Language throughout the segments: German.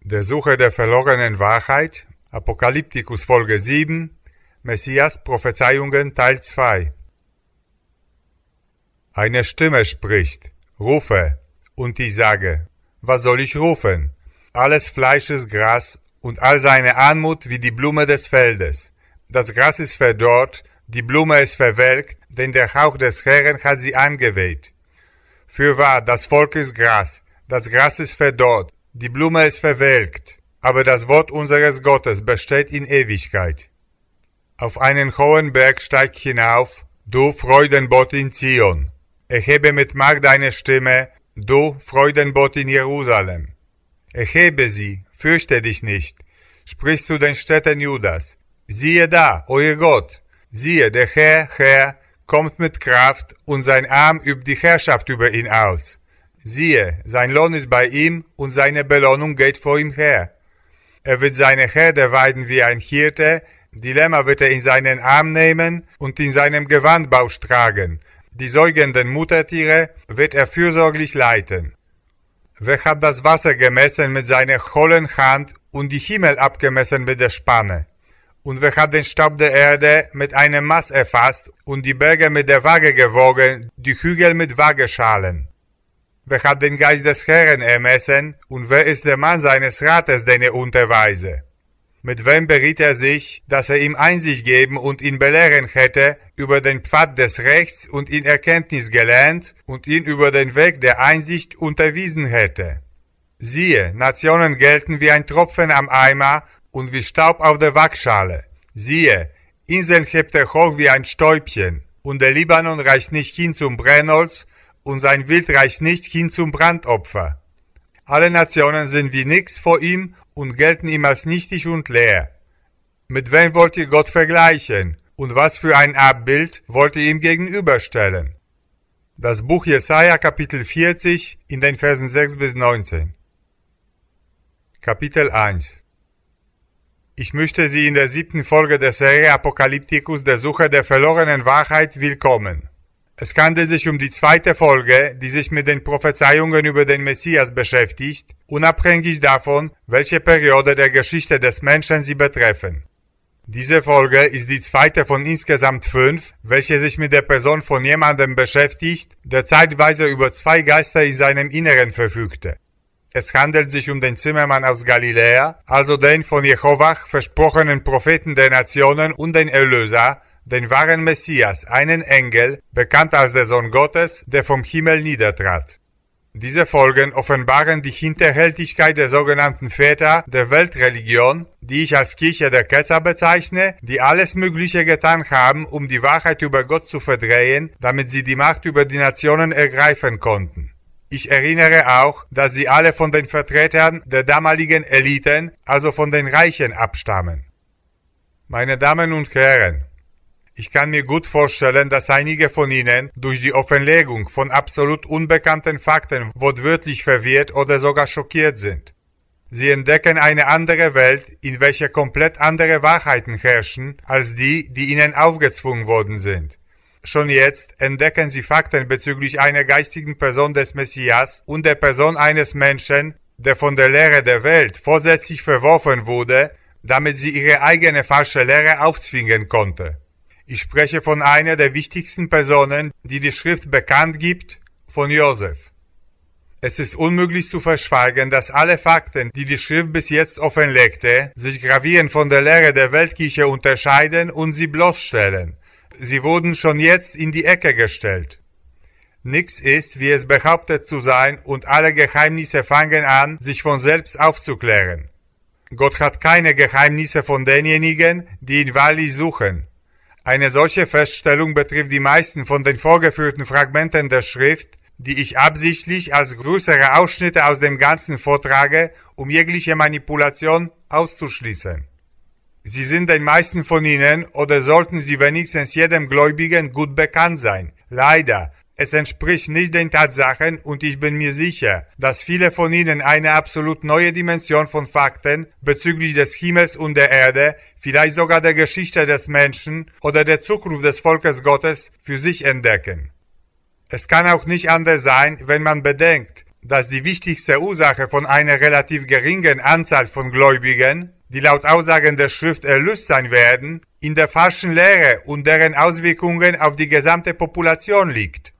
Der Suche der verlorenen Wahrheit, Apokalyptikus Folge 7, Messias Prophezeiungen Teil 2. Eine Stimme spricht, rufe, und ich sage, was soll ich rufen? Alles Fleisch ist Gras und all seine Anmut wie die Blume des Feldes. Das Gras ist verdorrt, die Blume ist verwelkt, denn der Hauch des Herrn hat sie angeweht. Fürwahr, das Volk ist Gras, das Gras ist verdorrt, die Blume ist verwelkt, aber das Wort unseres Gottes besteht in Ewigkeit. Auf einen hohen Berg steig hinauf, du Freudenbote in Zion. Erhebe mit Macht deine Stimme, du Freudenbote in Jerusalem. Erhebe sie, fürchte dich nicht, sprich zu den Städten Judas. Siehe da, euer Gott, siehe, der Herr, kommt mit Kraft und sein Arm übt die Herrschaft über ihn aus. Siehe, sein Lohn ist bei ihm und seine Belohnung geht vor ihm her. Er wird seine Herde weiden wie ein Hirte, die Lämmer wird er in seinen Arm nehmen und in seinem Gewandbausch tragen. Die säugenden Muttertiere wird er fürsorglich leiten. Wer hat das Wasser gemessen mit seiner hollen Hand und die Himmel abgemessen mit der Spanne? Und wer hat den Staub der Erde mit einem Maß erfasst und die Berge mit der Waage gewogen, die Hügel mit Waageschalen? Wer hat den Geist des Herrn ermessen, und wer ist der Mann seines Rates, den er unterweise? Mit wem beriet er sich, dass er ihm Einsicht geben und ihn belehren hätte über den Pfad des Rechts und ihn Erkenntnis gelernt und ihn über den Weg der Einsicht unterwiesen hätte? Siehe, Nationen gelten wie ein Tropfen am Eimer und wie Staub auf der Waagschale. Siehe, Inseln hebt er hoch wie ein Stäubchen, und der Libanon reicht nicht hin zum Brennholz, und sein Wild reicht nicht hin zum Brandopfer. Alle Nationen sind wie nix vor ihm und gelten ihm als nichtig und leer. Mit wem wollt ihr Gott vergleichen, und was für ein Abbild wollt ihr ihm gegenüberstellen? Das Buch Jesaja, Kapitel 40, in den Versen 6 bis 19. Kapitel 1. Ich möchte Sie in der 7. Folge der Serie Apokalyptikus der Suche der verlorenen Wahrheit willkommen. Es handelt sich um die 2. Folge, die sich mit den Prophezeiungen über den Messias beschäftigt, unabhängig davon, welche Periode der Geschichte des Menschen sie betreffen. Diese Folge ist die 2. von insgesamt 5, welche sich mit der Person von jemandem beschäftigt, der zeitweise über 2 Geister in seinem Inneren verfügte. Es handelt sich um den Zimmermann aus Galiläa, also den von Jehova versprochenen Propheten der Nationen und den Erlöser, den wahren Messias, einen Engel, bekannt als der Sohn Gottes, der vom Himmel niedertrat. Diese Folgen offenbaren die Hinterhältigkeit der sogenannten Väter der Weltreligion, die ich als Kirche der Ketzer bezeichne, die alles Mögliche getan haben, um die Wahrheit über Gott zu verdrehen, damit sie die Macht über die Nationen ergreifen konnten. Ich erinnere auch, dass sie alle von den Vertretern der damaligen Eliten, also von den Reichen, abstammen. Meine Damen und Herren, ich kann mir gut vorstellen, dass einige von Ihnen durch die Offenlegung von absolut unbekannten Fakten wortwörtlich verwirrt oder sogar schockiert sind. Sie entdecken eine andere Welt, in welcher komplett andere Wahrheiten herrschen, als die, die ihnen aufgezwungen worden sind. Schon jetzt entdecken Sie Fakten bezüglich einer geistigen Person des Messias und der Person eines Menschen, der von der Lehre der Welt vorsätzlich verworfen wurde, damit sie ihre eigene falsche Lehre aufzwingen konnte. Ich spreche von einer der wichtigsten Personen, die die Schrift bekannt gibt, von Josef. Es ist unmöglich zu verschweigen, dass alle Fakten, die die Schrift bis jetzt offenlegte, sich gravierend von der Lehre der Weltkirche unterscheiden und sie bloßstellen. Sie wurden schon jetzt in die Ecke gestellt. Nichts ist, wie es behauptet zu sein, und alle Geheimnisse fangen an, sich von selbst aufzuklären. Gott hat keine Geheimnisse von denjenigen, die ihn wahrlich suchen. Eine solche Feststellung betrifft die meisten von den vorgeführten Fragmenten der Schrift, die ich absichtlich als größere Ausschnitte aus dem Ganzen vortrage, um jegliche Manipulation auszuschließen. Sie sind den meisten von Ihnen, oder sollten sie wenigstens jedem Gläubigen, gut bekannt sein. Leider, es entspricht nicht den Tatsachen, und ich bin mir sicher, dass viele von Ihnen eine absolut neue Dimension von Fakten bezüglich des Himmels und der Erde, vielleicht sogar der Geschichte des Menschen oder der Zukunft des Volkes Gottes für sich entdecken. Es kann auch nicht anders sein, wenn man bedenkt, dass die wichtigste Ursache von einer relativ geringen Anzahl von Gläubigen, die laut Aussagen der Schrift erlöst sein werden, in der falschen Lehre und deren Auswirkungen auf die gesamte Population liegt.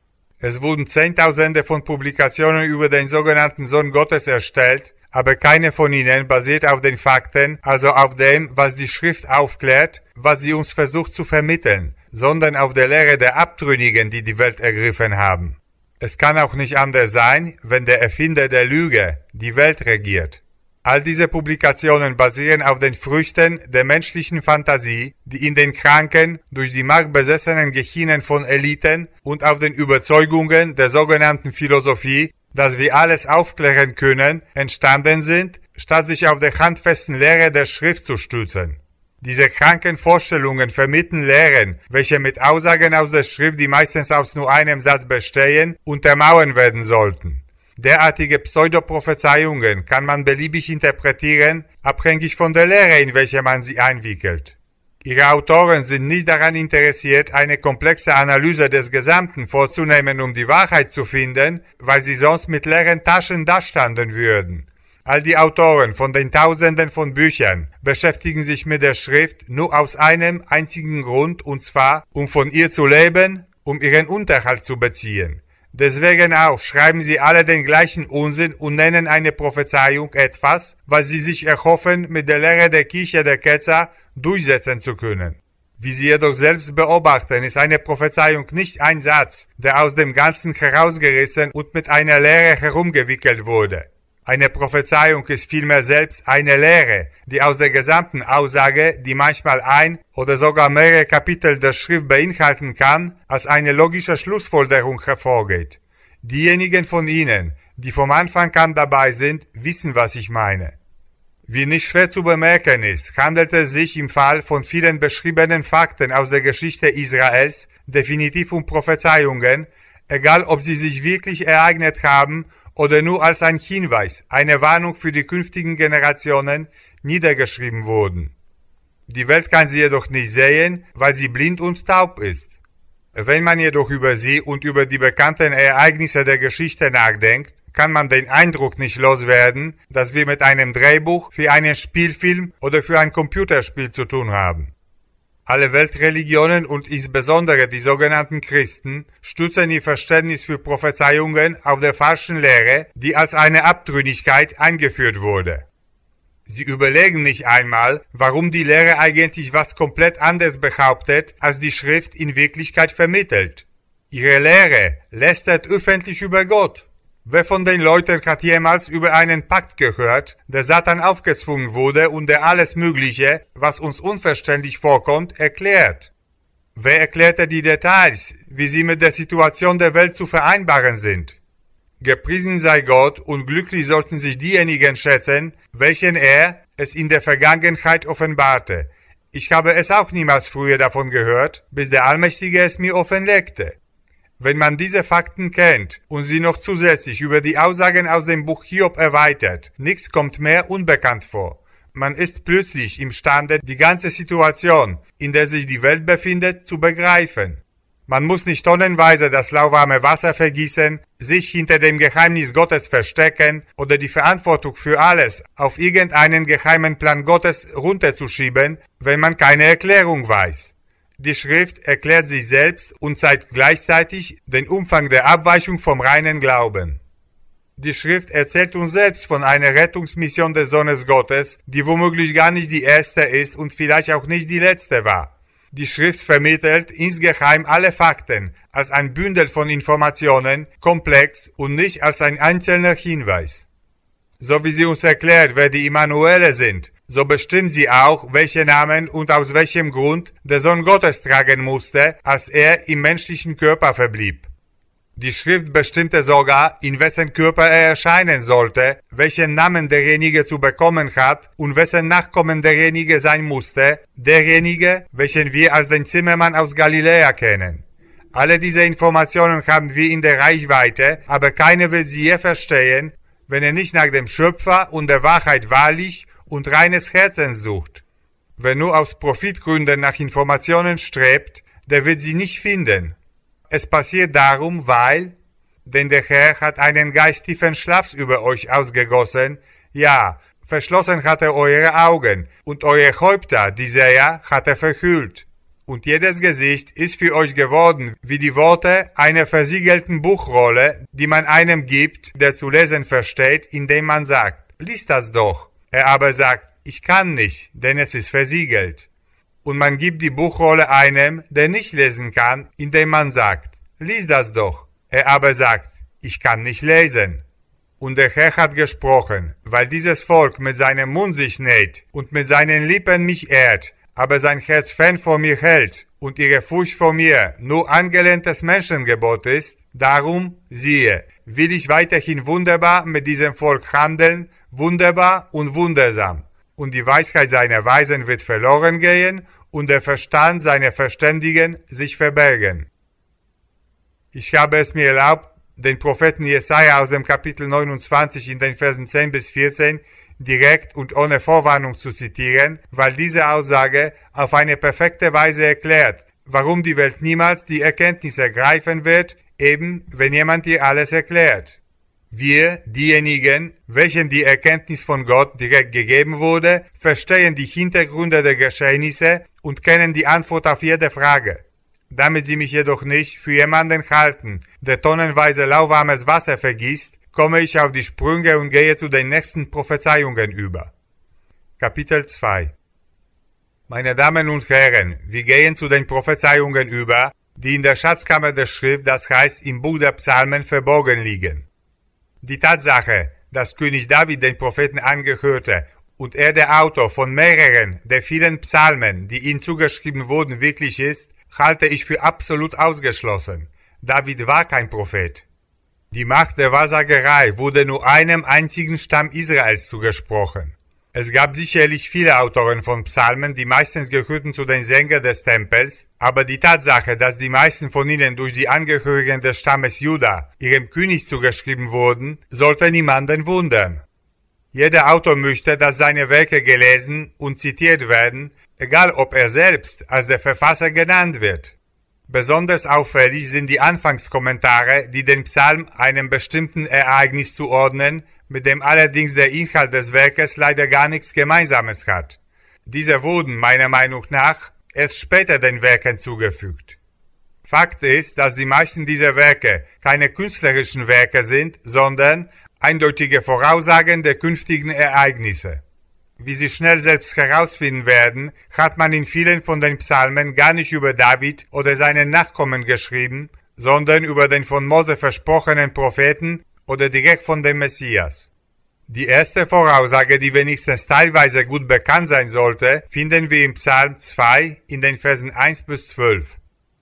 Es wurden Zehntausende von Publikationen über den sogenannten Sohn Gottes erstellt, aber keine von ihnen basiert auf den Fakten, also auf dem, was die Schrift aufklärt, was sie uns versucht zu vermitteln, sondern auf der Lehre der Abtrünnigen, die die Welt ergriffen haben. Es kann auch nicht anders sein, wenn der Erfinder der Lüge die Welt regiert. All diese Publikationen basieren auf den Früchten der menschlichen Fantasie, die in den kranken, durch die Macht besessenen Gehirnen von Eliten und auf den Überzeugungen der sogenannten Philosophie, dass wir alles aufklären können, entstanden sind, statt sich auf der handfesten Lehre der Schrift zu stützen. Diese kranken Vorstellungen vermitteln Lehren, welche mit Aussagen aus der Schrift, die meistens aus nur einem Satz bestehen, untermauern werden sollten. Derartige Pseudoprophezeiungen kann man beliebig interpretieren, abhängig von der Lehre, in welche man sie einwickelt. Ihre Autoren sind nicht daran interessiert, eine komplexe Analyse des Gesamten vorzunehmen, um die Wahrheit zu finden, weil sie sonst mit leeren Taschen dastanden würden. All die Autoren von den Tausenden von Büchern beschäftigen sich mit der Schrift nur aus einem einzigen Grund, und zwar, um von ihr zu leben, um ihren Unterhalt zu beziehen. Deswegen auch schreiben sie alle den gleichen Unsinn und nennen eine Prophezeiung etwas, was sie sich erhoffen, mit der Lehre der Kirche der Ketzer durchsetzen zu können. Wie sie jedoch selbst beobachten, ist eine Prophezeiung nicht ein Satz, der aus dem Ganzen herausgerissen und mit einer Lehre herumgewickelt wurde. Eine Prophezeiung ist vielmehr selbst eine Lehre, die aus der gesamten Aussage, die manchmal ein oder sogar mehrere Kapitel der Schrift beinhalten kann, als eine logische Schlussfolgerung hervorgeht. Diejenigen von Ihnen, die vom Anfang an dabei sind, wissen, was ich meine. Wie nicht schwer zu bemerken ist, handelt es sich im Fall von vielen beschriebenen Fakten aus der Geschichte Israels definitiv um Prophezeiungen, egal ob sie sich wirklich ereignet haben oder nur als ein Hinweis, eine Warnung für die künftigen Generationen niedergeschrieben wurden. Die Welt kann sie jedoch nicht sehen, weil sie blind und taub ist. Wenn man jedoch über sie und über die bekannten Ereignisse der Geschichte nachdenkt, kann man den Eindruck nicht loswerden, dass wir mit einem Drehbuch für einen Spielfilm oder für ein Computerspiel zu tun haben. Alle Weltreligionen und insbesondere die sogenannten Christen stützen ihr Verständnis für Prophezeiungen auf der falschen Lehre, die als eine Abtrünnigkeit eingeführt wurde. Sie überlegen nicht einmal, warum die Lehre eigentlich was komplett anderes behauptet, als die Schrift in Wirklichkeit vermittelt. Ihre Lehre lästert öffentlich über Gott. Wer von den Leuten hat jemals über einen Pakt gehört, der Satan aufgezwungen wurde und der alles Mögliche, was uns unverständlich vorkommt, erklärt? Wer erklärte die Details, wie sie mit der Situation der Welt zu vereinbaren sind? Gepriesen sei Gott und glücklich sollten sich diejenigen schätzen, welchen er es in der Vergangenheit offenbarte. Ich habe es auch niemals früher davon gehört, bis der Allmächtige es mir offenlegte. Wenn man diese Fakten kennt und sie noch zusätzlich über die Aussagen aus dem Buch Hiob erweitert, nichts kommt mehr unbekannt vor. Man ist plötzlich imstande, die ganze Situation, in der sich die Welt befindet, zu begreifen. Man muss nicht tonnenweise das lauwarme Wasser vergießen, sich hinter dem Geheimnis Gottes verstecken oder die Verantwortung für alles auf irgendeinen geheimen Plan Gottes runterzuschieben, wenn man keine Erklärung weiß. Die Schrift erklärt sich selbst und zeigt gleichzeitig den Umfang der Abweichung vom reinen Glauben. Die Schrift erzählt uns selbst von einer Rettungsmission des Sohnes Gottes, die womöglich gar nicht die erste ist und vielleicht auch nicht die letzte war. Die Schrift vermittelt insgeheim alle Fakten als ein Bündel von Informationen, komplex und nicht als ein einzelner Hinweis. So wie sie uns erklärt, wer die Immanuele sind, so bestimmt sie auch, welche Namen und aus welchem Grund der Sohn Gottes tragen musste, als er im menschlichen Körper verblieb. Die Schrift bestimmte sogar, in wessen Körper er erscheinen sollte, welchen Namen derjenige zu bekommen hat und wessen Nachkommen derjenige sein musste, derjenige, welchen wir als den Zimmermann aus Galiläa kennen. Alle diese Informationen haben wir in der Reichweite, aber keiner wird sie je verstehen, wenn er nicht nach dem Schöpfer und der Wahrheit wahrlich und reines Herzens sucht. Wer nur aus Profitgründen nach Informationen strebt, der wird sie nicht finden. Es passiert darum, weil denn der Herr hat einen Geist tiefen Schlafs über euch ausgegossen, ja, verschlossen hat er eure Augen, und eure Häupter, die Seher, hat er verhüllt. Und jedes Gesicht ist für euch geworden wie die Worte einer versiegelten Buchrolle, die man einem gibt, der zu lesen versteht, indem man sagt, lies das doch. Er aber sagt, ich kann nicht, denn es ist versiegelt. Und man gibt die Buchrolle einem, der nicht lesen kann, indem man sagt, lies das doch. Er aber sagt, ich kann nicht lesen. Und der Herr hat gesprochen, weil dieses Volk mit seinem Mund sich näht und mit seinen Lippen mich ehrt, aber sein Herz fern vor mir hält und ihre Furcht vor mir nur angelehntes Menschengebot ist, darum, siehe, will ich weiterhin wunderbar mit diesem Volk handeln, wunderbar und wundersam. Und die Weisheit seiner Weisen wird verloren gehen und der Verstand seiner Verständigen sich verbergen. Ich habe es mir erlaubt, den Propheten Jesaja aus dem Kapitel 29 in den Versen 10 bis 14 direkt und ohne Vorwarnung zu zitieren, weil diese Aussage auf eine perfekte Weise erklärt, warum die Welt niemals die Erkenntnis ergreifen wird, eben wenn jemand ihr alles erklärt. Wir, diejenigen, welchen die Erkenntnis von Gott direkt gegeben wurde, verstehen die Hintergründe der Geschehnisse und kennen die Antwort auf jede Frage. Damit sie mich jedoch nicht für jemanden halten, der tonnenweise lauwarmes Wasser vergießt, komme ich auf die Sprünge und gehe zu den nächsten Prophezeiungen über. Kapitel 2 Meine Damen und Herren, wir gehen zu den Prophezeiungen über, die in der Schatzkammer der Schrift, das heißt im Buch der Psalmen, verborgen liegen. Die Tatsache, dass König David den Propheten angehörte und er der Autor von mehreren der vielen Psalmen, die ihm zugeschrieben wurden, wirklich ist, halte ich für absolut ausgeschlossen. David war kein Prophet. Die Macht der Wahrsagerei wurde nur einem einzigen Stamm Israels zugesprochen. Es gab sicherlich viele Autoren von Psalmen, die meistens gehörten zu den Sängern des Tempels, aber die Tatsache, dass die meisten von ihnen durch die Angehörigen des Stammes Juda ihrem König zugeschrieben wurden, sollte niemanden wundern. Jeder Autor möchte, dass seine Werke gelesen und zitiert werden, egal ob er selbst als der Verfasser genannt wird. Besonders auffällig sind die Anfangskommentare, die den Psalm einem bestimmten Ereignis zuordnen, mit dem allerdings der Inhalt des Werkes leider gar nichts Gemeinsames hat. Diese wurden meiner Meinung nach erst später den Werken zugefügt. Fakt ist, dass die meisten dieser Werke keine künstlerischen Werke sind, sondern eindeutige Voraussagen der künftigen Ereignisse. Wie Sie schnell selbst herausfinden werden, hat man in vielen von den Psalmen gar nicht über David oder seine Nachkommen geschrieben, sondern über den von Mose versprochenen Propheten oder direkt von dem Messias. Die erste Voraussage, die wenigstens teilweise gut bekannt sein sollte, finden wir im Psalm 2 in den Versen 1 bis 12.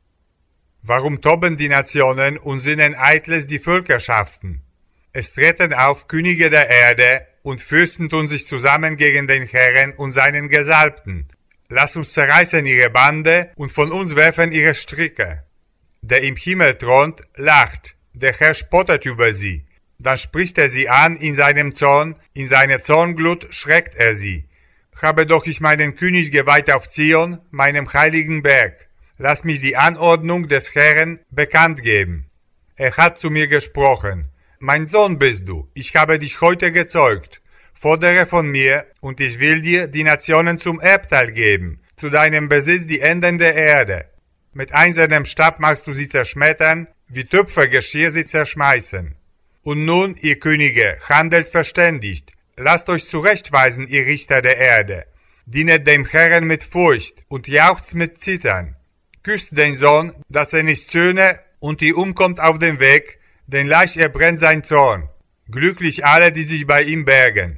Warum toben die Nationen und sinnen eitles die Völkerschaften? Es treten auf Könige der Erde und Fürsten tun sich zusammen gegen den Herrn und seinen Gesalbten. Lass uns zerreißen ihre Bande und von uns werfen ihre Stricke. Der im Himmel thront, lacht, der Herr spottet über sie. Dann spricht er sie an in seinem Zorn, in seiner Zornglut schreckt er sie. Habe doch ich meinen König geweiht auf Zion, meinem heiligen Berg. Lass mich die Anordnung des Herrn bekannt geben. Er hat zu mir gesprochen. Mein Sohn bist du, ich habe dich heute gezeugt. Fordere von mir, und ich will dir die Nationen zum Erbteil geben, zu deinem Besitz die Enden der Erde. Mit eisernem Stab magst du sie zerschmettern, wie Töpfergeschirr sie zerschmeißen. Und nun, ihr Könige, handelt verständig, lasst euch zurechtweisen, ihr Richter der Erde. Dienet dem Herrn mit Furcht und jauchzt mit Zittern. Küsst den Sohn, dass er nicht zürne und ihr umkommt auf dem Weg, denn leicht erbrennt sein Zorn. Glücklich alle, die sich bei ihm bergen.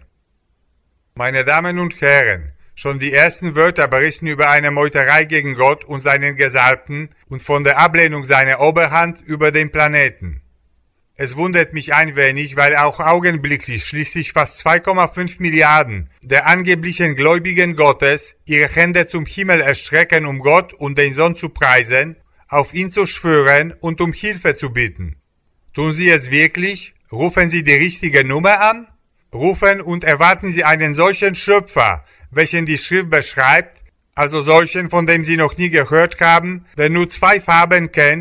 Meine Damen und Herren, schon die ersten Wörter berichten über eine Meuterei gegen Gott und seinen Gesalbten und von der Ablehnung seiner Oberhand über den Planeten. Es wundert mich ein wenig, weil auch augenblicklich schließlich fast 2,5 Milliarden der angeblichen Gläubigen Gottes ihre Hände zum Himmel erstrecken, um Gott und den Sohn zu preisen, auf ihn zu schwören und um Hilfe zu bitten. Tun Sie es wirklich? Rufen Sie die richtige Nummer an? Rufen und erwarten Sie einen solchen Schöpfer, welchen die Schrift beschreibt, also solchen, von dem Sie noch nie gehört haben, der nur 2 Farben kennt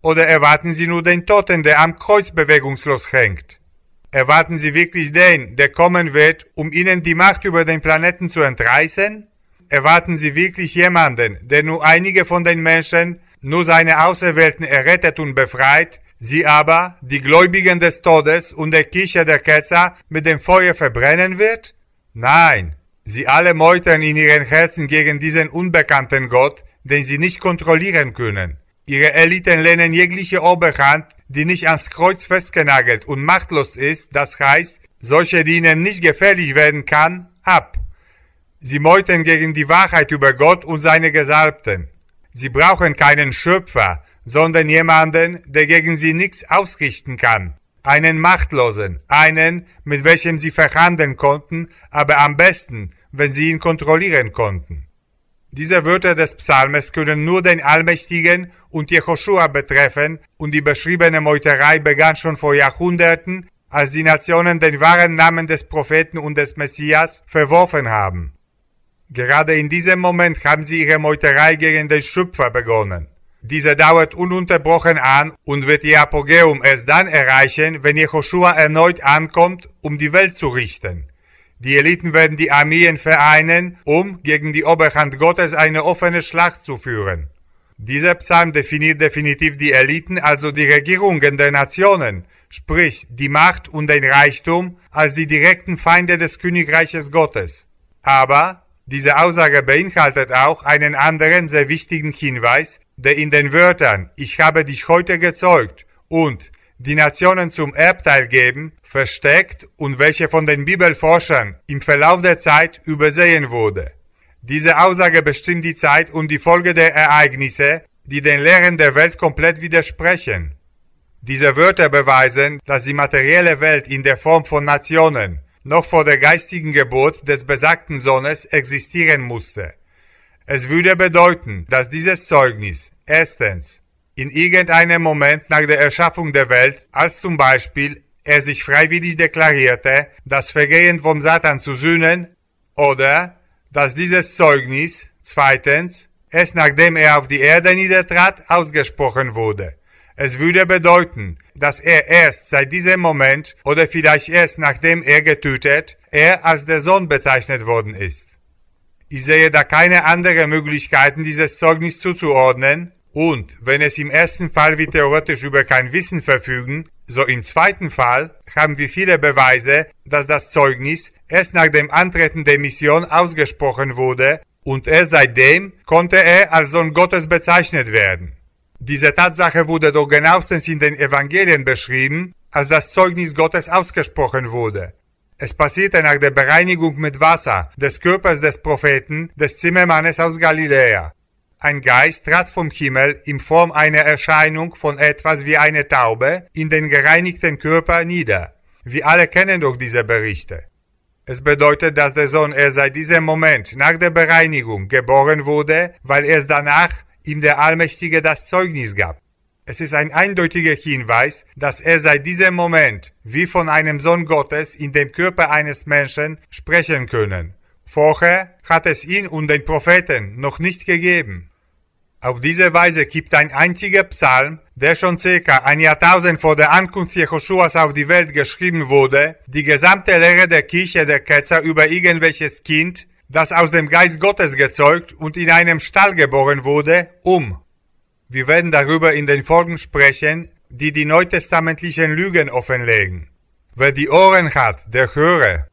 oder erwarten Sie nur den Toten, der am Kreuz bewegungslos hängt? Erwarten Sie wirklich den, der kommen wird, um Ihnen die Macht über den Planeten zu entreißen? Erwarten Sie wirklich jemanden, der nur einige von den Menschen, nur seine Auserwählten errettet und befreit, sie aber, die Gläubigen des Todes und der Kirche der Ketzer, mit dem Feuer verbrennen wird? Nein, sie alle meutern in ihren Herzen gegen diesen unbekannten Gott, den sie nicht kontrollieren können. Ihre Eliten lehnen jegliche Oberhand, die nicht ans Kreuz festgenagelt und machtlos ist, das heißt, solche, die ihnen nicht gefährlich werden kann, ab. Sie meutern gegen die Wahrheit über Gott und seine Gesalbten. Sie brauchen keinen Schöpfer, sondern jemanden, der gegen sie nichts ausrichten kann. Einen Machtlosen, einen, mit welchem sie verhandeln konnten, aber am besten, wenn sie ihn kontrollieren konnten. Diese Wörter des Psalmes können nur den Allmächtigen und Jehoschua betreffen, und die beschriebene Meuterei begann schon vor Jahrhunderten, als die Nationen den wahren Namen des Propheten und des Messias verworfen haben. Gerade in diesem Moment haben sie ihre Meuterei gegen den Schöpfer begonnen. Diese dauert ununterbrochen an und wird ihr Apogäum erst dann erreichen, wenn Jehoschua erneut ankommt, um die Welt zu richten. Die Eliten werden die Armeen vereinen, um gegen die Oberhand Gottes eine offene Schlacht zu führen. Dieser Psalm definiert definitiv die Eliten, also die Regierungen der Nationen, sprich die Macht und den Reichtum, als die direkten Feinde des Königreiches Gottes. Aber diese Aussage beinhaltet auch einen anderen sehr wichtigen Hinweis, der in den Wörtern „Ich habe dich heute gezeugt“ und „die Nationen zum Erbteil geben“ versteckt und welche von den Bibelforschern im Verlauf der Zeit übersehen wurde. Diese Aussage bestimmt die Zeit und die Folge der Ereignisse, die den Lehren der Welt komplett widersprechen. Diese Wörter beweisen, dass die materielle Welt in der Form von Nationen noch vor der geistigen Geburt des besagten Sohnes existieren musste. Es würde bedeuten, dass dieses Zeugnis erstens in irgendeinem Moment nach der Erschaffung der Welt, als zum Beispiel er sich freiwillig deklarierte, das Vergehen vom Satan zu sühnen, oder dass dieses Zeugnis zweitens erst nachdem er auf die Erde niedertrat, ausgesprochen wurde. Es würde bedeuten, dass er erst seit diesem Moment oder vielleicht erst nachdem er getötet, er als der Sohn bezeichnet worden ist. Ich sehe da keine andere Möglichkeiten, dieses Zeugnis zuzuordnen, und wenn es im ersten Fall wir theoretisch über kein Wissen verfügen, so im zweiten Fall haben wir viele Beweise, dass das Zeugnis erst nach dem Antreten der Mission ausgesprochen wurde und erst seitdem konnte er als Sohn Gottes bezeichnet werden. Diese Tatsache wurde doch genauestens in den Evangelien beschrieben, als das Zeugnis Gottes ausgesprochen wurde. Es passierte nach der Bereinigung mit Wasser des Körpers des Propheten, des Zimmermannes aus Galiläa. Ein Geist trat vom Himmel in Form einer Erscheinung von etwas wie eine Taube in den gereinigten Körper nieder. Wir alle kennen doch diese Berichte. Es bedeutet, dass der Sohn erst seit diesem Moment nach der Bereinigung geboren wurde, weil erst danach ihm der Allmächtige das Zeugnis gab. Es ist ein eindeutiger Hinweis, dass er seit diesem Moment wie von einem Sohn Gottes in dem Körper eines Menschen sprechen können. Vorher hat es ihn und den Propheten noch nicht gegeben. Auf diese Weise gibt ein einziger Psalm, der schon circa ein Jahrtausend vor der Ankunft Jehoschuas auf die Welt geschrieben wurde, die gesamte Lehre der Kirche der Ketzer über irgendwelches Kind, das aus dem Geist Gottes gezeugt und in einem Stall geboren wurde, um. Wir werden darüber in den Folgen sprechen, die die neutestamentlichen Lügen offenlegen. Wer die Ohren hat, der höre.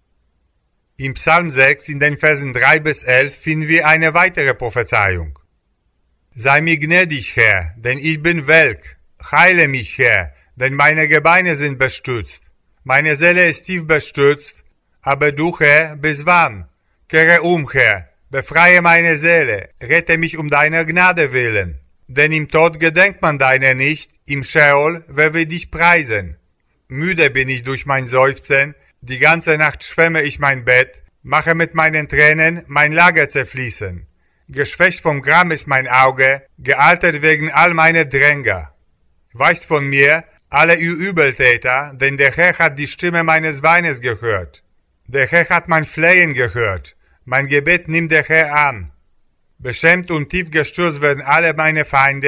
Im Psalm 6 in den Versen 3 bis 11 finden wir eine weitere Prophezeiung. Sei mir gnädig, Herr, denn ich bin welk. Heile mich, Herr, denn meine Gebeine sind bestürzt. Meine Seele ist tief bestürzt, aber du, Herr, bis wann? Kehre Herr, befreie meine Seele, rette mich um deiner Gnade willen. Denn im Tod gedenkt man deiner nicht, im Scheol, wer will dich preisen? Müde bin ich durch mein Seufzen, die ganze Nacht schwemme ich mein Bett, mache mit meinen Tränen mein Lager zerfließen. Geschwächt vom Gram ist mein Auge, gealtert wegen all meiner Dränger. Weicht von mir, alle ihr Übeltäter, denn der Herr hat die Stimme meines Weines gehört. Der Herr hat mein Flehen gehört, mein Gebet nimmt der Herr an. Beschämt und tief gestürzt werden alle meine Feinde,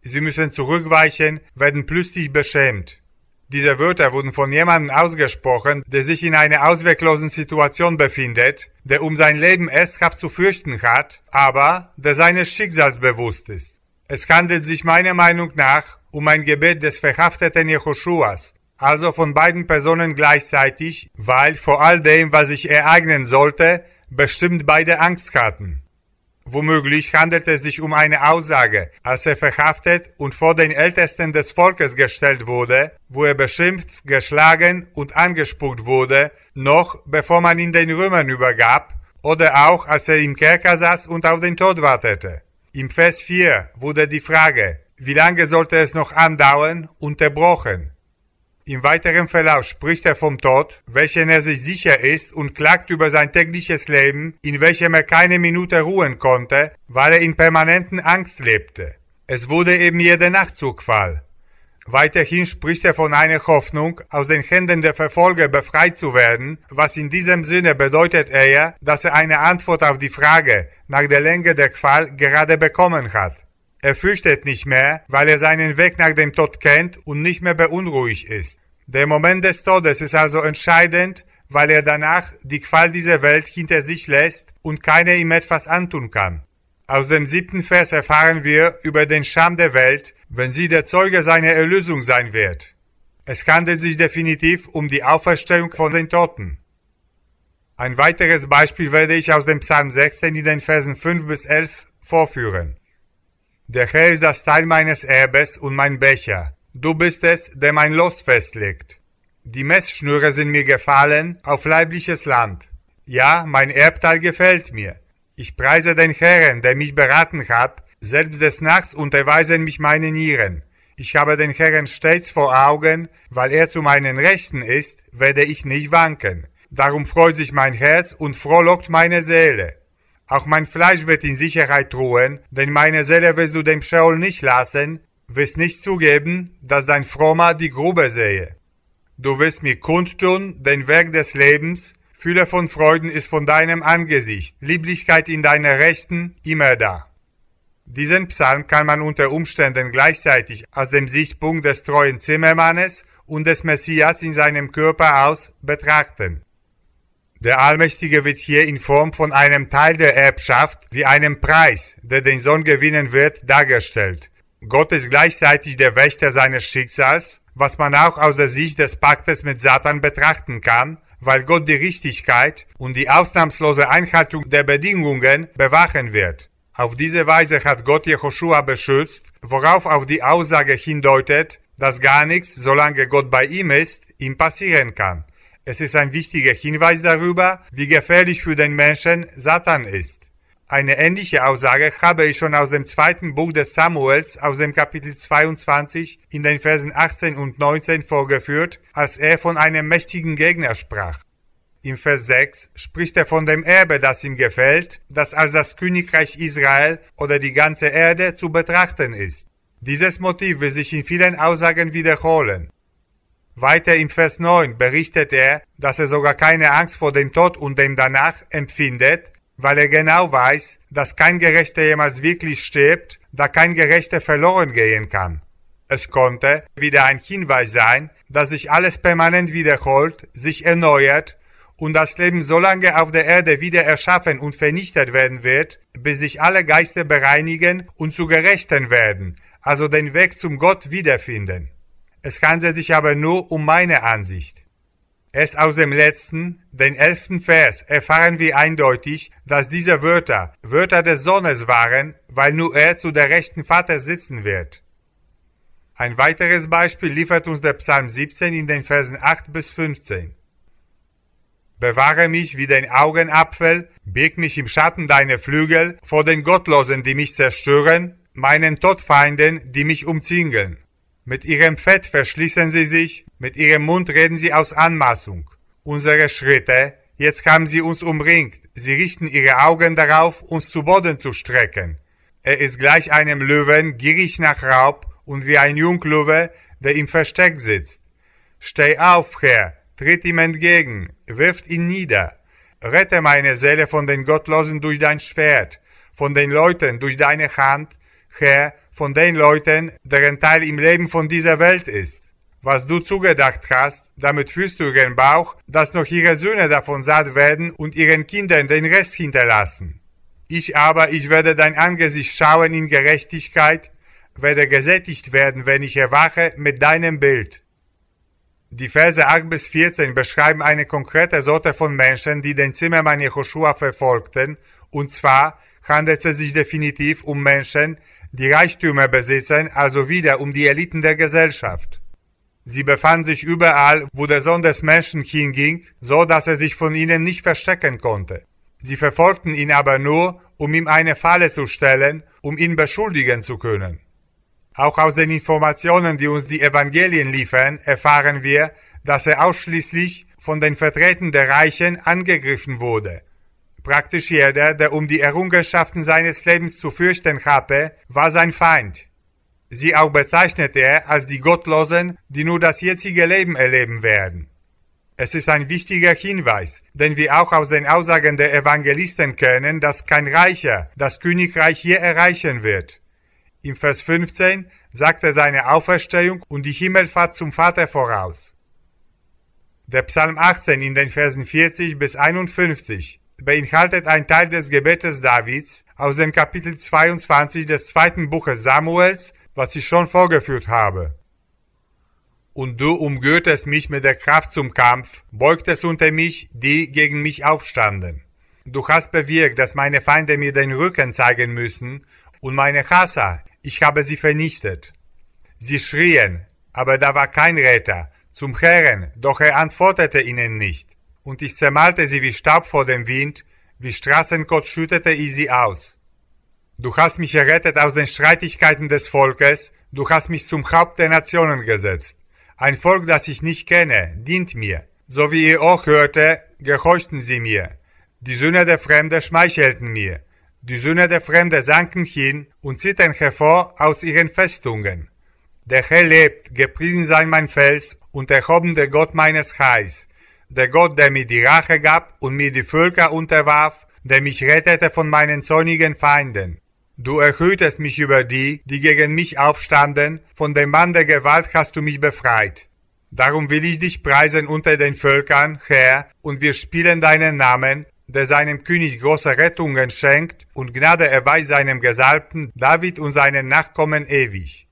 sie müssen zurückweichen, werden plötzlich beschämt. Diese Wörter wurden von jemandem ausgesprochen, der sich in einer ausweglosen Situation befindet, der um sein Leben ernsthaft zu fürchten hat, aber der seines Schicksals bewusst ist. Es handelt sich meiner Meinung nach um ein Gebet des verhafteten Jehoschuas, also von beiden Personen gleichzeitig, weil vor all dem, was sich ereignen sollte, bestimmt beide Angst hatten. Womöglich handelt es sich um eine Aussage, als er verhaftet und vor den Ältesten des Volkes gestellt wurde, wo er beschimpft, geschlagen und angespuckt wurde, noch bevor man ihn den Römern übergab, oder auch als er im Kerker saß und auf den Tod wartete. Im Vers 4 wurde die Frage, wie lange sollte es noch andauern, unterbrochen. Im weiteren Verlauf spricht er vom Tod, welchen er sich sicher ist, und klagt über sein tägliches Leben, in welchem er keine Minute ruhen konnte, weil er in permanenten Angst lebte. Es wurde eben jede Nacht Zugfall. Weiterhin spricht er von einer Hoffnung, aus den Händen der Verfolger befreit zu werden, was in diesem Sinne bedeutet eher, dass er eine Antwort auf die Frage nach der Länge der Qual gerade bekommen hat. Er fürchtet nicht mehr, weil er seinen Weg nach dem Tod kennt und nicht mehr beunruhigt ist. Der Moment des Todes ist also entscheidend, weil er danach die Qual dieser Welt hinter sich lässt und keiner ihm etwas antun kann. Aus dem 7. Vers erfahren wir über den Scham der Welt, wenn sie der Zeuge seiner Erlösung sein wird. Es handelt sich definitiv um die Auferstehung von den Toten. Ein weiteres Beispiel werde ich aus dem Psalm 16 in den Versen 5 bis 11 vorführen. Der Herr ist das Teil meines Erbes und mein Becher. Du bist es, der mein Los festlegt. Die Messschnüre sind mir gefallen auf leibliches Land. Ja, mein Erbteil gefällt mir. Ich preise den Herrn, der mich beraten hat, selbst des Nachts unterweisen mich meine Nieren. Ich habe den Herrn stets vor Augen, weil er zu meinen Rechten ist, werde ich nicht wanken. Darum freut sich mein Herz und frohlockt meine Seele. Auch mein Fleisch wird in Sicherheit ruhen, denn meine Seele wirst du dem Scheol nicht lassen, wirst nicht zugeben, dass dein Frommer die Grube sehe. Du wirst mir kundtun, den Werk des Lebens, Fülle von Freuden ist von deinem Angesicht, Lieblichkeit in deiner Rechten immer da. Diesen Psalm kann man unter Umständen gleichzeitig aus dem Sichtpunkt des treuen Zimmermannes und des Messias in seinem Körper aus betrachten. Der Allmächtige wird hier in Form von einem Teil der Erbschaft wie einem Preis, der den Sohn gewinnen wird, dargestellt. Gott ist gleichzeitig der Wächter seines Schicksals, was man auch aus der Sicht des Paktes mit Satan betrachten kann, weil Gott die Richtigkeit und die ausnahmslose Einhaltung der Bedingungen bewachen wird. Auf diese Weise hat Gott Jehoschua beschützt, worauf auf die Aussage hindeutet, dass gar nichts, solange Gott bei ihm ist, ihm passieren kann. Es ist ein wichtiger Hinweis darüber, wie gefährlich für den Menschen Satan ist. Eine ähnliche Aussage habe ich schon aus dem 2. Buch des Samuels, aus dem Kapitel 22, in den Versen 18 und 19 vorgeführt, als er von einem mächtigen Gegner sprach. Im Vers 6 spricht er von dem Erbe, das ihm gefällt, das als das Königreich Israel oder die ganze Erde zu betrachten ist. Dieses Motiv will sich in vielen Aussagen wiederholen. Weiter im Vers 9 berichtet er, dass er sogar keine Angst vor dem Tod und dem danach empfindet, weil er genau weiß, dass kein Gerechter jemals wirklich stirbt, da kein Gerechter verloren gehen kann. Es konnte wieder ein Hinweis sein, dass sich alles permanent wiederholt, sich erneuert und das Leben so lange auf der Erde wieder erschaffen und vernichtet werden wird, bis sich alle Geister bereinigen und zu Gerechten werden, also den Weg zum Gott wiederfinden. Es handelt sich aber nur um meine Ansicht. Erst aus dem letzten, den 11. Vers, erfahren wir eindeutig, dass diese Wörter Wörter des Sohnes waren, weil nur er zu der rechten Vater sitzen wird. Ein weiteres Beispiel liefert uns der Psalm 17 in den Versen 8 bis 15. Bewahre mich wie den Augenapfel, birg mich im Schatten deiner Flügel vor den Gottlosen, die mich zerstören, meinen Todfeinden, die mich umzingeln. Mit ihrem Fett verschließen sie sich, mit ihrem Mund reden sie aus Anmaßung. Unsere Schritte, jetzt haben sie uns umringt, sie richten ihre Augen darauf, uns zu Boden zu strecken. Er ist gleich einem Löwen, gierig nach Raub, und wie ein Junglöwe, der im Versteck sitzt. Steh auf, Herr, tritt ihm entgegen, wirft ihn nieder. Rette meine Seele von den Gottlosen durch dein Schwert, von den Leuten durch deine Hand, Herr, von den Leuten, deren Teil im Leben von dieser Welt ist. Was du zugedacht hast, damit fühlst du ihren Bauch, dass noch ihre Söhne davon satt werden und ihren Kindern den Rest hinterlassen. Ich werde dein Angesicht schauen in Gerechtigkeit, werde gesättigt werden, wenn ich erwache mit deinem Bild. Die Verse 8 bis 14 beschreiben eine konkrete Sorte von Menschen, die den Zimmermann Jehoschua verfolgten, und zwar handelt es sich definitiv um Menschen, die Reichtümer besitzen, also wieder um die Eliten der Gesellschaft. Sie befanden sich überall, wo der Sohn des Menschen hinging, so dass er sich von ihnen nicht verstecken konnte. Sie verfolgten ihn aber nur, um ihm eine Falle zu stellen, um ihn beschuldigen zu können. Auch aus den Informationen, die uns die Evangelien liefern, erfahren wir, dass er ausschließlich von den Vertretern der Reichen angegriffen wurde. Praktisch jeder, der um die Errungenschaften seines Lebens zu fürchten hatte, war sein Feind. Sie auch bezeichnete er als die Gottlosen, die nur das jetzige Leben erleben werden. Es ist ein wichtiger Hinweis, den wir auch aus den Aussagen der Evangelisten kennen, dass kein Reicher das Königreich je erreichen wird. Im Vers 15 sagt er seine Auferstehung und die Himmelfahrt zum Vater voraus. Der Psalm 18 in den Versen 40 bis 51 beinhaltet einen Teil des Gebetes Davids aus dem Kapitel 22 des zweiten Buches Samuels, was ich schon vorgeführt habe. Und du umgürtest mich mit der Kraft zum Kampf, beugtest unter mich, die gegen mich aufstanden. Du hast bewirkt, dass meine Feinde mir den Rücken zeigen müssen, und meine Hasser, ich habe sie vernichtet. Sie schrien, aber da war kein Retter, zum Herrn, doch er antwortete ihnen nicht. Und ich zermalte sie wie Staub vor dem Wind, wie Straßenkot schüttete ich sie aus. Du hast mich errettet aus den Streitigkeiten des Volkes, du hast mich zum Haupt der Nationen gesetzt. Ein Volk, das ich nicht kenne, dient mir. So wie ihr auch hörte, gehorchten sie mir. Die Söhne der Fremde schmeichelten mir. Die Söhne der Fremde sanken hin und zitterten hervor aus ihren Festungen. Der Herr lebt, gepriesen sei mein Fels und erhoben der Gott meines Heils. Der Gott, der mir die Rache gab und mir die Völker unterwarf, der mich rettete von meinen zornigen Feinden. Du erhöhtest mich über die, die gegen mich aufstanden, von dem Bann der Gewalt hast du mich befreit. Darum will ich dich preisen unter den Völkern, Herr, und wir spielen deinen Namen, der seinem König große Rettungen schenkt und Gnade erweist seinem Gesalbten David und seinen Nachkommen ewig.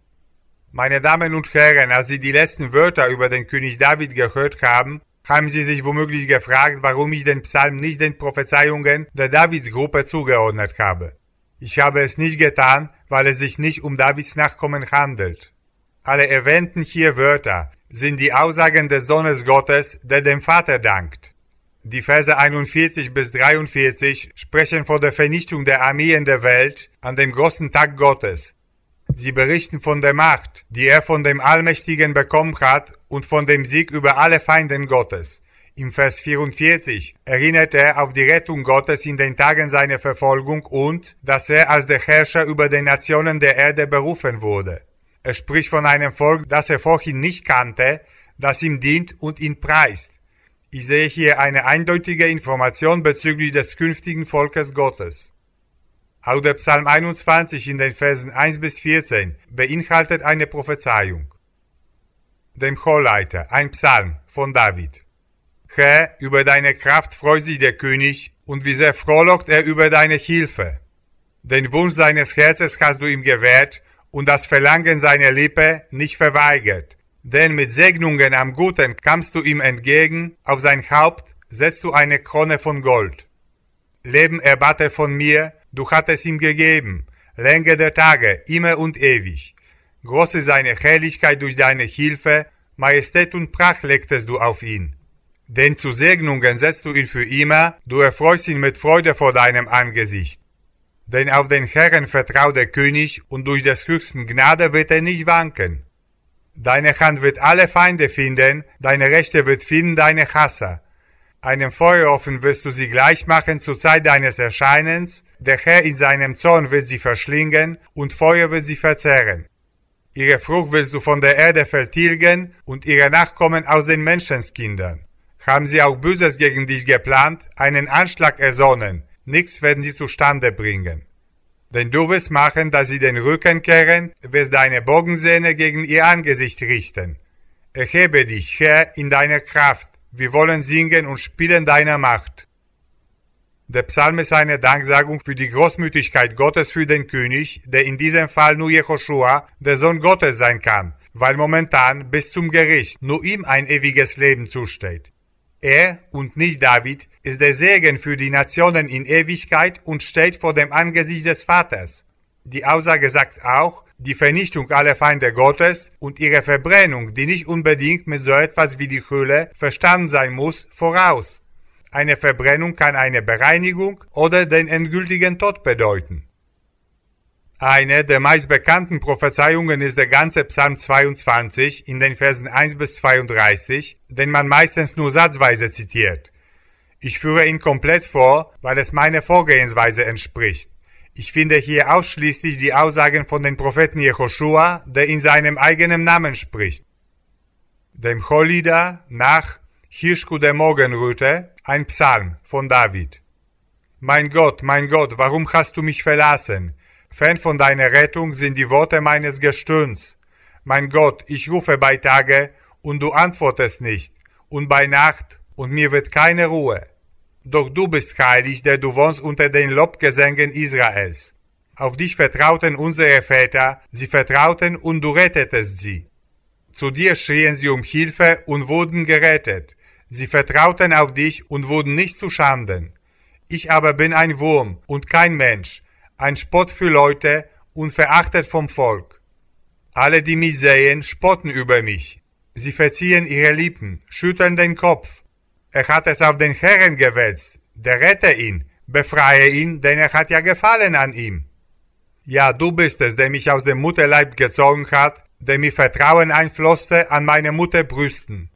Meine Damen und Herren, als Sie die letzten Wörter über den König David gehört haben, haben Sie sich womöglich gefragt, warum ich den Psalm nicht den Prophezeiungen der Davidsgruppe zugeordnet habe. Ich habe es nicht getan, weil es sich nicht um Davids Nachkommen handelt. Alle erwähnten hier Wörter sind die Aussagen des Sohnes Gottes, der dem Vater dankt. Die Verse 41 bis 43 sprechen von der Vernichtung der Armeen der Welt an dem großen Tag Gottes. Sie berichten von der Macht, die er von dem Allmächtigen bekommen hat und von dem Sieg über alle Feinden Gottes. Im Vers 44 erinnert er auf die Rettung Gottes in den Tagen seiner Verfolgung und, dass er als der Herrscher über die Nationen der Erde berufen wurde. Er spricht von einem Volk, das er vorhin nicht kannte, das ihm dient und ihn preist. Ich sehe hier eine eindeutige Information bezüglich des künftigen Volkes Gottes. Auch der Psalm 21 in den Versen 1 bis 14 beinhaltet eine Prophezeiung. Dem Chorleiter, ein Psalm von David. Herr, über deine Kraft freut sich der König, und wie sehr frohlockt er über deine Hilfe. Den Wunsch seines Herzens hast du ihm gewährt, und das Verlangen seiner Lippe nicht verweigert. Denn mit Segnungen am Guten kamst du ihm entgegen, auf sein Haupt setzt du eine Krone von Gold. Leben erbat er von mir, du hattest ihm gegeben, Länge der Tage, immer und ewig. Groß ist seine Herrlichkeit durch deine Hilfe, Majestät und Pracht legtest du auf ihn. Denn zu Segnungen setzt du ihn für immer, du erfreust ihn mit Freude vor deinem Angesicht. Denn auf den Herrn vertraut der König, und durch des Höchsten Gnade wird er nicht wanken. Deine Hand wird alle Feinde finden, deine Rechte wird finden deine Hasser. Einem Feuerofen wirst du sie gleich machen zur Zeit deines Erscheinens, der Herr in seinem Zorn wird sie verschlingen, und Feuer wird sie verzehren. Ihre Frucht willst du von der Erde vertilgen, und ihre Nachkommen aus den Menschenskindern. Haben sie auch Böses gegen dich geplant, einen Anschlag ersonnen, nichts werden sie zustande bringen. Denn du wirst machen, dass sie den Rücken kehren, wirst deine Bogensehne gegen ihr Angesicht richten. Erhebe dich, Herr, in deiner Kraft. Wir wollen singen und spielen deiner Macht. Der Psalm ist eine Danksagung für die Großmütigkeit Gottes für den König, der in diesem Fall nur Jehoschua, der Sohn Gottes sein kann, weil momentan bis zum Gericht nur ihm ein ewiges Leben zusteht. Er und nicht David ist der Segen für die Nationen in Ewigkeit und steht vor dem Angesicht des Vaters. Die Aussage sagt auch, die Vernichtung aller Feinde Gottes und ihre Verbrennung, die nicht unbedingt mit so etwas wie die Hölle verstanden sein muss, voraus. Eine Verbrennung kann eine Bereinigung oder den endgültigen Tod bedeuten. Eine der meist bekannten Prophezeiungen ist der ganze Psalm 22 in den Versen 1 bis 32, den man meistens nur satzweise zitiert. Ich führe ihn komplett vor, weil es meiner Vorgehensweise entspricht. Ich finde hier ausschließlich die Aussagen von den Propheten Jehoschua, der in seinem eigenen Namen spricht. Dem Cholida nach Hirschku der Morgenröte, ein Psalm von David. Mein Gott, warum hast du mich verlassen? Fern von deiner Rettung sind die Worte meines Gestöhns. Mein Gott, ich rufe bei Tage, und du antwortest nicht, und bei Nacht, und mir wird keine Ruhe. Doch du bist heilig, der du wohnst unter den Lobgesängen Israels. Auf dich vertrauten unsere Väter, sie vertrauten und du rettetest sie. Zu dir schrien sie um Hilfe und wurden gerettet. Sie vertrauten auf dich und wurden nicht zu Schanden. Ich aber bin ein Wurm und kein Mensch, ein Spott für Leute und verachtet vom Volk. Alle, die mich sehen, spotten über mich. Sie verziehen ihre Lippen, schütteln den Kopf. Er hat es auf den Herrn gewälzt, der rette ihn, befreie ihn, denn er hat ja Gefallen an ihm. Ja, du bist es, der mich aus dem Mutterleib gezogen hat, der mir Vertrauen einflößte an meine Mutterbrüsten.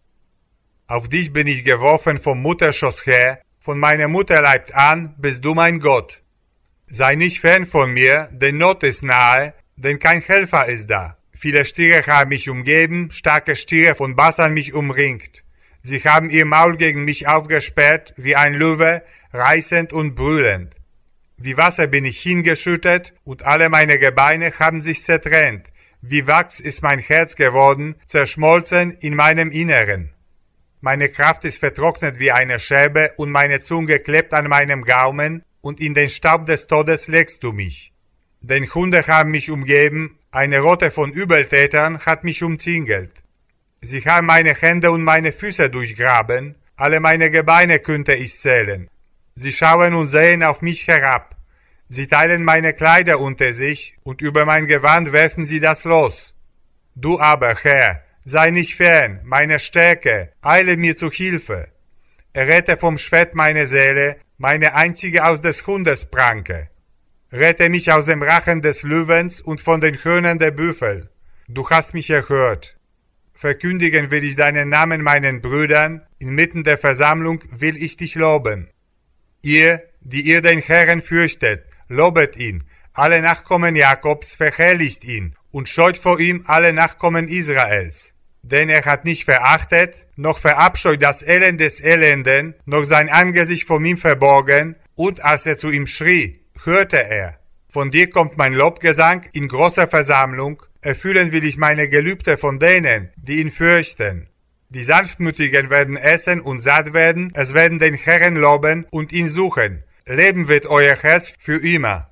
Auf dich bin ich geworfen vom Mutterschoß her, von meinem Mutterleib an bist du mein Gott. Sei nicht fern von mir, denn Not ist nahe, denn kein Helfer ist da. Viele Stiere haben mich umgeben, starke Stiere von Basan mich umringt. Sie haben ihr Maul gegen mich aufgesperrt, wie ein Löwe, reißend und brüllend. Wie Wasser bin ich hingeschüttet, und alle meine Gebeine haben sich zertrennt. Wie Wachs ist mein Herz geworden, zerschmolzen in meinem Inneren. Meine Kraft ist vertrocknet wie eine Scherbe, und meine Zunge klebt an meinem Gaumen, und in den Staub des Todes legst du mich. Denn Hunde haben mich umgeben, eine Rotte von Übeltätern hat mich umzingelt. Sie haben meine Hände und meine Füße durchgraben, alle meine Gebeine könnte ich zählen. Sie schauen und sehen auf mich herab. Sie teilen meine Kleider unter sich, und über mein Gewand werfen sie das los. Du aber, Herr, sei nicht fern, meine Stärke, eile mir zu Hilfe. Errette vom Schwert meine Seele, meine einzige aus des Hundes Pranke. Rette mich aus dem Rachen des Löwens und von den Hörnern der Büffel. Du hast mich erhört. Verkündigen will ich deinen Namen meinen Brüdern, inmitten der Versammlung will ich dich loben. Ihr, die ihr den Herrn fürchtet, lobet ihn, alle Nachkommen Jakobs verherrlicht ihn und scheut vor ihm alle Nachkommen Israels. Denn er hat nicht verachtet, noch verabscheut das Elend des Elenden, noch sein Angesicht vor ihm verborgen, und als er zu ihm schrie, hörte er. Von dir kommt mein Lobgesang in großer Versammlung, erfüllen will ich meine Gelübde von denen, die ihn fürchten. Die Sanftmütigen werden essen und satt werden, es werden den Herrn loben und ihn suchen. Leben wird euer Herz für immer.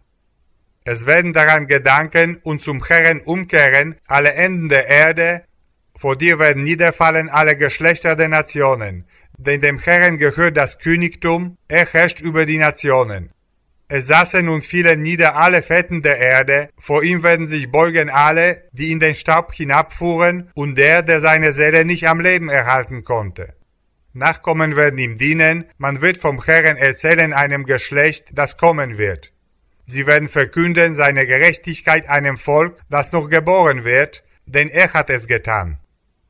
Es werden daran gedanken und zum Herrn umkehren alle Enden der Erde. Vor dir werden niederfallen alle Geschlechter der Nationen, denn dem Herrn gehört das Königtum, er herrscht über die Nationen. Es saßen nun fielen nieder alle Fetten der Erde, vor ihm werden sich beugen alle, die in den Staub hinabfuhren, und der seine Seele nicht am Leben erhalten konnte. Nachkommen werden ihm dienen, man wird vom Herrn erzählen einem Geschlecht, das kommen wird. Sie werden verkünden seine Gerechtigkeit einem Volk, das noch geboren wird, denn er hat es getan.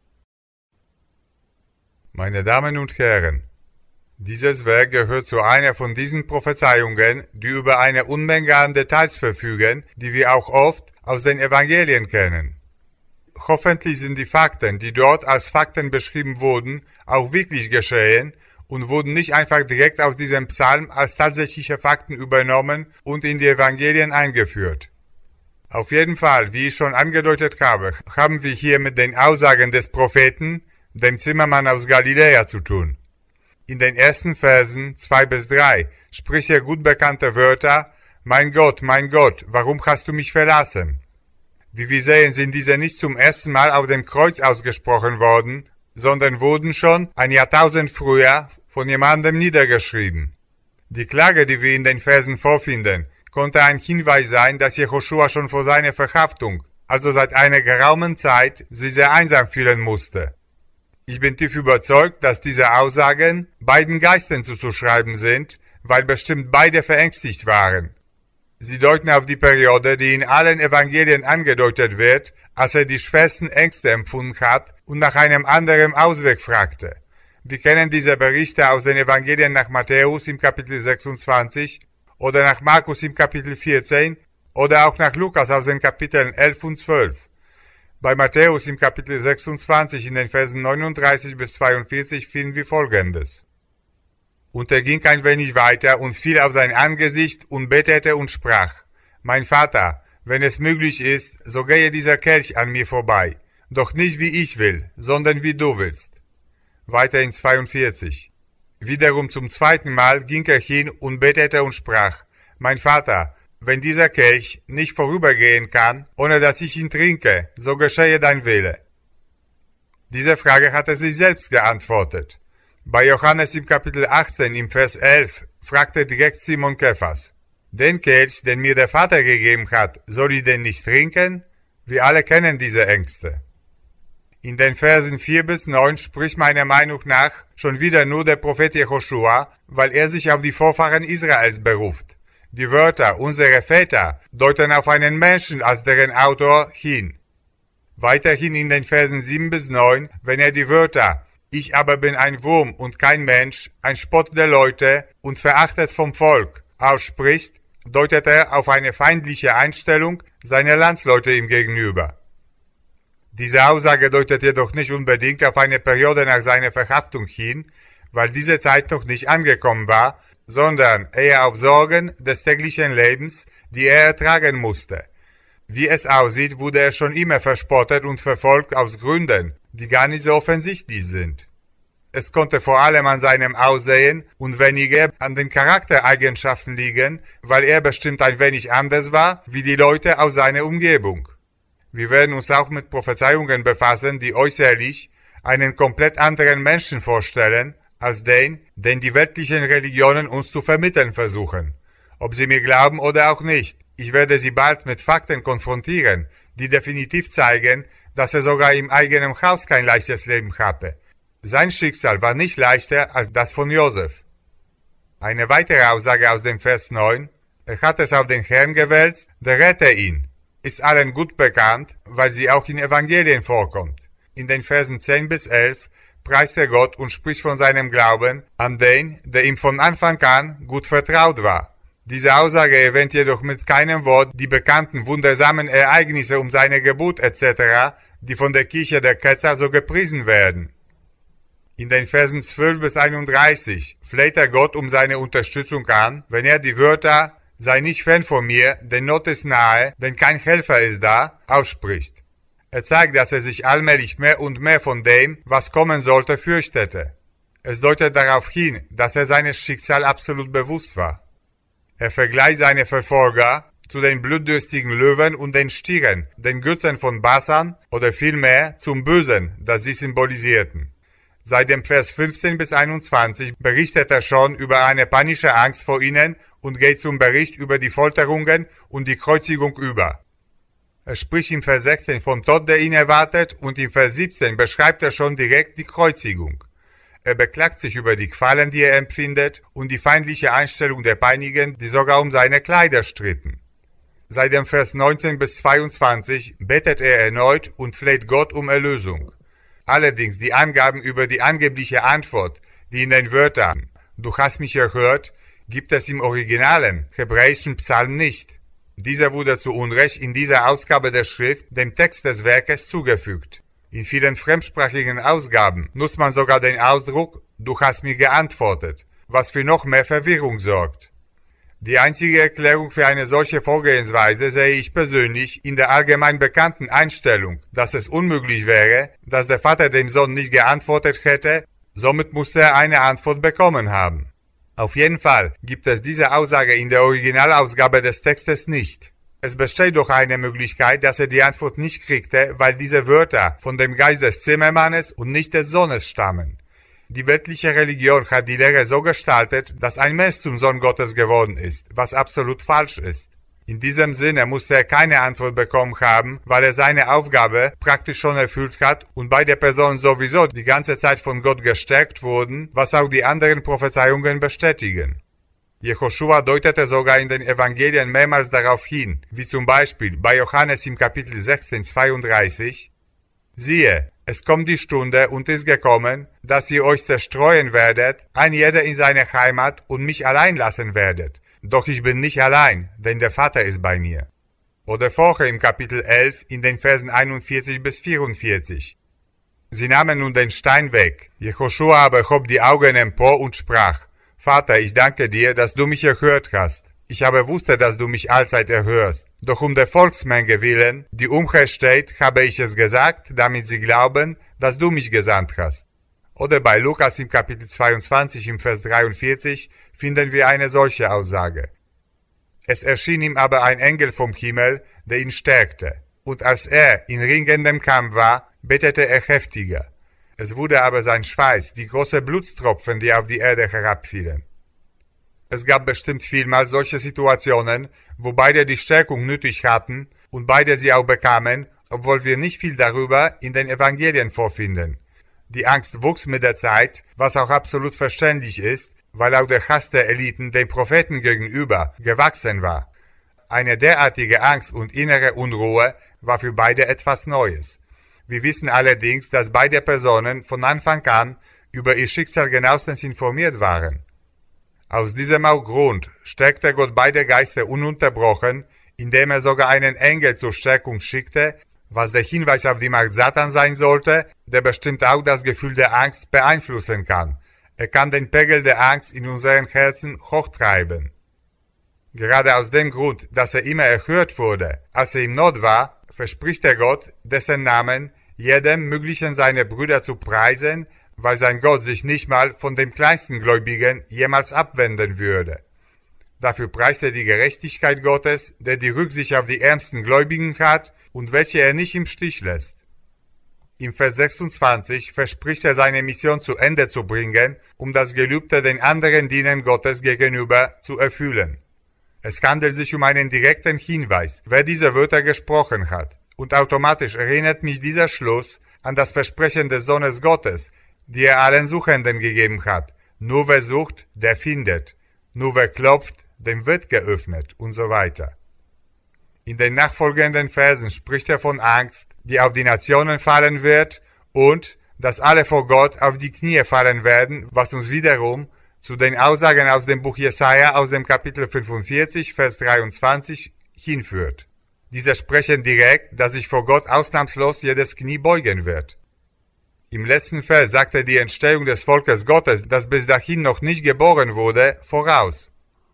Meine Damen und Herren, dieses Werk gehört zu einer von diesen Prophezeiungen, die über eine Unmenge an Details verfügen, die wir auch oft aus den Evangelien kennen. Hoffentlich sind die Fakten, die dort als Fakten beschrieben wurden, auch wirklich geschehen und wurden nicht einfach direkt aus diesem Psalm als tatsächliche Fakten übernommen und in die Evangelien eingeführt. Auf jeden Fall, wie ich schon angedeutet habe, haben wir hier mit den Aussagen des Propheten, dem Zimmermann aus Galiläa, zu tun. In den ersten Versen 2-3 spricht er gut bekannte Wörter: mein Gott, warum hast du mich verlassen? Wie wir sehen, sind diese nicht zum ersten Mal auf dem Kreuz ausgesprochen worden, sondern wurden schon ein Jahrtausend früher von jemandem niedergeschrieben. Die Klage, die wir in den Versen vorfinden, konnte ein Hinweis sein, dass Jehoschua schon vor seiner Verhaftung, also seit einer geraumen Zeit, sich sehr einsam fühlen musste. Ich bin tief überzeugt, dass diese Aussagen beiden Geistern zuzuschreiben sind, weil bestimmt beide verängstigt waren. Sie deuten auf die Periode, die in allen Evangelien angedeutet wird, als er die schwersten Ängste empfunden hat und nach einem anderen Ausweg fragte. Wir kennen diese Berichte aus den Evangelien nach Matthäus im Kapitel 26 oder nach Markus im Kapitel 14 oder auch nach Lukas aus den Kapiteln 11 und 12. Bei Matthäus im Kapitel 26 in den Versen 39-42 finden wir Folgendes. Und er ging ein wenig weiter und fiel auf sein Angesicht und betete und sprach: Mein Vater, wenn es möglich ist, so gehe dieser Kelch an mir vorbei, doch nicht wie ich will, sondern wie du willst. Weiter in 42. Wiederum zum zweiten Mal ging er hin und betete und sprach: Mein Vater, wenn dieser Kelch nicht vorübergehen kann, ohne dass ich ihn trinke, so geschehe dein Wille. Diese Frage hat er sich selbst geantwortet. Bei Johannes im Kapitel 18 im Vers 11 fragte direkt Simon Kephas: Den Kelch, den mir der Vater gegeben hat, soll ich den nicht trinken? Wir alle kennen diese Ängste. In den Versen 4-9 spricht meiner Meinung nach schon wieder nur der Prophet Jehoschua, weil er sich auf die Vorfahren Israels beruft. Die Wörter unsere Väter deuten auf einen Menschen als deren Autor hin. Weiterhin in den Versen 7-9, wenn er die Wörter Ich aber bin ein Wurm und kein Mensch, ein Spott der Leute und verachtet vom Volk ausspricht, deutet er auf eine feindliche Einstellung seiner Landsleute ihm gegenüber. Diese Aussage deutet jedoch nicht unbedingt auf eine Periode nach seiner Verhaftung hin, weil diese Zeit noch nicht angekommen war, sondern eher auf Sorgen des täglichen Lebens, die er ertragen musste. Wie es aussieht, wurde er schon immer verspottet und verfolgt aus Gründen, die gar nicht so offensichtlich sind. Es konnte vor allem an seinem Aussehen und weniger an den Charaktereigenschaften liegen, weil er bestimmt ein wenig anders war wie die Leute aus seiner Umgebung. Wir werden uns auch mit Prophezeiungen befassen, die äußerlich einen komplett anderen Menschen vorstellen, als den die weltlichen Religionen uns zu vermitteln versuchen. Ob sie mir glauben oder auch nicht, ich werde sie bald mit Fakten konfrontieren, die definitiv zeigen, dass er sogar im eigenen Haus kein leichtes Leben hatte. Sein Schicksal war nicht leichter als das von Josef. Eine weitere Aussage aus dem Vers 9, er hat es auf den Herrn gewälzt, der rette ihn, ist allen gut bekannt, weil sie auch in Evangelien vorkommt. In den Versen 10-11 preist er Gott und spricht von seinem Glauben an den, der ihm von Anfang an gut vertraut war. Diese Aussage erwähnt jedoch mit keinem Wort die bekannten wundersamen Ereignisse um seine Geburt etc., die von der Kirche der Ketzer so gepriesen werden. In den Versen 12-31 fleht er Gott um seine Unterstützung an, wenn er die Wörter Sei nicht fern von mir, denn Not ist nahe, denn kein Helfer ist da, ausspricht. Er zeigt, dass er sich allmählich mehr und mehr von dem, was kommen sollte, fürchtete. Es deutet darauf hin, dass er seines Schicksals absolut bewusst war. Er vergleicht seine Verfolger zu den blutdürstigen Löwen und den Stieren, den Götzen von Basan oder vielmehr zum Bösen, das sie symbolisierten. Seit dem Vers 15-21 berichtet er schon über eine panische Angst vor ihnen und geht zum Bericht über die Folterungen und die Kreuzigung über. Er spricht im Vers 16 vom Tod, der ihn erwartet, und im Vers 17 beschreibt er schon direkt die Kreuzigung. Er beklagt sich über die Qualen, die er empfindet, und die feindliche Einstellung der Peinigen, die sogar um seine Kleider stritten. Seit dem Vers 19-22 betet er erneut und fleht Gott um Erlösung. Allerdings die Angaben über die angebliche Antwort, die in den Wörtern Du hast mich erhört, gibt es im originalen hebräischen Psalm nicht. Dieser wurde zu Unrecht in dieser Ausgabe der Schrift dem Text des Werkes zugefügt. In vielen fremdsprachigen Ausgaben nutzt man sogar den Ausdruck du hast mir geantwortet, was für noch mehr Verwirrung sorgt. Die einzige Erklärung für eine solche Vorgehensweise sehe ich persönlich in der allgemein bekannten Einstellung, dass es unmöglich wäre, dass der Vater dem Sohn nicht geantwortet hätte, somit musste er eine Antwort bekommen haben. Auf jeden Fall gibt es diese Aussage in der Originalausgabe des Textes nicht. Es besteht doch eine Möglichkeit, dass er die Antwort nicht kriegte, weil diese Wörter von dem Geist des Zimmermannes und nicht des Sohnes stammen. Die weltliche Religion hat die Lehre so gestaltet, dass ein Mensch zum Sohn Gottes geworden ist, was absolut falsch ist. In diesem Sinne musste er keine Antwort bekommen haben, weil er seine Aufgabe praktisch schon erfüllt hat und beide Personen sowieso die ganze Zeit von Gott gestärkt wurden, was auch die anderen Prophezeiungen bestätigen. Jehoschua deutete sogar in den Evangelien mehrmals darauf hin, wie zum Beispiel bei Johannes im Kapitel 16, 32, siehe, es kommt die Stunde und ist gekommen, dass ihr euch zerstreuen werdet, ein jeder in seine Heimat und mich allein lassen werdet. Doch ich bin nicht allein, denn der Vater ist bei mir. Oder vorher im Kapitel 11 in den Versen 41 bis 44. Sie nahmen nun den Stein weg. Jehoschua aber hob die Augen empor und sprach, Vater, ich danke dir, dass du mich erhört hast. Ich aber wusste, dass du mich allzeit erhörst. Doch um der Volksmenge willen, die umher steht, habe ich es gesagt, damit sie glauben, dass du mich gesandt hast. Oder bei Lukas im Kapitel 22 im Vers 43 finden wir eine solche Aussage. Es erschien ihm aber ein Engel vom Himmel, der ihn stärkte. Und als er in ringendem Kampf war, betete er heftiger. Es wurde aber sein Schweiß wie große Blutstropfen, die auf die Erde herabfielen. Es gab bestimmt vielmal solche Situationen, wo beide die Stärkung nötig hatten und beide sie auch bekamen, obwohl wir nicht viel darüber in den Evangelien vorfinden. Die Angst wuchs mit der Zeit, was auch absolut verständlich ist, weil auch der Hass der Eliten den Propheten gegenüber gewachsen war. Eine derartige Angst und innere Unruhe war für beide etwas Neues. Wir wissen allerdings, dass beide Personen von Anfang an über ihr Schicksal genauestens informiert waren. Aus diesem auch Grund stärkte Gott beide Geister ununterbrochen, indem er sogar einen Engel zur Stärkung schickte, was der Hinweis auf die Macht Satan sein sollte, der bestimmt auch das Gefühl der Angst beeinflussen kann. Er kann den Pegel der Angst in unseren Herzen hochtreiben. Gerade aus dem Grund, dass er immer erhört wurde, als er in Not war, verspricht der Gott, dessen Namen jedem möglichen seiner Brüder zu preisen, weil sein Gott sich nicht mal von dem kleinsten Gläubigen jemals abwenden würde. Dafür preist er die Gerechtigkeit Gottes, der die Rücksicht auf die ärmsten Gläubigen hat und welche er nicht im Stich lässt. Im Vers 26 verspricht er seine Mission zu Ende zu bringen, um das Gelübde den anderen Dienern Gottes gegenüber zu erfüllen. Es handelt sich um einen direkten Hinweis, wer diese Wörter gesprochen hat, und automatisch erinnert mich dieser Schluss an das Versprechen des Sohnes Gottes, die er allen Suchenden gegeben hat. Nur wer sucht, der findet. Nur wer klopft, dem wird geöffnet und so weiter. In den nachfolgenden Versen spricht er von Angst, die auf die Nationen fallen wird und dass alle vor Gott auf die Knie fallen werden, was uns wiederum zu den Aussagen aus dem Buch Jesaja aus dem Kapitel 45, Vers 23 hinführt. Diese sprechen direkt, dass sich vor Gott ausnahmslos jedes Knie beugen wird. Im letzten Vers sagt er die Entstehung des Volkes Gottes, das bis dahin noch nicht geboren wurde, voraus.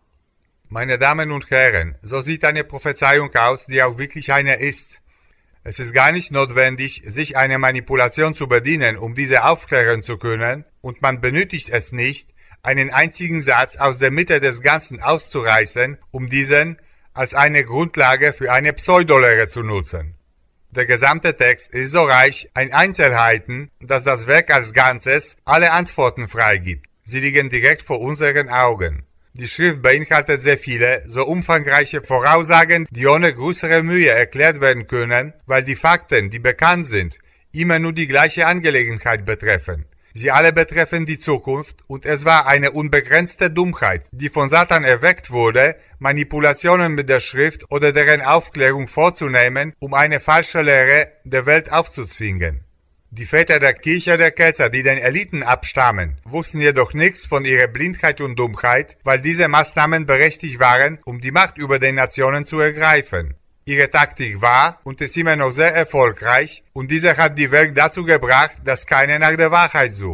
Meine Damen und Herren, so sieht eine Prophezeiung aus, die auch wirklich eine ist. Es ist gar nicht notwendig, sich einer Manipulation zu bedienen, um diese aufklären zu können, und man benötigt es nicht, einen einzigen Satz aus der Mitte des Ganzen auszureißen, um diesen als eine Grundlage für eine Pseudolehre zu nutzen. Der gesamte Text ist so reich an Einzelheiten, dass das Werk als Ganzes alle Antworten freigibt. Sie liegen direkt vor unseren Augen. Die Schrift beinhaltet sehr viele, so umfangreiche Voraussagen, die ohne größere Mühe erklärt werden können, weil die Fakten, die bekannt sind, immer nur die gleiche Angelegenheit betreffen. Sie alle betreffen die Zukunft und es war eine unbegrenzte Dummheit, die von Satan erweckt wurde, Manipulationen mit der Schrift oder deren Aufklärung vorzunehmen, um eine falsche Lehre der Welt aufzuzwingen. Die Väter der Kirche der Ketzer, die den Eliten abstammen, wussten jedoch nichts von ihrer Blindheit und Dummheit, weil diese Maßnahmen berechtigt waren, um die Macht über den Nationen zu ergreifen. Ihre Taktik war und ist immer noch sehr erfolgreich und diese hat die Welt dazu gebracht, dass keiner nach der Wahrheit sucht.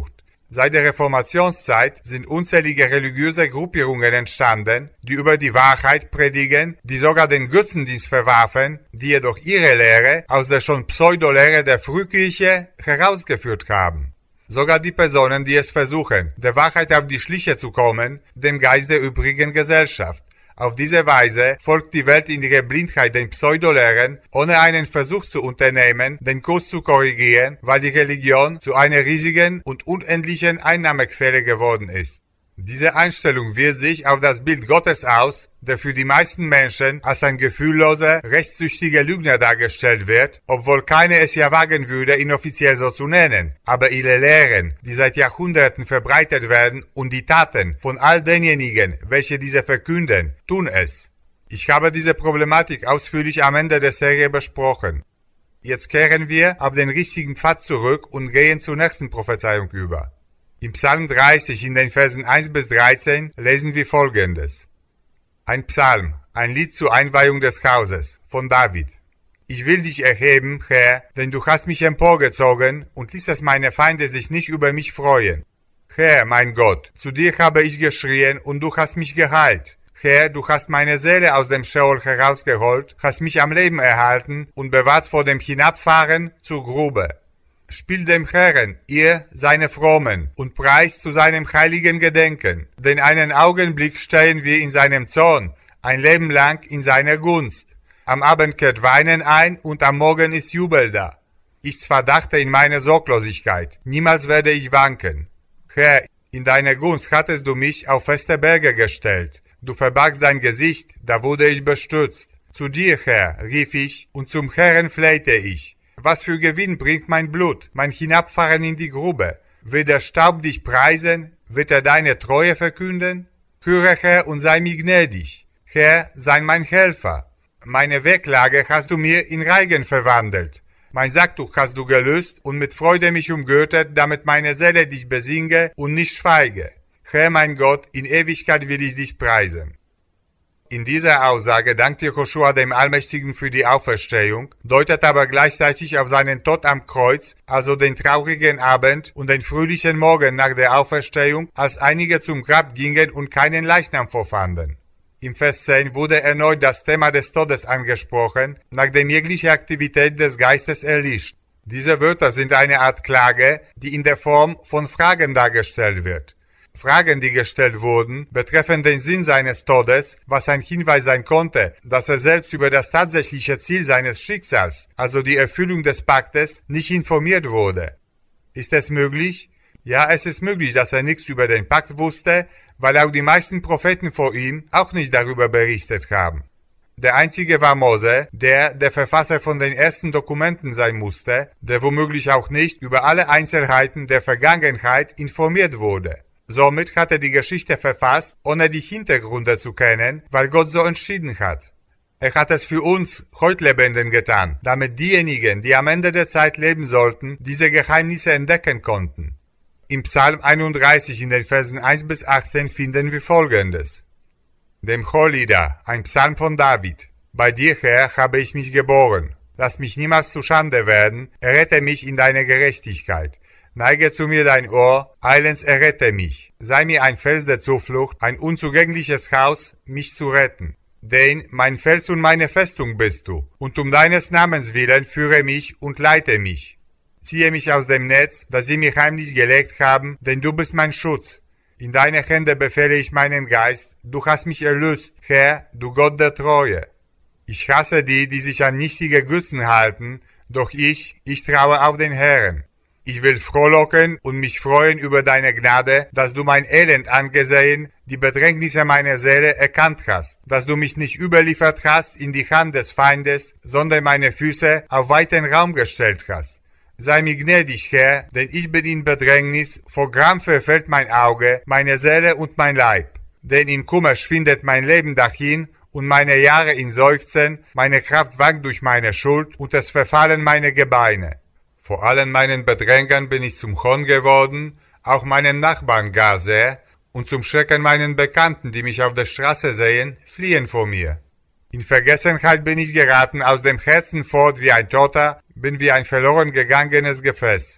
Seit der Reformationszeit sind unzählige religiöse Gruppierungen entstanden, die über die Wahrheit predigen, die sogar den Götzendienst verwarfen, die jedoch ihre Lehre aus der schon Pseudolehre der Frühkirche herausgeführt haben. Sogar die Personen, die es versuchen, der Wahrheit auf die Schliche zu kommen, dem Geist der übrigen Gesellschaft. Auf diese Weise folgt die Welt in ihrer Blindheit den Pseudolehren, ohne einen Versuch zu unternehmen, den Kurs zu korrigieren, weil die Religion zu einer riesigen und unendlichen Einnahmequelle geworden ist. Diese Einstellung wirkt sich auf das Bild Gottes aus, der für die meisten Menschen als ein gefühlloser, rechtssüchtiger Lügner dargestellt wird, obwohl keiner es ja wagen würde, ihn offiziell so zu nennen. Aber ihre Lehren, die seit Jahrhunderten verbreitet werden, und die Taten von all denjenigen, welche diese verkünden, tun es. Ich habe diese Problematik ausführlich am Ende der Serie besprochen. Jetzt kehren wir auf den richtigen Pfad zurück und gehen zur nächsten Prophezeiung über. Im Psalm 30 in den Versen 1 bis 13 lesen wir Folgendes. Ein Psalm, ein Lied zur Einweihung des Hauses, von David. Ich will dich erheben, Herr, denn du hast mich emporgezogen und ließest meine Feinde sich nicht über mich freuen. Herr, mein Gott, zu dir habe ich geschrien und du hast mich geheilt. Herr, du hast meine Seele aus dem Scheol herausgeholt, hast mich am Leben erhalten und bewahrt vor dem Hinabfahren zur Grube. Spielt dem Herrn, ihr, seine Frommen, und preist zu seinem heiligen Gedenken, denn einen Augenblick stehen wir in seinem Zorn, ein Leben lang in seiner Gunst. Am Abend kehrt Weinen ein und am Morgen ist Jubel da. Ich zwar dachte in meiner Sorglosigkeit, niemals werde ich wanken. Herr, in deiner Gunst hattest du mich auf feste Berge gestellt. Du verbargst dein Gesicht, da wurde ich bestürzt. Zu dir, Herr, rief ich, und zum Herrn flehte ich. Was für Gewinn bringt mein Blut, mein Hinabfahren in die Grube? Wird der Staub dich preisen? Wird er deine Treue verkünden? Höre, Herr, und sei mir gnädig. Herr, sei mein Helfer. Meine Wehklage hast du mir in Reigen verwandelt. Mein Sacktuch hast du gelöst und mit Freude mich umgürtet, damit meine Seele dich besinge und nicht schweige. Herr, mein Gott, in Ewigkeit will ich dich preisen. In dieser Aussage dankt Jehoschua dem Allmächtigen für die Auferstehung, deutet aber gleichzeitig auf seinen Tod am Kreuz, also den traurigen Abend und den fröhlichen Morgen nach der Auferstehung, als einige zum Grab gingen und keinen Leichnam vorfanden. Im Vers 10 wurde erneut das Thema des Todes angesprochen, nachdem jegliche Aktivität des Geistes erlischt. Diese Wörter sind eine Art Klage, die in der Form von Fragen dargestellt wird. Fragen, die gestellt wurden, betreffen den Sinn seines Todes, was ein Hinweis sein konnte, dass er selbst über das tatsächliche Ziel seines Schicksals, also die Erfüllung des Paktes, nicht informiert wurde. Ist es möglich? Ja, es ist möglich, dass er nichts über den Pakt wusste, weil auch die meisten Propheten vor ihm auch nicht darüber berichtet haben. Der einzige war Mose, der Verfasser von den ersten Dokumenten sein musste, der womöglich auch nicht über alle Einzelheiten der Vergangenheit informiert wurde. Somit hat er die Geschichte verfasst, ohne die Hintergründe zu kennen, weil Gott so entschieden hat. Er hat es für uns Heutlebenden getan, damit diejenigen, die am Ende der Zeit leben sollten, diese Geheimnisse entdecken konnten. Im Psalm 31 in den Versen 1 bis 18 finden wir Folgendes. Dem Cholida, ein Psalm von David. Bei dir, Herr, habe ich mich geboren. Lass mich niemals zu Schande werden, errette mich in deine Gerechtigkeit. Neige zu mir dein Ohr, eilends errette mich. Sei mir ein Fels der Zuflucht, ein unzugängliches Haus, mich zu retten. Denn mein Fels und meine Festung bist du, und um deines Namens willen führe mich und leite mich. Ziehe mich aus dem Netz, das sie mir heimlich gelegt haben, denn du bist mein Schutz. In deine Hände befehle ich meinen Geist, du hast mich erlöst, Herr, du Gott der Treue. Ich hasse die, die sich an nichtige Götzen halten, doch ich traue auf den Herrn. Ich will frohlocken und mich freuen über deine Gnade, dass du mein Elend angesehen, die Bedrängnisse meiner Seele erkannt hast, dass du mich nicht überliefert hast in die Hand des Feindes, sondern meine Füße auf weiten Raum gestellt hast. Sei mir gnädig, Herr, denn ich bin in Bedrängnis, vor Gram verfällt mein Auge, meine Seele und mein Leib. Denn in Kummer schwindet mein Leben dahin und meine Jahre in Seufzen, meine Kraft wankt durch meine Schuld und es verfallen meine Gebeine. Vor allen meinen Bedrängern bin ich zum Hohn geworden, auch meinen Nachbarn gar sehr, und zum Schrecken meinen Bekannten, die mich auf der Straße sehen, fliehen vor mir. In Vergessenheit bin ich geraten, aus dem Herzen fort wie ein Toter, bin wie ein verloren gegangenes Gefäß.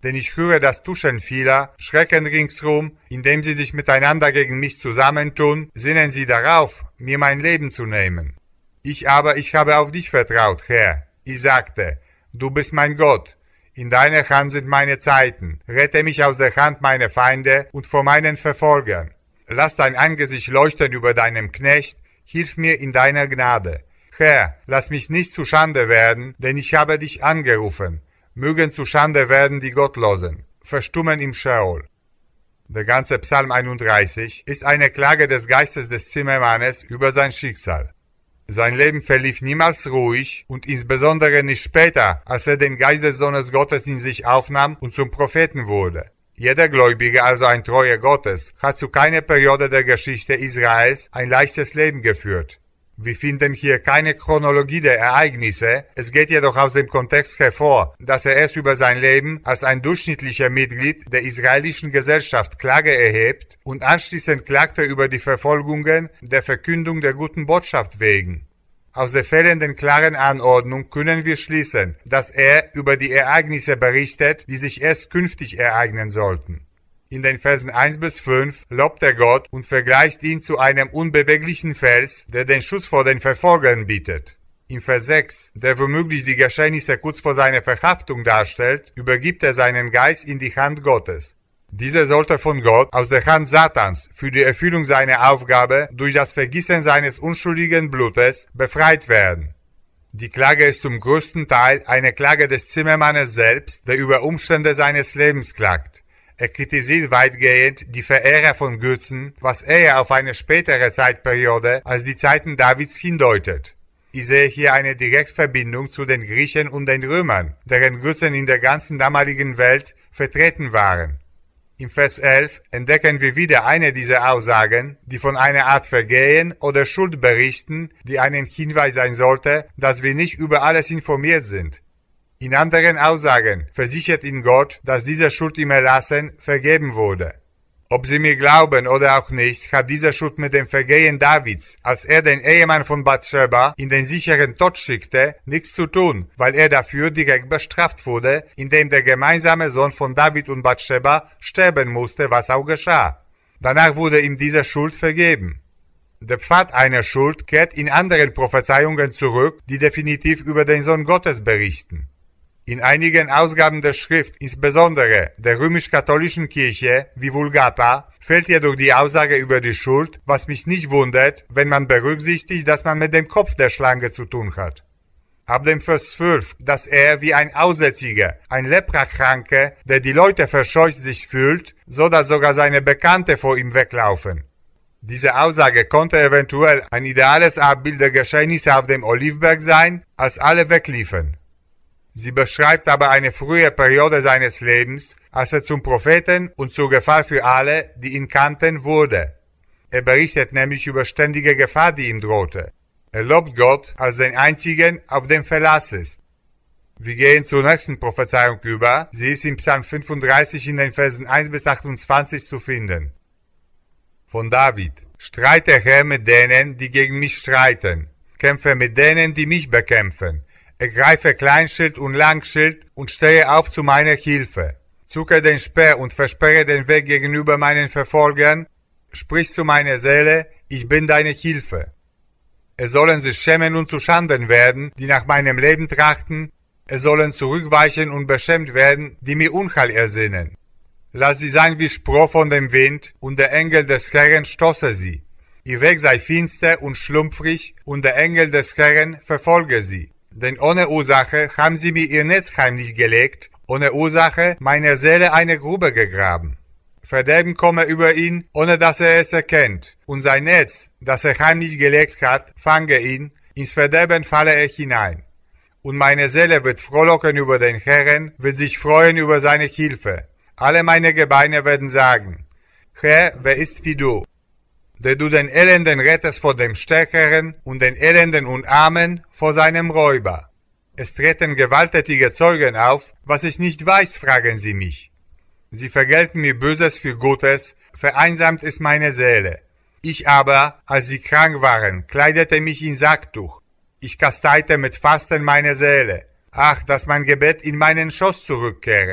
denn ich höre das Tuschen vieler, Schrecken ringsrum, indem sie sich miteinander gegen mich zusammentun, sinnen sie darauf, mir mein Leben zu nehmen. Ich habe auf dich vertraut, Herr. Ich sagte, du bist mein Gott. In deiner Hand sind meine Zeiten. Rette mich aus der Hand meiner Feinde und vor meinen Verfolgern. Lass dein Angesicht leuchten über deinem Knecht. Hilf mir in deiner Gnade. Herr, lass mich nicht zu Schande werden, denn ich habe dich angerufen. Mögen zu Schande werden die Gottlosen. Verstummen im Scheol. Der ganze Psalm 31 ist eine Klage des Geistes des Zimmermannes über sein Schicksal. Sein Leben verlief niemals ruhig und insbesondere nicht später, als er den Geist des Sohnes Gottes in sich aufnahm und zum Propheten wurde. Jeder Gläubige, also ein Treuer Gottes, hat zu keiner Periode der Geschichte Israels ein leichtes Leben geführt. Wir finden hier keine Chronologie der Ereignisse, es geht jedoch aus dem Kontext hervor, dass er erst über sein Leben als ein durchschnittlicher Mitglied der israelischen Gesellschaft Klage erhebt und anschließend klagt er über die Verfolgungen der Verkündung der guten Botschaft wegen. Aus der fehlenden klaren Anordnung können wir schließen, dass er über die Ereignisse berichtet, die sich erst künftig ereignen sollten. In den Versen 1 bis 5 lobt er Gott und vergleicht ihn zu einem unbeweglichen Fels, der den Schutz vor den Verfolgern bietet. In Vers 6, der womöglich die Geschehnisse kurz vor seiner Verhaftung darstellt, übergibt er seinen Geist in die Hand Gottes. Dieser sollte von Gott aus der Hand Satans für die Erfüllung seiner Aufgabe durch das Vergießen seines unschuldigen Blutes befreit werden. Die Klage ist zum größten Teil eine Klage des Zimmermannes selbst, der über Umstände seines Lebens klagt. Er kritisiert weitgehend die Verehrer von Götzen, was eher auf eine spätere Zeitperiode als die Zeiten Davids hindeutet. Ich sehe hier eine Direktverbindung zu den Griechen und den Römern, deren Götzen in der ganzen damaligen Welt vertreten waren. Im Vers 11 entdecken wir wieder eine dieser Aussagen, die von einer Art Vergehen oder Schuld berichten, die einen Hinweis sein sollte, dass wir nicht über alles informiert sind. In anderen Aussagen versichert ihn Gott, dass diese Schuld ihm erlassen, vergeben wurde. Ob Sie mir glauben oder auch nicht, hat diese Schuld mit dem Vergehen Davids, als er den Ehemann von Bathscheba in den sicheren Tod schickte, nichts zu tun, weil er dafür direkt bestraft wurde, indem der gemeinsame Sohn von David und Bathscheba sterben musste, was auch geschah. Danach wurde ihm diese Schuld vergeben. Der Pfad einer Schuld kehrt in anderen Prophezeiungen zurück, die definitiv über den Sohn Gottes berichten. In einigen Ausgaben der Schrift, insbesondere der römisch-katholischen Kirche wie Vulgata, fehlt jedoch die Aussage über die Schuld, was mich nicht wundert, wenn man berücksichtigt, dass man mit dem Kopf der Schlange zu tun hat. Ab dem Vers 12, dass er wie ein Aussätziger, ein Leprakranke, der die Leute verscheucht sich fühlt, so dass sogar seine Bekannte vor ihm weglaufen. Diese Aussage konnte eventuell ein ideales Abbild der Geschehnisse auf dem Olivberg sein, als alle wegliefen. Sie beschreibt aber eine frühe Periode seines Lebens, als er zum Propheten und zur Gefahr für alle, die ihn kannten, wurde. Er berichtet nämlich über ständige Gefahr, die ihm drohte. Er lobt Gott als den einzigen, auf dem Verlass ist. Wir gehen zur nächsten Prophezeiung über, sie ist im Psalm 35 in den Versen 1 bis 28 zu finden. Von David: Streite, Herr, mit denen, die gegen mich streiten. Kämpfe mit denen, die mich bekämpfen. Ergreife Kleinschild und Langschild und stehe auf zu meiner Hilfe. Zucke den Speer und versperre den Weg gegenüber meinen Verfolgern. Sprich zu meiner Seele, ich bin deine Hilfe. Es sollen sich schämen und zu Schanden werden, die nach meinem Leben trachten. Es sollen zurückweichen und beschämt werden, die mir Unheil ersinnen. Lass sie sein wie Stroh von dem Wind, und der Engel des Herrn stoße sie. Ihr Weg sei finster und schlumpfrig, und der Engel des Herrn verfolge sie. Denn ohne Ursache haben sie mir ihr Netz heimlich gelegt, ohne Ursache meiner Seele eine Grube gegraben. Verderben komme über ihn, ohne dass er es erkennt, und sein Netz, das er heimlich gelegt hat, fange ihn, ins Verderben falle er hinein. Und meine Seele wird frohlocken über den Herrn, wird sich freuen über seine Hilfe. Alle meine Gebeine werden sagen: Herr, wer ist wie du? Der du den Elenden rettest vor dem Stärkeren und den Elenden und Armen vor seinem Räuber. Es treten gewalttätige Zeugen auf, was ich nicht weiß, fragen sie mich. Sie vergelten mir Böses für Gutes, vereinsamt ist meine Seele. Ich aber, als sie krank waren, kleidete mich in Sacktuch. Ich kasteite mit Fasten meine Seele. Ach, dass mein Gebet in meinen Schoß zurückkehre.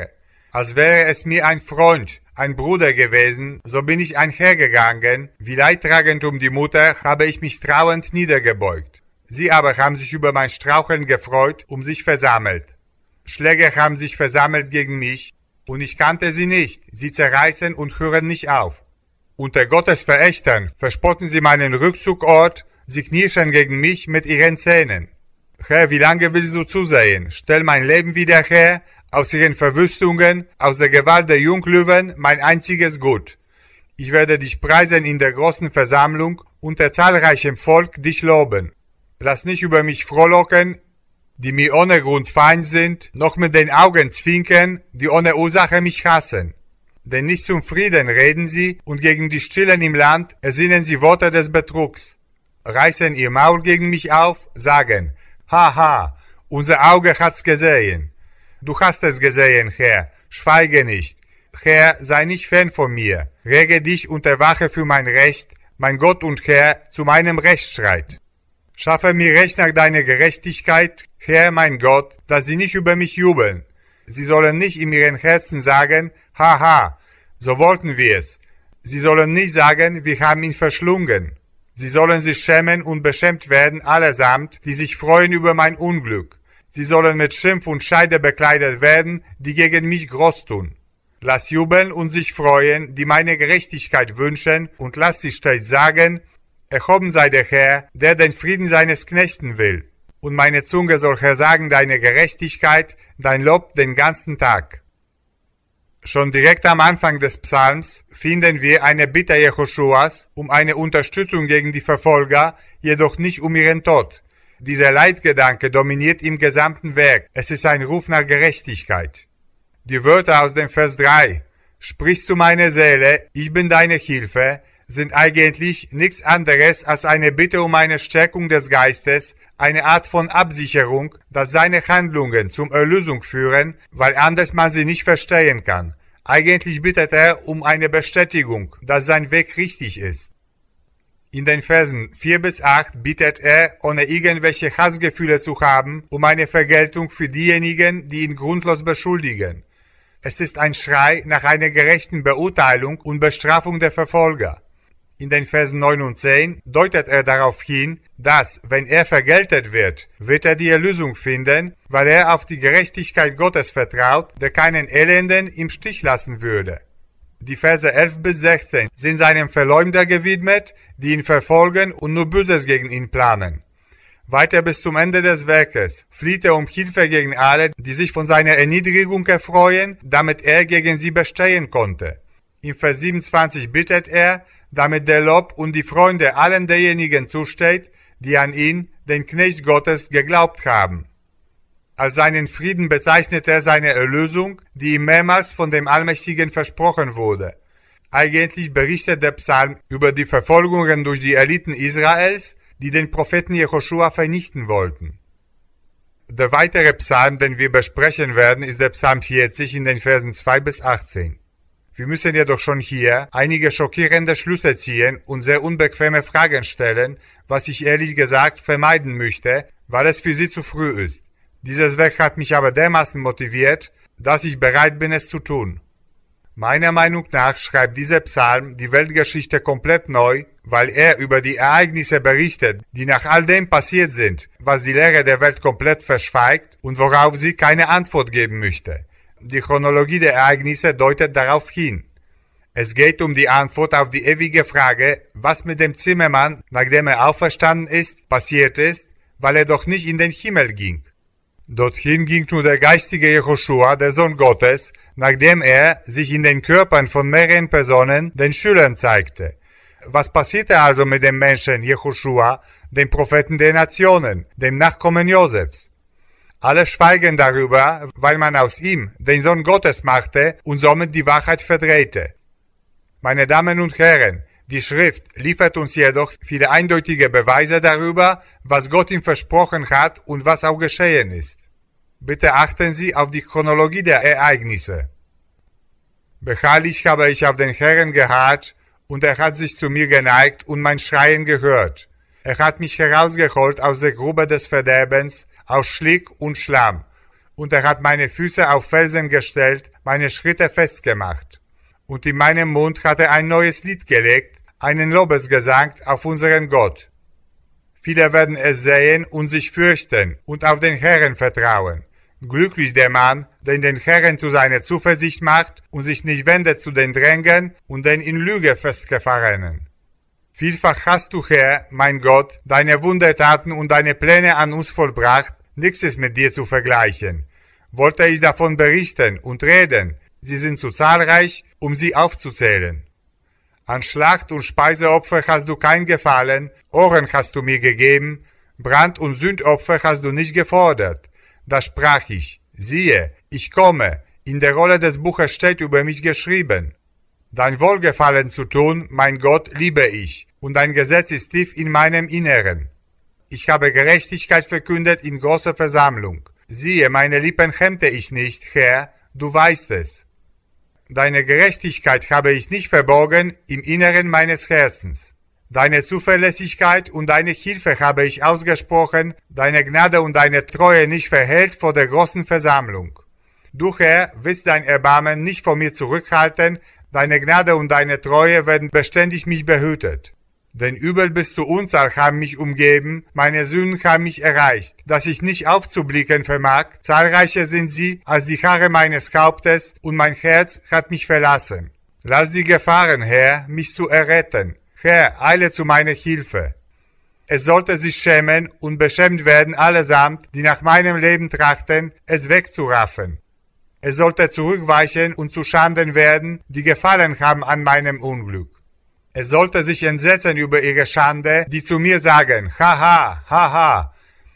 Als wäre es mir ein Freund, ein Bruder gewesen, so bin ich einhergegangen, wie leidtragend um die Mutter habe ich mich trauernd niedergebeugt. Sie aber haben sich über mein Straucheln gefreut, sich versammelt. Schläger haben sich versammelt gegen mich, und ich kannte sie nicht, sie zerreißen und hören nicht auf. Unter Gottes Verächtern verspotten sie meinen Rückzugort, sie knirschen gegen mich mit ihren Zähnen. Herr, wie lange willst du zusehen? Stell mein Leben wieder her, aus ihren Verwüstungen, aus der Gewalt der Junglöwen, mein einziges Gut. Ich werde dich preisen in der großen Versammlung, unter zahlreichem Volk dich loben. Lass nicht über mich frohlocken, die mir ohne Grund Feind sind, noch mit den Augen zwinkern, die ohne Ursache mich hassen. Denn nicht zum Frieden reden sie, und gegen die Stillen im Land ersinnen sie Worte des Betrugs. Reißen ihr Maul gegen mich auf, sagen, Haha, unser Auge hat's gesehen. Du hast es gesehen, Herr, schweige nicht. Herr, sei nicht fern von mir. Rege dich und erwache für mein Recht, mein Gott und Herr, zu meinem Rechtsstreit. Schaffe mir Recht nach deiner Gerechtigkeit, Herr, mein Gott, dass sie nicht über mich jubeln. Sie sollen nicht in ihren Herzen sagen, Haha, so wollten wir es. Sie sollen nicht sagen, wir haben ihn verschlungen. Sie sollen sich schämen und beschämt werden allesamt, die sich freuen über mein Unglück. Sie sollen mit Schimpf und Scheide bekleidet werden, die gegen mich groß tun. Lass jubeln und sich freuen, die meine Gerechtigkeit wünschen, und lass sie stets sagen, erhoben sei der Herr, der den Frieden seines Knechten will. Und meine Zunge soll versagen deine Gerechtigkeit, dein Lob den ganzen Tag. Schon direkt am Anfang des Psalms finden wir eine Bitte Jehoschuas um eine Unterstützung gegen die Verfolger, jedoch nicht um ihren Tod. Dieser Leitgedanke dominiert im gesamten Werk. Es ist ein Ruf nach Gerechtigkeit. Die Wörter aus dem Vers 3, sprichst du meine Seele, ich bin deine Hilfe, sind eigentlich nichts anderes als eine Bitte um eine Stärkung des Geistes, eine Art von Absicherung, dass seine Handlungen zum Erlösung führen, weil anders man sie nicht verstehen kann. Eigentlich bittet er um eine Bestätigung, dass sein Weg richtig ist. In den Versen 4 bis 8 bittet er, ohne irgendwelche Hassgefühle zu haben, um eine Vergeltung für diejenigen, die ihn grundlos beschuldigen. Es ist ein Schrei nach einer gerechten Beurteilung und Bestrafung der Verfolger. In den Versen 9 und 10 deutet er darauf hin, dass, wenn er vergeltet wird er die Erlösung finden, weil er auf die Gerechtigkeit Gottes vertraut, der keinen Elenden im Stich lassen würde. Die Verse 11 bis 16 sind seinem Verleumder gewidmet, die ihn verfolgen und nur Böses gegen ihn planen. Weiter bis zum Ende des Werkes flieht er um Hilfe gegen alle, die sich von seiner Erniedrigung erfreuen, damit er gegen sie bestehen konnte. Im Vers 27 bittet er, damit der Lob und die Freunde allen derjenigen zusteht, die an ihn, den Knecht Gottes, geglaubt haben. Als seinen Frieden bezeichnet er seine Erlösung, die ihm mehrmals von dem Allmächtigen versprochen wurde. Eigentlich berichtet der Psalm über die Verfolgungen durch die Eliten Israels, die den Propheten Jehoschua vernichten wollten. Der weitere Psalm, den wir besprechen werden, ist der Psalm 40 in den Versen 2 bis 18. Wir müssen jedoch schon hier einige schockierende Schlüsse ziehen und sehr unbequeme Fragen stellen, was ich ehrlich gesagt vermeiden möchte, weil es für sie zu früh ist. Dieses Werk hat mich aber dermaßen motiviert, dass ich bereit bin, es zu tun. Meiner Meinung nach schreibt dieser Psalm die Weltgeschichte komplett neu, weil er über die Ereignisse berichtet, die nach all dem passiert sind, was die Lehre der Welt komplett verschweigt und worauf sie keine Antwort geben möchte. Die Chronologie der Ereignisse deutet darauf hin. Es geht um die Antwort auf die ewige Frage, was mit dem Zimmermann, nachdem er auferstanden ist, passiert ist, weil er doch nicht in den Himmel ging. Dorthin ging nur der geistige Jehoschua, der Sohn Gottes, nachdem er sich in den Körpern von mehreren Personen, den Schülern, zeigte. Was passierte also mit dem Menschen Jehoschua, dem Propheten der Nationen, dem Nachkommen Josefs? Alle schweigen darüber, weil man aus ihm den Sohn Gottes machte und somit die Wahrheit verdrehte. Meine Damen und Herren, die Schrift liefert uns jedoch viele eindeutige Beweise darüber, was Gott ihm versprochen hat und was auch geschehen ist. Bitte achten Sie auf die Chronologie der Ereignisse. Beharrlich habe ich auf den Herrn geharrt, und er hat sich zu mir geneigt und mein Schreien gehört. Er hat mich herausgeholt aus der Grube des Verderbens, aus Schlick und Schlamm, und er hat meine Füße auf Felsen gestellt, meine Schritte festgemacht. Und in meinem Mund hat er ein neues Lied gelegt, einen Lobesgesang auf unseren Gott. Viele werden es sehen und sich fürchten und auf den Herrn vertrauen. Glücklich der Mann, der den Herrn zu seiner Zuversicht macht und sich nicht wendet zu den Drängen und den in Lüge festgefahrenen. Vielfach hast du, Herr, mein Gott, deine Wundertaten und deine Pläne an uns vollbracht, nichts ist mit dir zu vergleichen. Wollte ich davon berichten und reden, sie sind zu zahlreich, um sie aufzuzählen. An Schlacht- und Speiseopfer hast du kein Gefallen, Ohren hast du mir gegeben, Brand- und Sündopfer hast du nicht gefordert. Da sprach ich, siehe, ich komme, in der Rolle des Buches steht über mich geschrieben. Dein Wohlgefallen zu tun, mein Gott, liebe ich, und dein Gesetz ist tief in meinem Inneren. Ich habe Gerechtigkeit verkündet in großer Versammlung. Siehe, meine Lippen hemmte ich nicht, Herr, du weißt es. Deine Gerechtigkeit habe ich nicht verborgen im Inneren meines Herzens. Deine Zuverlässigkeit und deine Hilfe habe ich ausgesprochen, deine Gnade und deine Treue nicht verhehlt vor der großen Versammlung. Du, Herr, wirst dein Erbarmen nicht von mir zurückhalten, deine Gnade und deine Treue werden beständig mich behütet. Denn Übel bis zur Unzahl haben mich umgeben, meine Sünden haben mich erreicht, dass ich nicht aufzublicken vermag, zahlreicher sind sie als die Haare meines Hauptes, und mein Herz hat mich verlassen. Lass die Gefahren, Herr, mich zu erretten. Herr, eile zu meiner Hilfe. Es sollte sich schämen und beschämt werden allesamt, die nach meinem Leben trachten, es wegzuraffen. Es sollte zurückweichen und zu Schanden werden, die gefallen haben an meinem Unglück. Es sollte sich entsetzen über ihre Schande, die zu mir sagen, haha, haha.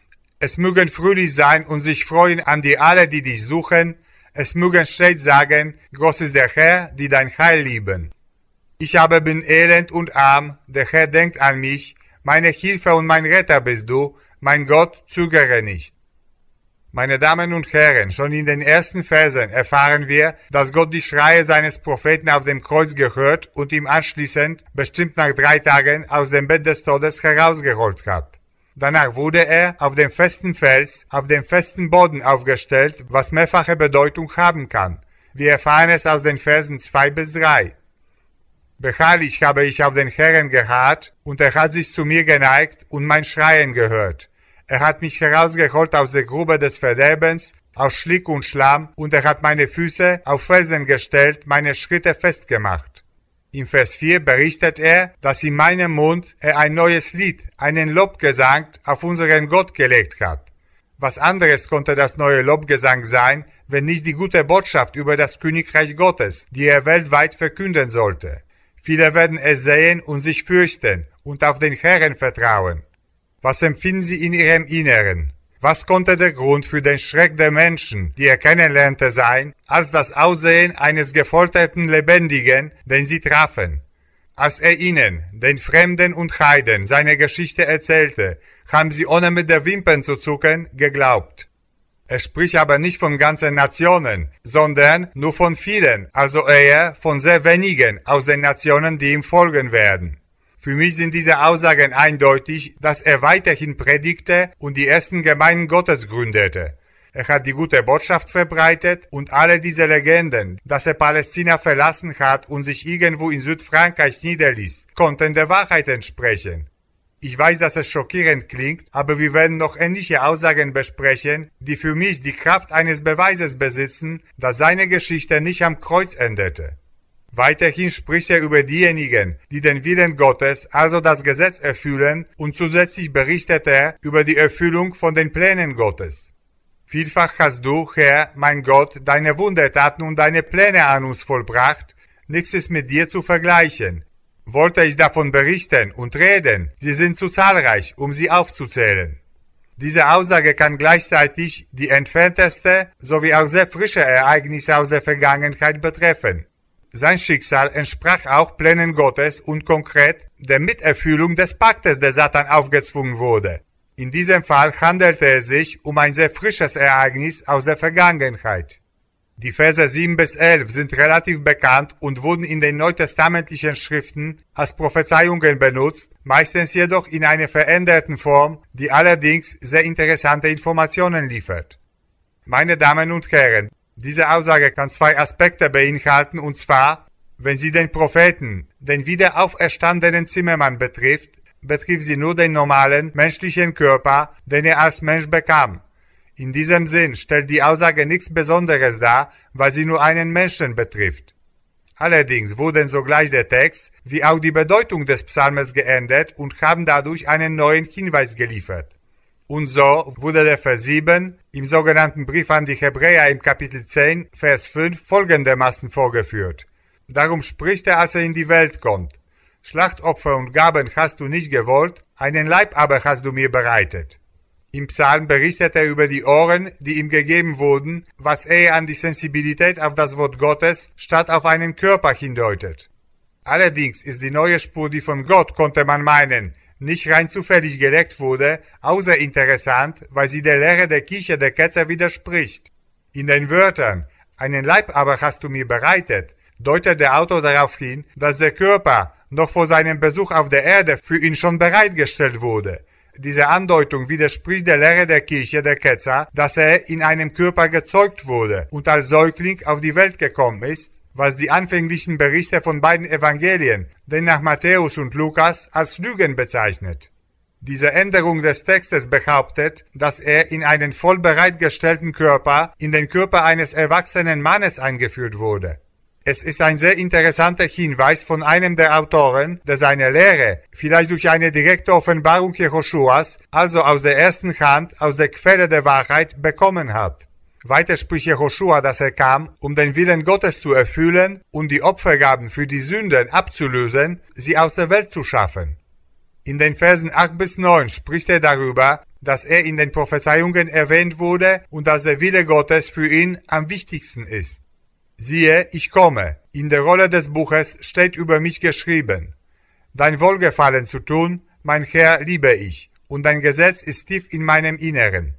Es mögen fröhlich sein und sich freuen an die alle, die dich suchen. Es mögen stets sagen, groß ist der Herr, die dein Heil lieben. Ich aber bin elend und arm, der Herr denkt an mich, meine Hilfe und mein Retter bist du, mein Gott, zögere nicht. Meine Damen und Herren, schon in den ersten Versen erfahren wir, dass Gott die Schreie seines Propheten auf dem Kreuz gehört und ihm anschließend, bestimmt nach 3 Tagen, aus dem Bett des Todes herausgeholt hat. Danach wurde er auf dem festen Fels, auf dem festen Boden aufgestellt, was mehrfache Bedeutung haben kann. Wir erfahren es aus den Versen 2 bis 3. Beharrlich habe ich auf den Herrn geharrt, und er hat sich zu mir geneigt und mein Schreien gehört. Er hat mich herausgeholt aus der Grube des Verderbens, aus Schlick und Schlamm, und er hat meine Füße auf Felsen gestellt, meine Schritte festgemacht. Im Vers 4 berichtet er, dass in meinem Mund er ein neues Lied, einen Lobgesang auf unseren Gott gelegt hat. Was anderes konnte das neue Lobgesang sein, wenn nicht die gute Botschaft über das Königreich Gottes, die er weltweit verkünden sollte. Viele werden es sehen und sich fürchten und auf den Herrn vertrauen. Was empfinden sie in ihrem Inneren? Was konnte der Grund für den Schreck der Menschen, die er kennenlernte, sein, als das Aussehen eines gefolterten Lebendigen, den sie trafen? Als er ihnen, den Fremden und Heiden, seine Geschichte erzählte, haben sie ohne mit der Wimpern zu zucken geglaubt. Er spricht aber nicht von ganzen Nationen, sondern nur von vielen, also eher von sehr wenigen aus den Nationen, die ihm folgen werden. Für mich sind diese Aussagen eindeutig, dass er weiterhin predigte und die ersten Gemeinden Gottes gründete. Er hat die gute Botschaft verbreitet und alle diese Legenden, dass er Palästina verlassen hat und sich irgendwo in Südfrankreich niederließ, konnten der Wahrheit entsprechen. Ich weiß, dass es schockierend klingt, aber wir werden noch ähnliche Aussagen besprechen, die für mich die Kraft eines Beweises besitzen, dass seine Geschichte nicht am Kreuz endete. Weiterhin spricht er über diejenigen, die den Willen Gottes, also das Gesetz erfüllen, und zusätzlich berichtet er über die Erfüllung von den Plänen Gottes. Vielfach hast du, Herr, mein Gott, deine Wundertaten und deine Pläne an uns vollbracht, nichts ist mit dir zu vergleichen. Wollte ich davon berichten und reden, sie sind zu zahlreich, um sie aufzuzählen. Diese Aussage kann gleichzeitig die entfernteste sowie auch sehr frische Ereignisse aus der Vergangenheit betreffen. Sein Schicksal entsprach auch Plänen Gottes und konkret der Miterfüllung des Paktes, der Satan aufgezwungen wurde. In diesem Fall handelte es sich um ein sehr frisches Ereignis aus der Vergangenheit. Die Verse 7 bis 11 sind relativ bekannt und wurden in den neutestamentlichen Schriften als Prophezeiungen benutzt, meistens jedoch in einer veränderten Form, die allerdings sehr interessante Informationen liefert. Meine Damen und Herren, diese Aussage kann zwei Aspekte beinhalten, und zwar, wenn sie den Propheten, den wiederauferstandenen Zimmermann betrifft sie nur den normalen menschlichen Körper, den er als Mensch bekam. In diesem Sinn stellt die Aussage nichts Besonderes dar, weil sie nur einen Menschen betrifft. Allerdings wurden sogleich der Text wie auch die Bedeutung des Psalmes geändert und haben dadurch einen neuen Hinweis geliefert. Und so wurde der Vers 7 im sogenannten Brief an die Hebräer im Kapitel 10, Vers 5 folgendermaßen vorgeführt. Darum spricht er, als er in die Welt kommt. Schlachtopfer und Gaben hast du nicht gewollt, einen Leib aber hast du mir bereitet. Im Psalm berichtet er über die Ohren, die ihm gegeben wurden, was eher an die Sensibilität auf das Wort Gottes statt auf einen Körper hindeutet. Allerdings ist die neue Spur, die von Gott, konnte man meinen, nicht rein zufällig gelegt wurde, außer interessant, weil sie der Lehre der Kirche der Ketzer widerspricht. In den Wörtern, einen Leib aber hast du mir bereitet, deutet der Autor darauf hin, dass der Körper noch vor seinem Besuch auf der Erde für ihn schon bereitgestellt wurde. Diese Andeutung widerspricht der Lehre der Kirche der Ketzer, dass er in einem Körper gezeugt wurde und als Säugling auf die Welt gekommen ist, was die anfänglichen Berichte von beiden Evangelien, den nach Matthäus und Lukas, als Lügen bezeichnet. Diese Änderung des Textes behauptet, dass er in einen voll bereitgestellten Körper, in den Körper eines erwachsenen Mannes eingeführt wurde. Es ist ein sehr interessanter Hinweis von einem der Autoren, der seine Lehre, vielleicht durch eine direkte Offenbarung Jehoschuas, also aus der ersten Hand, aus der Quelle der Wahrheit, bekommen hat. Weiter spricht Jehoschua, dass er kam, um den Willen Gottes zu erfüllen und die Opfergaben für die Sünden abzulösen, sie aus der Welt zu schaffen. In den Versen 8 bis 9 spricht er darüber, dass er in den Prophezeiungen erwähnt wurde und dass der Wille Gottes für ihn am wichtigsten ist. Siehe, ich komme, in der Rolle des Buches steht über mich geschrieben. Dein Wohlgefallen zu tun, mein Herr, liebe ich, und dein Gesetz ist tief in meinem Inneren.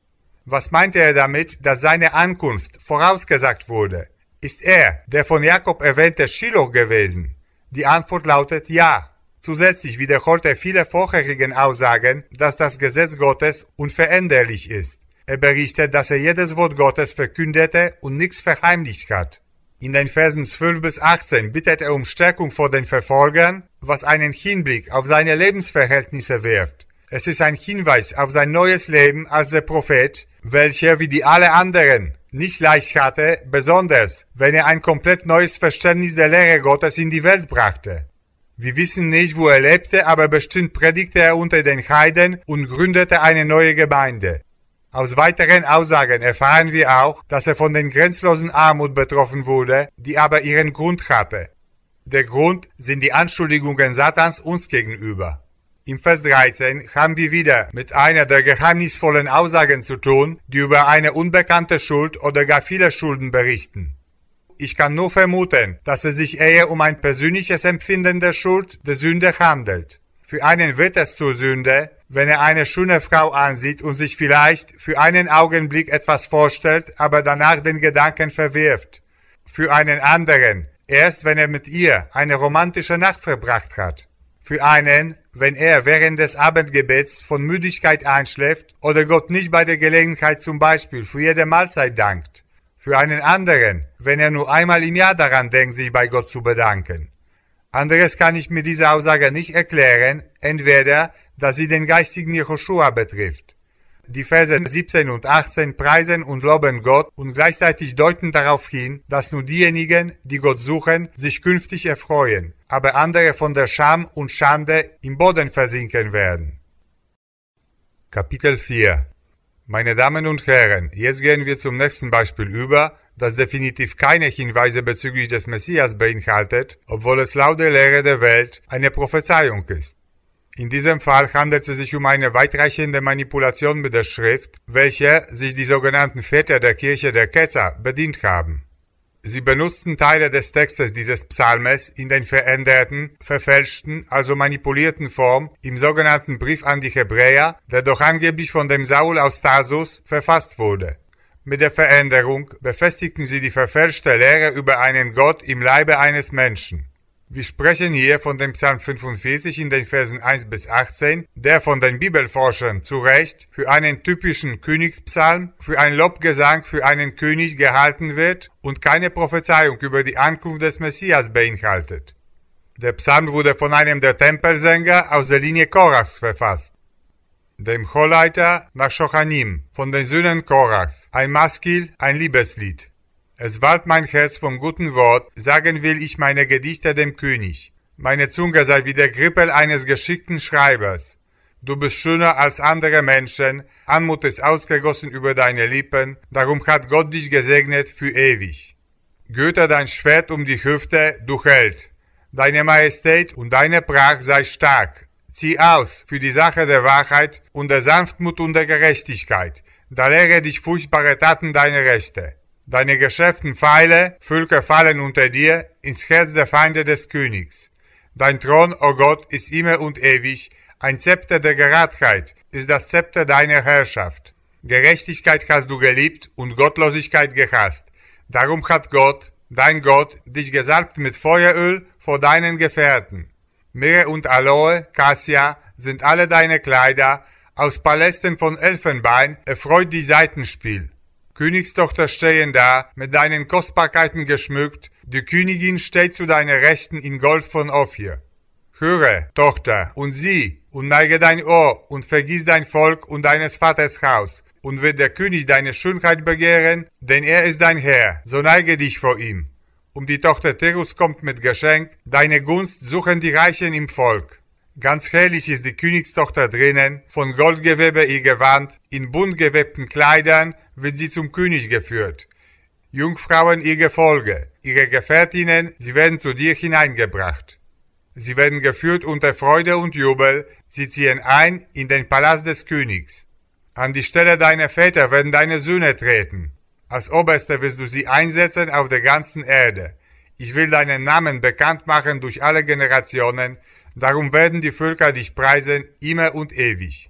Was meinte er damit, dass seine Ankunft vorausgesagt wurde? Ist er, der von Jakob erwähnte Shiloh gewesen? Die Antwort lautet ja. Zusätzlich wiederholt er viele vorherigen Aussagen, dass das Gesetz Gottes unveränderlich ist. Er berichtet, dass er jedes Wort Gottes verkündete und nichts verheimlicht hat. In den Versen 12 bis 18 bittet er um Stärkung vor den Verfolgern, was einen Hinblick auf seine Lebensverhältnisse wirft. Es ist ein Hinweis auf sein neues Leben als der Prophet, welcher wie die alle anderen nicht leicht hatte, besonders wenn er ein komplett neues Verständnis der Lehre Gottes in die Welt brachte. Wir wissen nicht, wo er lebte, aber bestimmt predigte er unter den Heiden und gründete eine neue Gemeinde. Aus weiteren Aussagen erfahren wir auch, dass er von den grenzlosen Armut betroffen wurde, die aber ihren Grund hatte. Der Grund sind die Anschuldigungen Satans uns gegenüber. Im Vers 13 haben wir wieder mit einer der geheimnisvollen Aussagen zu tun, die über eine unbekannte Schuld oder gar viele Schulden berichten. Ich kann nur vermuten, dass es sich eher um ein persönliches Empfinden der Schuld, der Sünde handelt. Für einen wird es zur Sünde, wenn er eine schöne Frau ansieht und sich vielleicht für einen Augenblick etwas vorstellt, aber danach den Gedanken verwirft. Für einen anderen, erst wenn er mit ihr eine romantische Nacht verbracht hat. Für einen, wenn er während des Abendgebets von Müdigkeit einschläft oder Gott nicht bei der Gelegenheit zum Beispiel für jede Mahlzeit dankt. Für einen anderen, wenn er nur einmal im Jahr daran denkt, sich bei Gott zu bedanken. Anderes kann ich mit dieser Aussage nicht erklären, entweder, dass sie den geistigen Jehoschua betrifft. Die Verse 17 und 18 preisen und loben Gott und gleichzeitig deuten darauf hin, dass nur diejenigen, die Gott suchen, sich künftig erfreuen, aber andere von der Scham und Schande im Boden versinken werden. Kapitel 4. Meine Damen und Herren, jetzt gehen wir zum nächsten Beispiel über, das definitiv keine Hinweise bezüglich des Messias beinhaltet, obwohl es laut der Lehre der Welt eine Prophezeiung ist. In diesem Fall handelt es sich um eine weitreichende Manipulation mit der Schrift, welche sich die sogenannten Väter der Kirche der Ketzer bedient haben. Sie benutzten Teile des Textes dieses Psalmes in den veränderten, verfälschten, also manipulierten Form im sogenannten Brief an die Hebräer, der doch angeblich von dem Saul aus Tarsus verfasst wurde. Mit der Veränderung befestigten sie die verfälschte Lehre über einen Gott im Leibe eines Menschen. Wir sprechen hier von dem Psalm 45 in den Versen 1 bis 18, der von den Bibelforschern zu Recht für einen typischen Königspsalm, für einen Lobgesang für einen König gehalten wird und keine Prophezeiung über die Ankunft des Messias beinhaltet. Der Psalm wurde von einem der Tempelsänger aus der Linie Korachs verfasst, dem Chorleiter nach Shochanim, von den Söhnen Korachs, ein Maskil, ein Liebeslied. Es wallt mein Herz vom guten Wort, sagen will ich meine Gedichte dem König. Meine Zunge sei wie der Grippel eines geschickten Schreibers. Du bist schöner als andere Menschen, Anmut ist ausgegossen über deine Lippen, darum hat Gott dich gesegnet für ewig. Gürte dein Schwert um die Hüfte, du Held. Deine Majestät und deine Pracht sei stark. Zieh aus für die Sache der Wahrheit und der Sanftmut und der Gerechtigkeit. Da lehre dich furchtbare Taten deine Rechte. Deine geschäften Pfeile, Völker fallen unter dir, ins Herz der Feinde des Königs. Dein Thron, o Gott, ist immer und ewig, ein Zepter der Geradheit ist das Zepter deiner Herrschaft. Gerechtigkeit hast du geliebt und Gottlosigkeit gehasst. Darum hat Gott, dein Gott, dich gesalbt mit Feueröl vor deinen Gefährten. Myrrhe und Aloe, Cassia, sind alle deine Kleider, aus Palästen von Elfenbein erfreut die Saitenspiel. Königstochter stehen da, mit deinen Kostbarkeiten geschmückt, die Königin steht zu deiner Rechten in Gold von Ophir. Höre, Tochter, und sieh, und neige dein Ohr, und vergiss dein Volk und deines Vaters Haus, und wird der König deine Schönheit begehren, denn er ist dein Herr, so neige dich vor ihm. Die Tochter Terus kommt mit Geschenk, deine Gunst suchen die Reichen im Volk. Ganz herrlich ist die Königstochter drinnen, von Goldgewebe ihr Gewand, in bunt gewebten Kleidern wird sie zum König geführt. Jungfrauen ihr Gefolge, ihre Gefährtinnen, sie werden zu dir hineingebracht. Sie werden geführt unter Freude und Jubel, sie ziehen ein in den Palast des Königs. An die Stelle deiner Väter werden deine Söhne treten. Als Oberste wirst du sie einsetzen auf der ganzen Erde. Ich will deinen Namen bekannt machen durch alle Generationen, darum werden die Völker dich preisen, immer und ewig.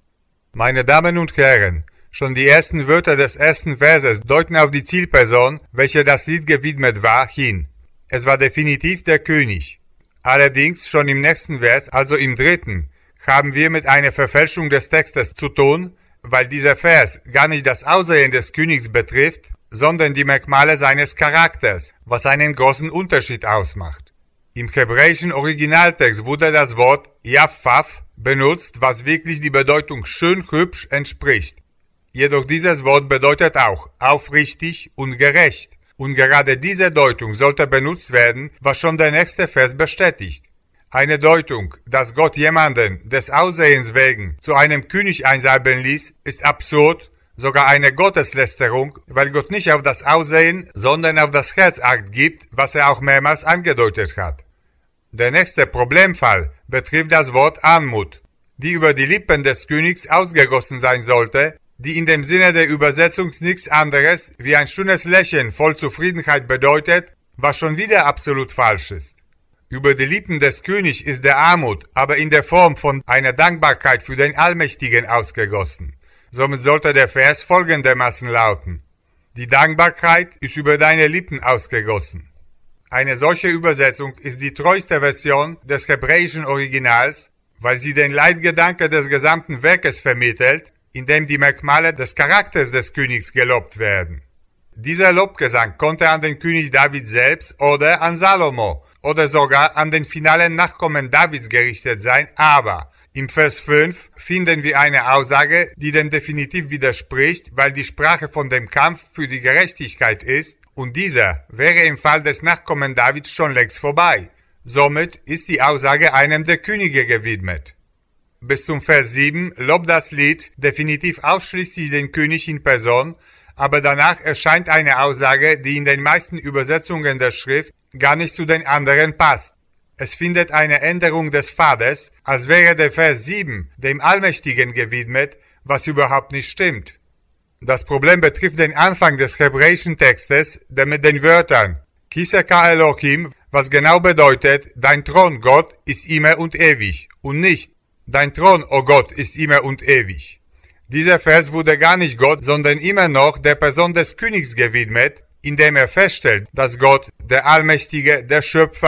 Meine Damen und Herren, schon die ersten Wörter des ersten Verses deuten auf die Zielperson, welche das Lied gewidmet war, hin. Es war definitiv der König. Allerdings schon im nächsten Vers, also im dritten, haben wir mit einer Verfälschung des Textes zu tun, weil dieser Vers gar nicht das Aussehen des Königs betrifft, sondern die Merkmale seines Charakters, was einen großen Unterschied ausmacht. Im hebräischen Originaltext wurde das Wort Yaffaf benutzt, was wirklich die Bedeutung schön hübsch entspricht. Jedoch dieses Wort bedeutet auch aufrichtig und gerecht. Und gerade diese Deutung sollte benutzt werden, was schon der nächste Vers bestätigt. Eine Deutung, dass Gott jemanden des Aussehens wegen zu einem König einsalben ließ, ist absurd, sogar eine Gotteslästerung, weil Gott nicht auf das Aussehen, sondern auf das Herz Acht gibt, was er auch mehrmals angedeutet hat. Der nächste Problemfall betrifft das Wort Anmut, die über die Lippen des Königs ausgegossen sein sollte, die in dem Sinne der Übersetzung nichts anderes wie ein schönes Lächeln voll Zufriedenheit bedeutet, was schon wieder absolut falsch ist. Über die Lippen des Königs ist der Armut, aber in der Form von einer Dankbarkeit für den Allmächtigen ausgegossen. Somit sollte der Vers folgendermaßen lauten: Die Dankbarkeit ist über deine Lippen ausgegossen. Eine solche Übersetzung ist die treueste Version des hebräischen Originals, weil sie den Leitgedanke des gesamten Werkes vermittelt, in dem die Merkmale des Charakters des Königs gelobt werden. Dieser Lobgesang konnte an den König David selbst oder an Salomo oder sogar an den finalen Nachkommen Davids gerichtet sein, aber im Vers 5 finden wir eine Aussage, die dem definitiv widerspricht, weil die Sprache von dem Kampf für die Gerechtigkeit ist und dieser wäre im Fall des Nachkommen Davids schon längst vorbei. Somit ist die Aussage einem der Könige gewidmet. Bis zum Vers 7 lobt das Lied definitiv ausschließlich den König in Person, aber danach erscheint eine Aussage, die in den meisten Übersetzungen der Schrift gar nicht zu den anderen passt. Es findet eine Änderung des Pfades, als wäre der Vers 7 dem Allmächtigen gewidmet, was überhaupt nicht stimmt. Das Problem betrifft den Anfang des hebräischen Textes, der mit den Wörtern Kiseka Elohim, was genau bedeutet, dein Thron, Gott, ist immer und ewig, und nicht, dein Thron, o Gott, ist immer und ewig. Dieser Vers wurde gar nicht Gott, sondern immer noch der Person des Königs gewidmet, indem er feststellt, dass Gott, der Allmächtige, der Schöpfer,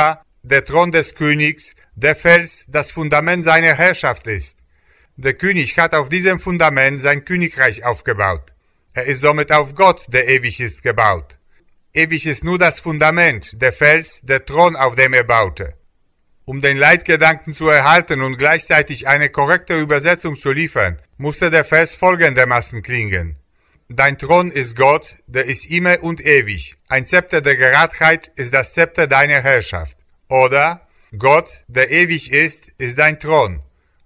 der Thron des Königs, der Fels, das Fundament seiner Herrschaft ist. Der König hat auf diesem Fundament sein Königreich aufgebaut. Er ist somit auf Gott, der ewig ist, gebaut. Ewig ist nur das Fundament, der Fels, der Thron, auf dem er baute. Um den Leitgedanken zu erhalten und gleichzeitig eine korrekte Übersetzung zu liefern, musste der Vers folgendermaßen klingen. Dein Thron ist Gott, der ist immer und ewig. Ein Zepter der Geradheit ist das Zepter deiner Herrschaft. Oder Gott, der ewig ist dein Thron.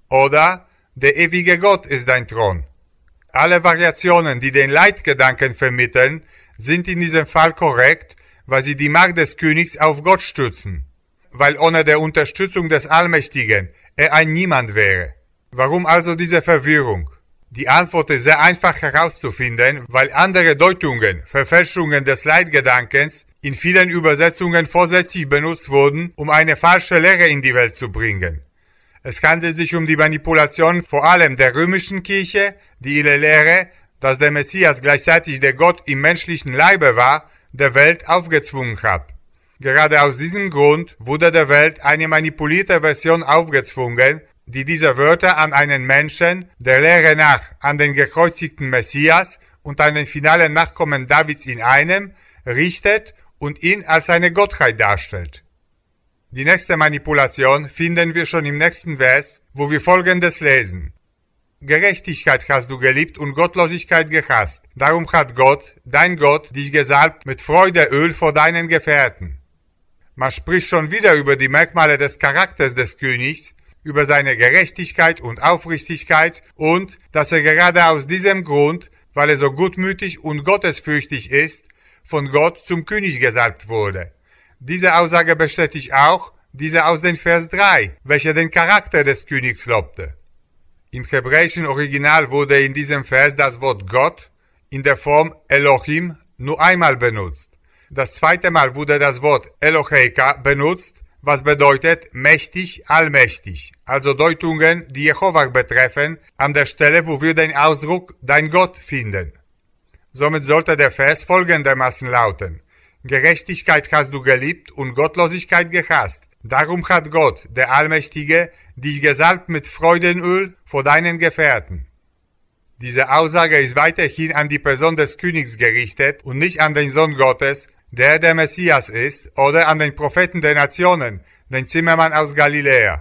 Oder der ewige Gott ist dein Thron. Alle Variationen, die den Leitgedanken vermitteln, sind in diesem Fall korrekt, weil sie die Macht des Königs auf Gott stützen. Weil ohne der Unterstützung des Allmächtigen er ein Niemand wäre. Warum also diese Verwirrung? Die Antwort ist sehr einfach herauszufinden, weil andere Deutungen, Verfälschungen des Leitgedankens in vielen Übersetzungen vorsätzlich benutzt wurden, um eine falsche Lehre in die Welt zu bringen. Es handelt sich um die Manipulation vor allem der römischen Kirche, die ihre Lehre, dass der Messias gleichzeitig der Gott im menschlichen Leibe war, der Welt aufgezwungen hat. Gerade aus diesem Grund wurde der Welt eine manipulierte Version aufgezwungen, die diese Wörter an einen Menschen, der Lehre nach an den gekreuzigten Messias und an den finalen Nachkommen Davids in einem, richtet und ihn als eine Gottheit darstellt. Die nächste Manipulation finden wir schon im nächsten Vers, wo wir Folgendes lesen. Gerechtigkeit hast du geliebt und Gottlosigkeit gehasst. Darum hat Gott, dein Gott, dich gesalbt mit Freudeöl vor deinen Gefährten. Man spricht schon wieder über die Merkmale des Charakters des Königs, über seine Gerechtigkeit und Aufrichtigkeit und dass er gerade aus diesem Grund, weil er so gutmütig und gottesfürchtig ist, von Gott zum König gesalbt wurde. Diese Aussage bestätigt auch diese aus dem Vers 3, welcher den Charakter des Königs lobte. Im hebräischen Original wurde in diesem Vers das Wort Gott in der Form Elohim nur einmal benutzt. Das zweite Mal wurde das Wort Eloheika benutzt, was bedeutet mächtig, allmächtig, also Deutungen, die Jehova betreffen, an der Stelle, wo wir den Ausdruck dein Gott finden. Somit sollte der Vers folgendermaßen lauten: Gerechtigkeit hast du geliebt und Gottlosigkeit gehasst. Darum hat Gott, der Allmächtige, dich gesalbt mit Freudenöl vor deinen Gefährten. Diese Aussage ist weiterhin an die Person des Königs gerichtet und nicht an den Sohn Gottes, der Messias ist, oder an den Propheten der Nationen, den Zimmermann aus Galiläa.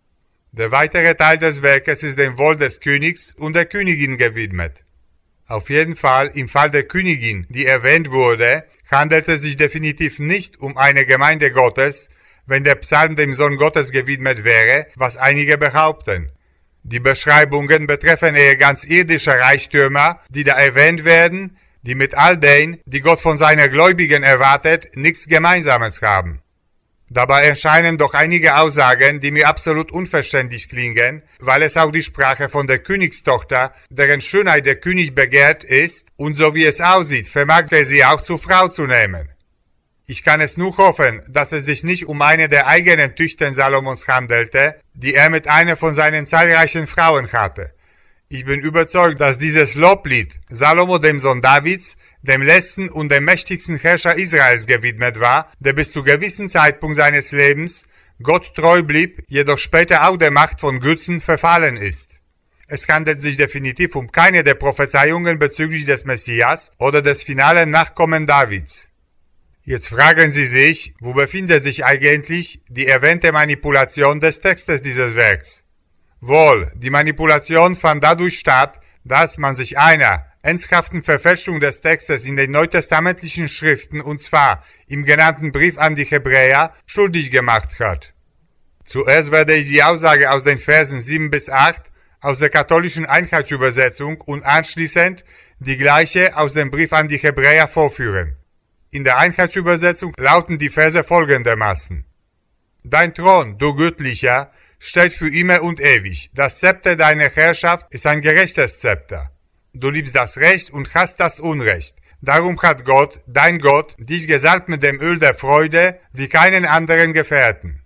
Der weitere Teil des Werkes ist dem Wohl des Königs und der Königin gewidmet. Auf jeden Fall, im Fall der Königin, die erwähnt wurde, handelt es sich definitiv nicht um eine Gemeinde Gottes, wenn der Psalm dem Sohn Gottes gewidmet wäre, was einige behaupten. Die Beschreibungen betreffen eher ganz irdische Reichtümer, die da erwähnt werden, die mit all denen, die Gott von seinen Gläubigen erwartet, nichts Gemeinsames haben. Dabei erscheinen doch einige Aussagen, die mir absolut unverständlich klingen, weil es auch die Sprache von der Königstochter, deren Schönheit der König begehrt ist, und so wie es aussieht, vermag er sie auch zur Frau zu nehmen. Ich kann es nur hoffen, dass es sich nicht um eine der eigenen Töchter Salomons handelte, die er mit einer von seinen zahlreichen Frauen hatte. Ich bin überzeugt, dass dieses Loblied Salomo dem Sohn Davids, dem letzten und dem mächtigsten Herrscher Israels gewidmet war, der bis zu gewissen Zeitpunkt seines Lebens Gott treu blieb, jedoch später auch der Macht von Götzen verfallen ist. Es handelt sich definitiv um keine der Prophezeiungen bezüglich des Messias oder des finalen Nachkommen Davids. Jetzt fragen Sie sich, wo befindet sich eigentlich die erwähnte Manipulation des Textes dieses Werks? Wohl, die Manipulation fand dadurch statt, dass man sich einer ernsthaften Verfälschung des Textes in den neutestamentlichen Schriften, und zwar im genannten Brief an die Hebräer, schuldig gemacht hat. Zuerst werde ich die Aussage aus den Versen 7 bis 8 aus der katholischen Einheitsübersetzung und anschließend die gleiche aus dem Brief an die Hebräer vorführen. In der Einheitsübersetzung lauten die Verse folgendermaßen: Dein Thron, du Göttlicher, steht für immer und ewig. Das Zepter deiner Herrschaft ist ein gerechtes Zepter. Du liebst das Recht und hasst das Unrecht. Darum hat Gott, dein Gott, dich gesalbt mit dem Öl der Freude wie keinen anderen Gefährten.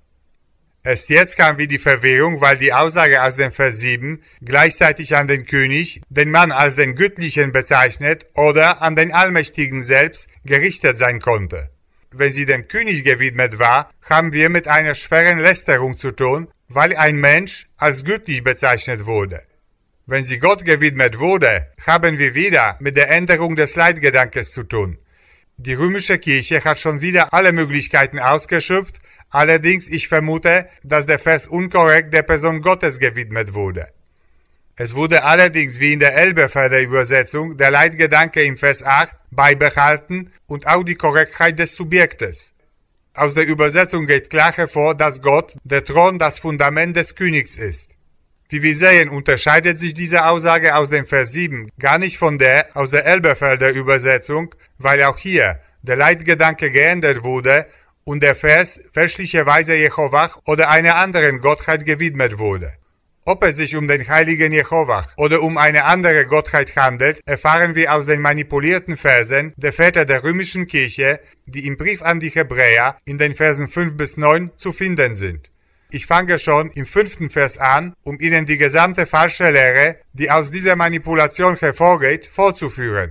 Erst jetzt kam wie die Verwirrung, weil die Aussage aus dem Vers 7 gleichzeitig an den König, den Mann als den Göttlichen bezeichnet oder an den Allmächtigen selbst gerichtet sein konnte. wenn sie dem König gewidmet war, haben wir mit einer schweren Lästerung zu tun, weil ein Mensch als göttlich bezeichnet wurde. Wenn sie Gott gewidmet wurde, haben wir wieder mit der Änderung des Leitgedankes zu tun. Die römische Kirche hat schon wieder alle Möglichkeiten ausgeschöpft, allerdings ich vermute, dass der Vers unkorrekt der Person Gottes gewidmet wurde. Es wurde allerdings wie in der Elberfelder Übersetzung der Leitgedanke im Vers 8 beibehalten und auch die Korrektheit des Subjektes. Aus der Übersetzung geht klar hervor, dass Gott, der Thron, das Fundament des Königs ist. Wie wir sehen, unterscheidet sich diese Aussage aus dem Vers 7 gar nicht von der aus der Elberfelder Übersetzung, weil auch hier der Leitgedanke geändert wurde und der Vers fälschlicherweise Jehovah oder einer anderen Gottheit gewidmet wurde. Ob es sich um den heiligen Jehovah oder um eine andere Gottheit handelt, erfahren wir aus den manipulierten Versen der Väter der römischen Kirche, die im Brief an die Hebräer in den Versen 5 bis 9 zu finden sind. Ich fange schon im 5. Vers an, um Ihnen die gesamte falsche Lehre, die aus dieser Manipulation hervorgeht, vorzuführen.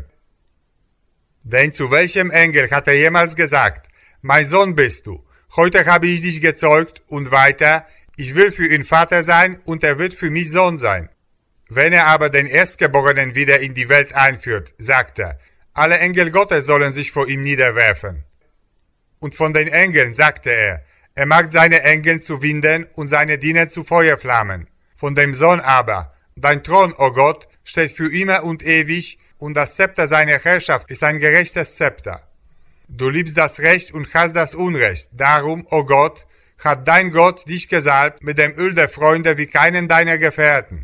Denn zu welchem Engel hat er jemals gesagt, mein Sohn bist du, heute habe ich dich gezeugt und weiter, ich will für ihn Vater sein und er wird für mich Sohn sein. Wenn er aber den Erstgeborenen wieder in die Welt einführt, sagt er, alle Engel Gottes sollen sich vor ihm niederwerfen. Und von den Engeln sagte er macht seine Engel zu Winden und seine Diener zu Feuerflammen. Von dem Sohn aber, dein Thron, o Gott, steht für immer und ewig und das Zepter seiner Herrschaft ist ein gerechtes Zepter. Du liebst das Recht und hast das Unrecht, darum, o Gott, hat dein Gott dich gesalbt mit dem Öl der Freunde wie keinen deiner Gefährten.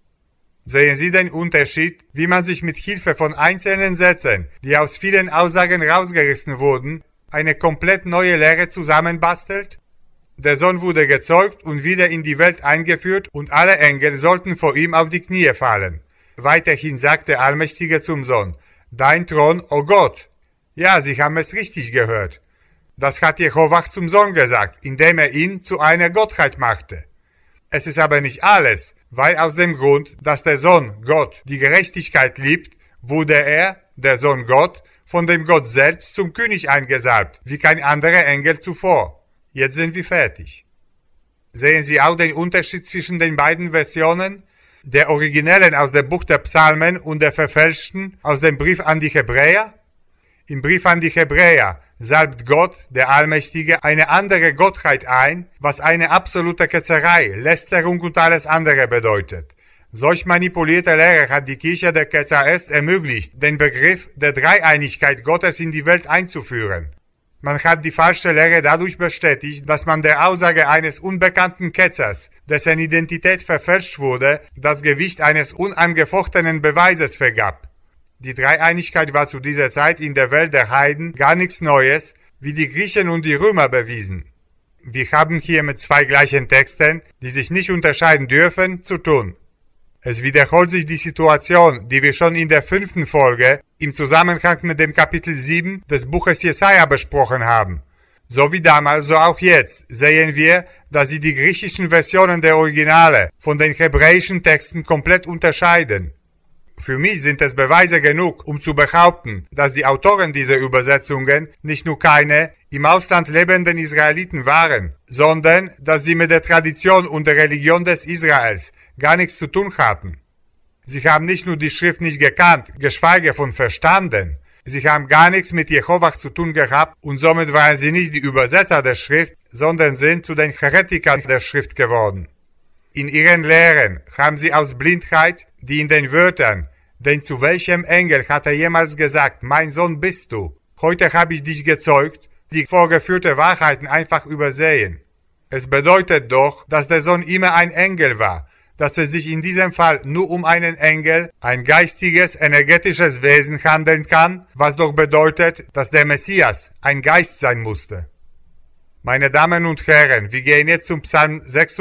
Sehen Sie den Unterschied, wie man sich mit Hilfe von einzelnen Sätzen, die aus vielen Aussagen rausgerissen wurden, eine komplett neue Lehre zusammenbastelt? Der Sohn wurde gezeugt und wieder in die Welt eingeführt und alle Engel sollten vor ihm auf die Knie fallen. Weiterhin sagt der Allmächtige zum Sohn, dein Thron, o Gott. Ja, Sie haben es richtig gehört. Das hat Jehovah zum Sohn gesagt, indem er ihn zu einer Gottheit machte. Es ist aber nicht alles, weil aus dem Grund, dass der Sohn Gott die Gerechtigkeit liebt, wurde er, der Sohn Gott, von dem Gott selbst zum König eingesalbt, wie kein anderer Engel zuvor. Jetzt sind wir fertig. Sehen Sie auch den Unterschied zwischen den beiden Versionen? Der originellen aus dem Buch der Psalmen und der verfälschten aus dem Brief an die Hebräer? Im Brief an die Hebräer salbt Gott, der Allmächtige, eine andere Gottheit ein, was eine absolute Ketzerei, Lästerung und alles andere bedeutet. Solch manipulierte Lehre hat die Kirche der Ketzer erst ermöglicht, den Begriff der Dreieinigkeit Gottes in die Welt einzuführen. Man hat die falsche Lehre dadurch bestätigt, dass man der Aussage eines unbekannten Ketzers, dessen Identität verfälscht wurde, das Gewicht eines unangefochtenen Beweises vergab. Die Dreieinigkeit war zu dieser Zeit in der Welt der Heiden gar nichts Neues, wie die Griechen und die Römer bewiesen. Wir haben hier mit zwei gleichen Texten, die sich nicht unterscheiden dürfen, zu tun. Es wiederholt sich die Situation, die wir schon in der 5. Folge im Zusammenhang mit dem Kapitel 7 des Buches Jesaja besprochen haben. So wie damals, so auch jetzt sehen wir, dass sie die griechischen Versionen der Originale von den hebräischen Texten komplett unterscheiden. Für mich sind es Beweise genug, um zu behaupten, dass die Autoren dieser Übersetzungen nicht nur keine im Ausland lebenden Israeliten waren, sondern dass sie mit der Tradition und der Religion des Israels gar nichts zu tun hatten. Sie haben nicht nur die Schrift nicht gekannt, geschweige von verstanden, sie haben gar nichts mit Jehovah zu tun gehabt und somit waren sie nicht die Übersetzer der Schrift, sondern sind zu den Heretikern der Schrift geworden. In ihren Lehren haben sie aus Blindheit, die in den Wörtern, denn zu welchem Engel hat er jemals gesagt, mein Sohn bist du, heute habe ich dich gezeugt, die vorgeführte Wahrheiten einfach übersehen. Es bedeutet doch, dass der Sohn immer ein Engel war, dass es sich in diesem Fall nur um einen Engel, ein geistiges, energetisches Wesen handeln kann, was doch bedeutet, dass der Messias ein Geist sein musste. Meine Damen und Herren, wir gehen jetzt zum Psalm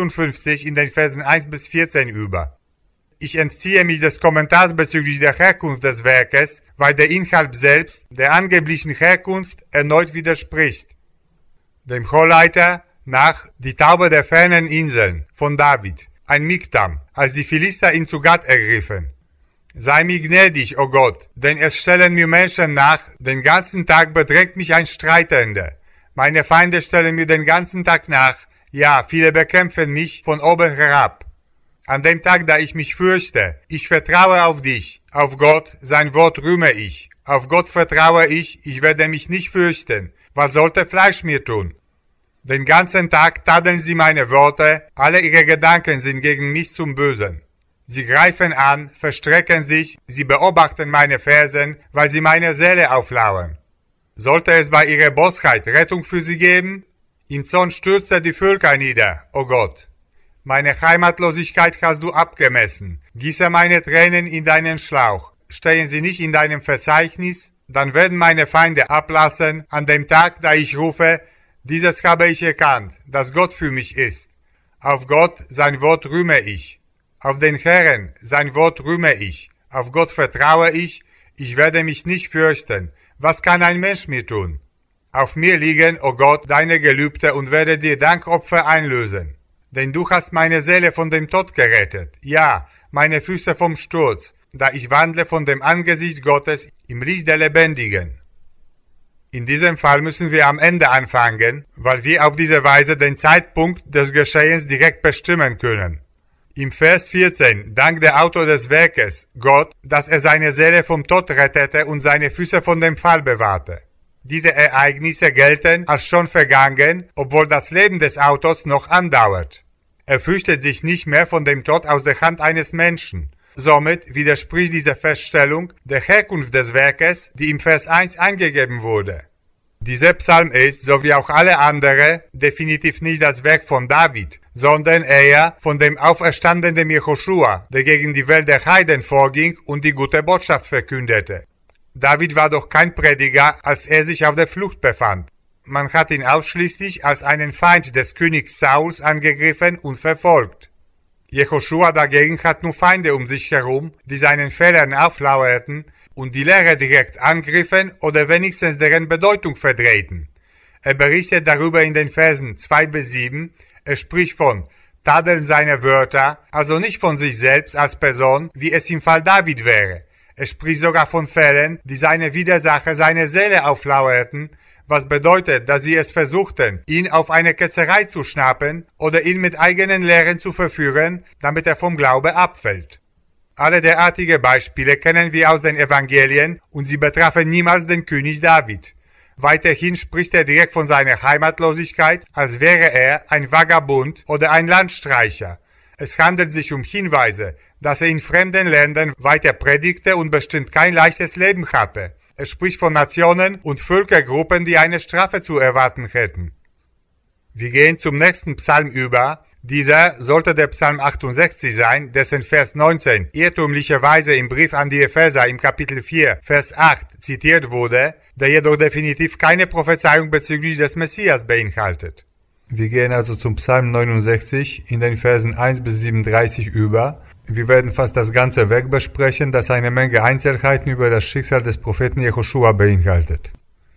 56 in den Versen 1 bis 14 über. Ich entziehe mich des Kommentars bezüglich der Herkunft des Werkes, weil der Inhalt selbst der angeblichen Herkunft erneut widerspricht. Dem Chorleiter nach die Taube der fernen Inseln von David, ein Miktam, als die Philister ihn zu Gat ergriffen. Sei mir gnädig, o Gott, denn es stellen mir Menschen nach, den ganzen Tag bedrängt mich ein Streitender. Meine Feinde stellen mir den ganzen Tag nach, ja, viele bekämpfen mich von oben herab. An dem Tag, da ich mich fürchte, ich vertraue auf dich, auf Gott, sein Wort rühme ich. Auf Gott vertraue ich werde mich nicht fürchten. Was sollte Fleisch mir tun? Den ganzen Tag tadeln sie meine Worte, alle ihre Gedanken sind gegen mich zum Bösen. Sie greifen an, verstrecken sich, sie beobachten meine Fersen, weil sie meine Seele auflauern. Sollte es bei ihrer Bosheit Rettung für sie geben? Im Zorn stürzte die Völker nieder, o Gott. Meine Heimatlosigkeit hast du abgemessen. Gieße meine Tränen in deinen Schlauch. Stehen sie nicht in deinem Verzeichnis? Dann werden meine Feinde ablassen an dem Tag, da ich rufe, dieses habe ich erkannt, dass Gott für mich ist. Auf Gott, sein Wort rühme ich. Auf den Herrn, sein Wort rühme ich. Auf Gott vertraue ich werde mich nicht fürchten. Was kann ein Mensch mir tun? Auf mir liegen, o Gott, deine Gelübde und werde dir Dankopfer einlösen. Denn du hast meine Seele von dem Tod gerettet, ja, meine Füße vom Sturz, da ich wandle von dem Angesicht Gottes im Licht der Lebendigen. In diesem Fall müssen wir am Ende anfangen, weil wir auf diese Weise den Zeitpunkt des Geschehens direkt bestimmen können. Im Vers 14 dankt der Autor des Werkes Gott, dass er seine Seele vom Tod rettete und seine Füße von dem Fall bewahrte. Diese Ereignisse gelten als schon vergangen, obwohl das Leben des Autors noch andauert. Er fürchtet sich nicht mehr von dem Tod aus der Hand eines Menschen. Somit widerspricht diese Feststellung der Herkunft des Werkes, die im Vers 1 angegeben wurde. Dieser Psalm ist, so wie auch alle andere, definitiv nicht das Werk von David, sondern eher von dem auferstandenen Jehoschua, der gegen die Welt der Heiden vorging und die gute Botschaft verkündete. David war doch kein Prediger, als er sich auf der Flucht befand. Man hat ihn ausschließlich als einen Feind des Königs Sauls angegriffen und verfolgt. Jehoschua dagegen hat nur Feinde um sich herum, die seinen Fehlern auflauerten und die Lehre direkt angriffen oder wenigstens deren Bedeutung verdrehten. Er berichtet darüber in den Versen 2-7, er spricht von Tadeln seiner Wörter, also nicht von sich selbst als Person, wie es im Fall David wäre. Er spricht sogar von Fällen, die seine Widersacher seine Seele auflauerten, was bedeutet, dass sie es versuchten, ihn auf eine Ketzerei zu schnappen oder ihn mit eigenen Lehren zu verführen, damit er vom Glaube abfällt. Alle derartige Beispiele kennen wir aus den Evangelien und sie betrafen niemals den König David. Weiterhin spricht er direkt von seiner Heimatlosigkeit, als wäre er ein Vagabund oder ein Landstreicher. Es handelt sich um Hinweise, dass er in fremden Ländern weiter predigte und bestimmt kein leichtes Leben hatte. Er spricht von Nationen und Völkergruppen, die eine Strafe zu erwarten hätten. Wir gehen zum nächsten Psalm über. Dieser sollte der Psalm 68 sein, dessen Vers 19 irrtümlicherweise im Brief an die Epheser im Kapitel 4, Vers 8 zitiert wurde, der jedoch definitiv keine Prophezeiung bezüglich des Messias beinhaltet. Wir gehen also zum Psalm 69 in den Versen 1-37 über. Wir werden fast das ganze Werk besprechen, das eine Menge Einzelheiten über das Schicksal des Propheten Jehoschua beinhaltet.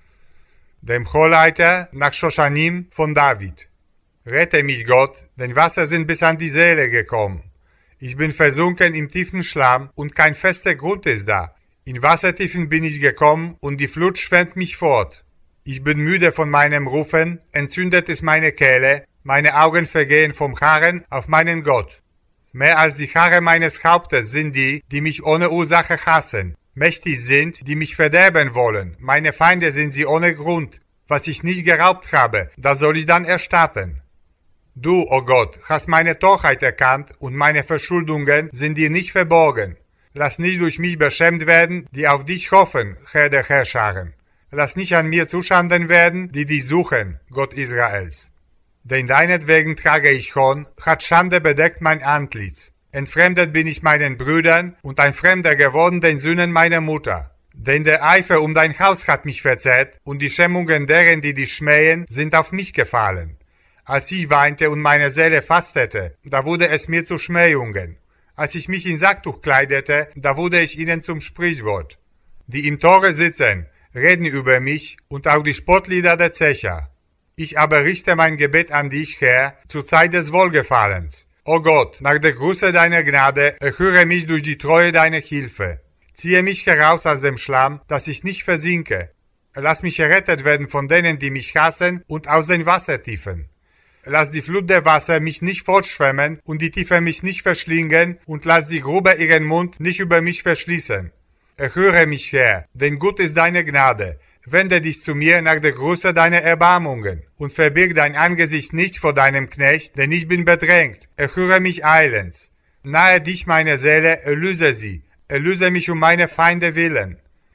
Dem Chorleiter nach Shoshanim von David. Rette mich Gott, denn Wasser sind bis an die Seele gekommen. Ich bin versunken im tiefen Schlamm und kein fester Grund ist da. In Wassertiefen bin ich gekommen und die Flut schwemmt mich fort. Ich bin müde von meinem Rufen, entzündet ist meine Kehle, meine Augen vergehen vom Harren auf meinen Gott. Mehr als die Haare meines Hauptes sind die, die mich ohne Ursache hassen. Mächtig sind, die mich verderben wollen. Meine Feinde sind sie ohne Grund. Was ich nicht geraubt habe, das soll ich dann erstatten. Du, o Gott, hast meine Torheit erkannt und meine Verschuldungen sind dir nicht verborgen. Lass nicht durch mich beschämt werden, die auf dich hoffen, Herr der Herrscharen. Lass nicht an mir zuschanden werden, die dich suchen, Gott Israels. Denn deinetwegen trage ich Hohn, hat Schande bedeckt mein Antlitz. Entfremdet bin ich meinen Brüdern und ein Fremder geworden den Sünden meiner Mutter. Denn der Eifer um dein Haus hat mich verzehrt und die Schämungen deren, die dich schmähen, sind auf mich gefallen. Als ich weinte und meine Seele fastete, da wurde es mir zu Schmähungen. Als ich mich in Sacktuch kleidete, da wurde ich ihnen zum Sprichwort. Die im Tore sitzen, reden über mich und auch die Spottlieder der Zecher. Ich aber richte mein Gebet an dich, Herr, zur Zeit des Wohlgefallens. O Gott, nach der Größe deiner Gnade, erhöre mich durch die Treue deiner Hilfe. Ziehe mich heraus aus dem Schlamm, dass ich nicht versinke. Lass mich errettet werden von denen, die mich hassen, und aus den Wassertiefen. Lass die Flut der Wasser mich nicht fortschwemmen und die Tiefe mich nicht verschlingen und lass die Grube ihren Mund nicht über mich verschließen. Erhöre mich, Herr, denn gut ist deine Gnade. Wende dich zu mir nach der Größe deiner Erbarmungen und verbirg dein Angesicht nicht vor deinem Knecht, denn ich bin bedrängt. Erhöre mich eilends. Nahe dich meine Seele, erlöse sie. Erlöse mich um meine Feinde willen.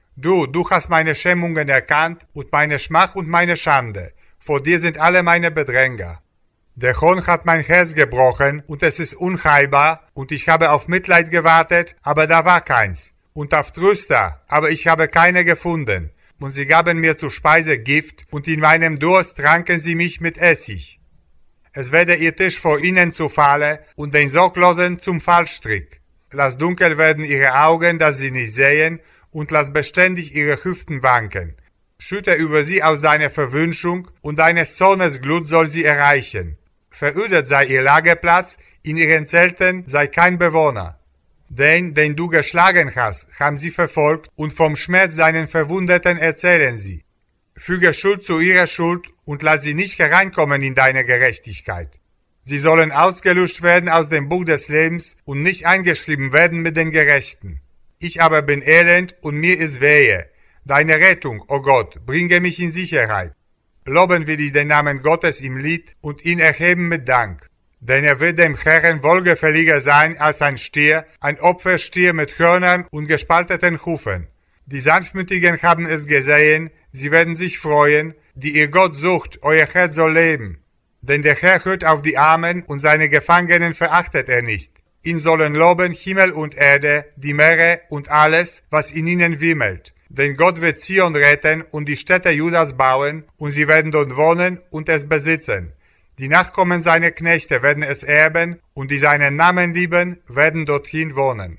Du hast meine Schämungen erkannt und meine Schmach und meine Schande. Vor dir sind alle meine Bedränger. Der Hohn hat mein Herz gebrochen und es ist unheilbar und ich habe auf Mitleid gewartet, aber da war keins. Und auf Tröster, aber ich habe keine gefunden. Und sie gaben mir zur Speise Gift und in meinem Durst tranken sie mich mit Essig. Es werde ihr Tisch vor ihnen zu Falle und den Sorglosen zum Fallstrick. Lass dunkel werden ihre Augen, dass sie nicht sehen, und lass beständig ihre Hüften wanken. Schütte über sie aus deiner Verwünschung, und deines Zornes Glut soll sie erreichen. Verödet sei ihr Lagerplatz, in ihren Zelten sei kein Bewohner. Den du geschlagen hast, haben sie verfolgt, und vom Schmerz deinen Verwundeten erzählen sie. Füge Schuld zu ihrer Schuld und lass sie nicht hereinkommen in deine Gerechtigkeit. Sie sollen ausgelöscht werden aus dem Buch des Lebens und nicht eingeschrieben werden mit den Gerechten. Ich aber bin elend und mir ist Wehe. Deine Rettung, o Gott, bringe mich in Sicherheit. Loben will ich den Namen Gottes im Lied und ihn erheben mit Dank. Denn er wird dem Herrn wohlgefälliger sein als ein Stier, ein Opferstier mit Hörnern und gespalteten Hufen. Die Sanftmütigen haben es gesehen, sie werden sich freuen, die ihr Gott sucht, euer Herz soll leben. Denn der Herr hört auf die Armen und seine Gefangenen verachtet er nicht. Ihn sollen loben Himmel und Erde, die Meere und alles, was in ihnen wimmelt. Denn Gott wird Zion retten und die Städte Judas bauen, und sie werden dort wohnen und es besitzen. Die Nachkommen seiner Knechte werden es erben, und die seinen Namen lieben, werden dorthin wohnen.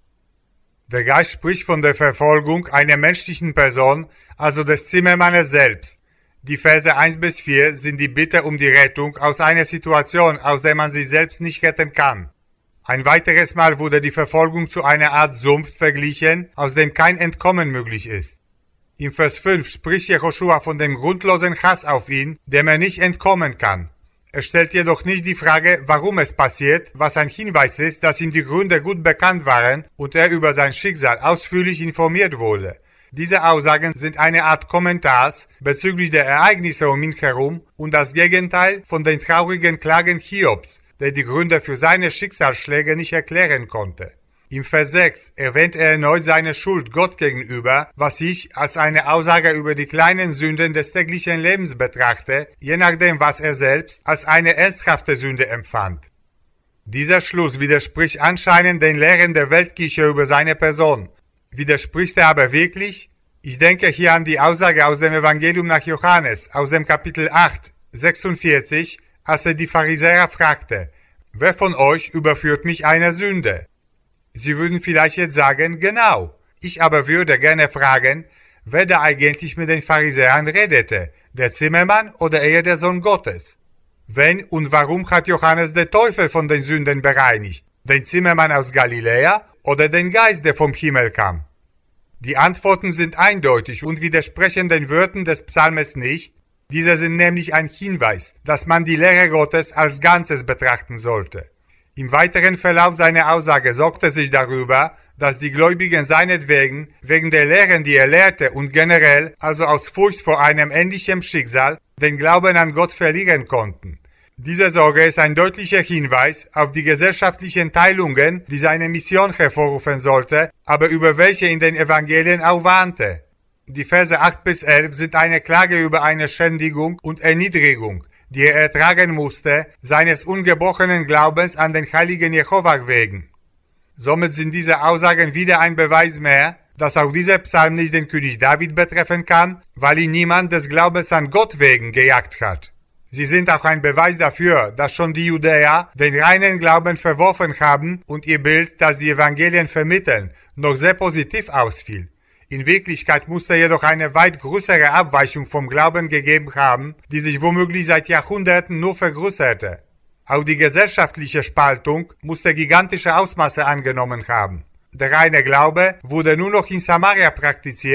Der Geist spricht von der Verfolgung einer menschlichen Person, also des Zimmermannes selbst. Die Verse 1-4 sind die Bitte um die Rettung aus einer Situation, aus der man sich selbst nicht retten kann. Ein weiteres Mal wurde die Verfolgung zu einer Art Sumpf verglichen, aus dem kein Entkommen möglich ist. Im Vers 5 spricht Jehoschua von dem grundlosen Hass auf ihn, dem er nicht entkommen kann. Er stellt jedoch nicht die Frage, warum es passiert, was ein Hinweis ist, dass ihm die Gründe gut bekannt waren und er über sein Schicksal ausführlich informiert wurde. Diese Aussagen sind eine Art Kommentars bezüglich der Ereignisse um ihn herum und das Gegenteil von den traurigen Klagen Hiobs, der die Gründe für seine Schicksalsschläge nicht erklären konnte. Im Vers 6 erwähnt er erneut seine Schuld Gott gegenüber, was ich als eine Aussage über die kleinen Sünden des täglichen Lebens betrachte, je nachdem, was er selbst als eine ernsthafte Sünde empfand. Dieser Schluss widerspricht anscheinend den Lehren der Weltkirche über seine Person. Widerspricht er aber wirklich? Ich denke hier an die Aussage aus dem Evangelium nach Johannes, aus dem Kapitel 8, 46, als er die Pharisäer fragte, wer von euch überführt mich einer Sünde? Sie würden vielleicht jetzt sagen, genau. Ich aber würde gerne fragen, wer da eigentlich mit den Pharisäern redete, der Zimmermann oder eher der Sohn Gottes? Wenn und warum hat Johannes den Teufel von den Sünden bereinigt? Den Zimmermann aus Galiläa oder den Geist, der vom Himmel kam? Die Antworten sind eindeutig und widersprechen den Worten des Psalmes nicht. Diese sind nämlich ein Hinweis, dass man die Lehre Gottes als Ganzes betrachten sollte. Im weiteren Verlauf seiner Aussage sorgte er sich darüber, dass die Gläubigen seinetwegen, wegen der Lehren, die er lehrte und generell, also aus Furcht vor einem ähnlichen Schicksal, den Glauben an Gott verlieren konnten. Diese Sorge ist ein deutlicher Hinweis auf die gesellschaftlichen Teilungen, die seine Mission hervorrufen sollte, aber über welche in den Evangelien auch warnte. Die Verse 8-11 sind eine Klage über eine Schändigung und Erniedrigung, die er ertragen musste, seines ungebrochenen Glaubens an den heiligen Jehova wegen. Somit sind diese Aussagen wieder ein Beweis mehr, dass auch dieser Psalm nicht den König David betreffen kann, weil ihn niemand des Glaubens an Gott wegen gejagt hat. Sie sind auch ein Beweis dafür, dass schon die Judäer den reinen Glauben verworfen haben und ihr Bild, das die Evangelien vermitteln, noch sehr positiv ausfiel. In Wirklichkeit musste jedoch eine weit größere Abweichung vom Glauben gegeben haben, die sich womöglich seit Jahrhunderten nur vergrößerte. Auch die gesellschaftliche Spaltung musste gigantische Ausmaße angenommen haben. Der reine Glaube wurde nur noch in Samaria praktiziert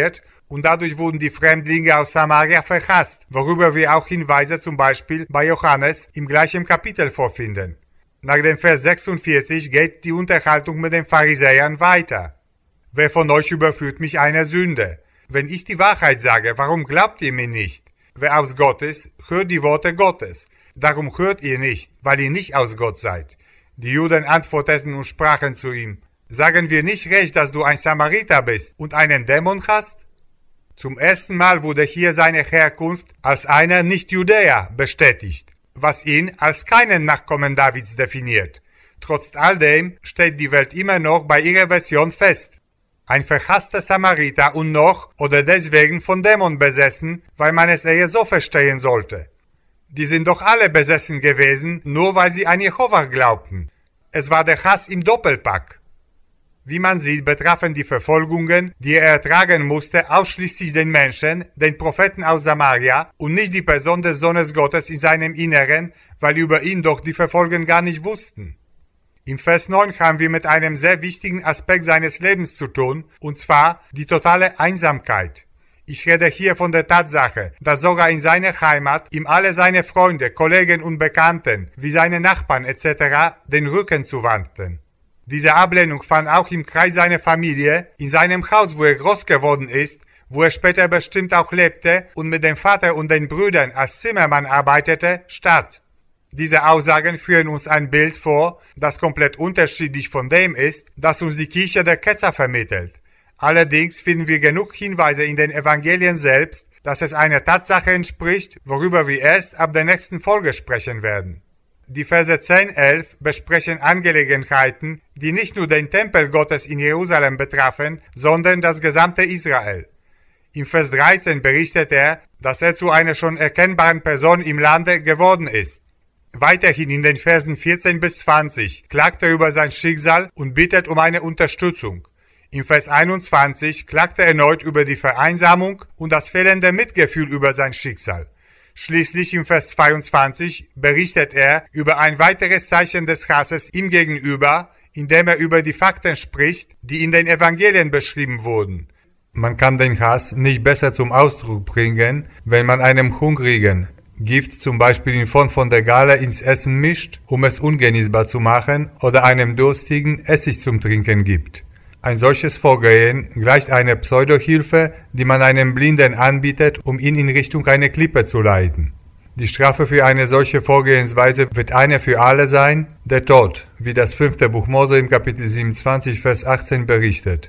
und dadurch wurden die Fremdlinge aus Samaria verhasst, worüber wir auch Hinweise zum Beispiel bei Johannes im gleichen Kapitel vorfinden. Nach dem Vers 46 geht die Unterhaltung mit den Pharisäern weiter. Wer von euch überführt mich einer Sünde? Wenn ich die Wahrheit sage, warum glaubt ihr mir nicht? Wer aus Gott ist, hört die Worte Gottes. Darum hört ihr nicht, weil ihr nicht aus Gott seid. Die Juden antworteten und sprachen zu ihm: Sagen wir nicht recht, dass du ein Samariter bist und einen Dämon hast? Zum ersten Mal wurde hier seine Herkunft als einer Nicht-Judäer bestätigt, was ihn als keinen Nachkommen Davids definiert. Trotz alledem steht die Welt immer noch bei ihrer Version fest. Ein verhasster Samariter und noch oder deswegen von Dämon besessen, weil man es eher so verstehen sollte. Die sind doch alle besessen gewesen, nur weil sie an Jehova glaubten. Es war der Hass im Doppelpack. Wie man sieht, betrafen die Verfolgungen, die er ertragen musste, ausschließlich den Menschen, den Propheten aus Samaria und nicht die Person des Sohnes Gottes in seinem Inneren, weil über ihn doch die Verfolger gar nicht wussten. Im Vers 9 haben wir mit einem sehr wichtigen Aspekt seines Lebens zu tun, und zwar die totale Einsamkeit. Ich rede hier von der Tatsache, dass sogar in seiner Heimat ihm alle seine Freunde, Kollegen und Bekannten, wie seine Nachbarn etc. den Rücken zuwandten. Diese Ablehnung fand auch im Kreis seiner Familie, in seinem Haus, wo er groß geworden ist, wo er später bestimmt auch lebte und mit dem Vater und den Brüdern als Zimmermann arbeitete, statt. Diese Aussagen führen uns ein Bild vor, das komplett unterschiedlich von dem ist, das uns die Kirche der Ketzer vermittelt. Allerdings finden wir genug Hinweise in den Evangelien selbst, dass es einer Tatsache entspricht, worüber wir erst ab der nächsten Folge sprechen werden. Die Verse 10-11 besprechen Angelegenheiten, die nicht nur den Tempel Gottes in Jerusalem betrafen, sondern das gesamte Israel. Im Vers 13 berichtet er, dass er zu einer schon erkennbaren Person im Lande geworden ist. Weiterhin in den Versen 14 bis 20 klagt er über sein Schicksal und bittet um eine Unterstützung. Im Vers 21 klagt er erneut über die Vereinsamung und das fehlende Mitgefühl über sein Schicksal. Schließlich im Vers 22 berichtet er über ein weiteres Zeichen des Hasses ihm gegenüber, indem er über die Fakten spricht, die in den Evangelien beschrieben wurden. Man kann den Hass nicht besser zum Ausdruck bringen, wenn man einem Hungrigen Gift zum Beispiel in Form von der Gale ins Essen mischt, um es ungenießbar zu machen, oder einem Durstigen Essig zum Trinken gibt. Ein solches Vorgehen gleicht einer Pseudohilfe, die man einem Blinden anbietet, um ihn in Richtung einer Klippe zu leiten. Die Strafe für eine solche Vorgehensweise wird eine für alle sein, der Tod, wie das 5. Buch Mose im Kapitel 27, Vers 18 berichtet.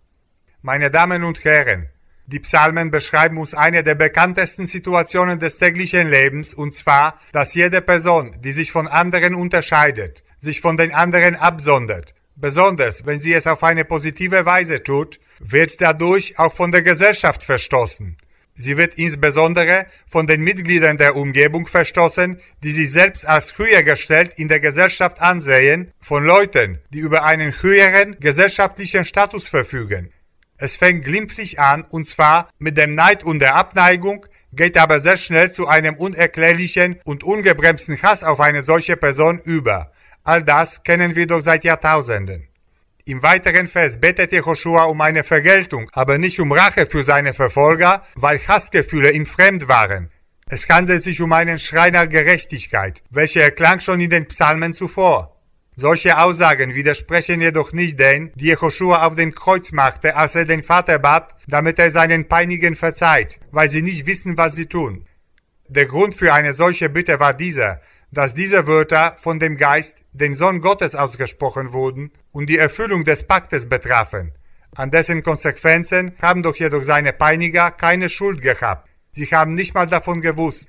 Meine Damen und Herren, die Psalmen beschreiben uns eine der bekanntesten Situationen des täglichen Lebens, und zwar, dass jede Person, die sich von anderen unterscheidet, sich von den anderen absondert. Besonders, wenn sie es auf eine positive Weise tut, wird dadurch auch von der Gesellschaft verstoßen. Sie wird insbesondere von den Mitgliedern der Umgebung verstoßen, die sich selbst als höher gestellt in der Gesellschaft ansehen, von Leuten, die über einen höheren gesellschaftlichen Status verfügen. Es fängt glimpflich an, und zwar mit dem Neid und der Abneigung, geht aber sehr schnell zu einem unerklärlichen und ungebremsten Hass auf eine solche Person über. All das kennen wir doch seit Jahrtausenden. Im weiteren Vers betet Jehoschua um eine Vergeltung, aber nicht um Rache für seine Verfolger, weil Hassgefühle ihm fremd waren. Es handelt sich um einen Schrei nach Gerechtigkeit, welcher erklang schon in den Psalmen zuvor. Solche Aussagen widersprechen jedoch nicht denen, die Jehoschua auf dem Kreuz machte, als er den Vater bat, damit er seinen Peinigen verzeiht, weil sie nicht wissen, was sie tun. Der Grund für eine solche Bitte war dieser, dass diese Wörter von dem Geist, dem Sohn Gottes, ausgesprochen wurden und die Erfüllung des Paktes betrafen. An dessen Konsequenzen haben doch jedoch seine Peiniger keine Schuld gehabt. Sie haben nicht mal davon gewusst.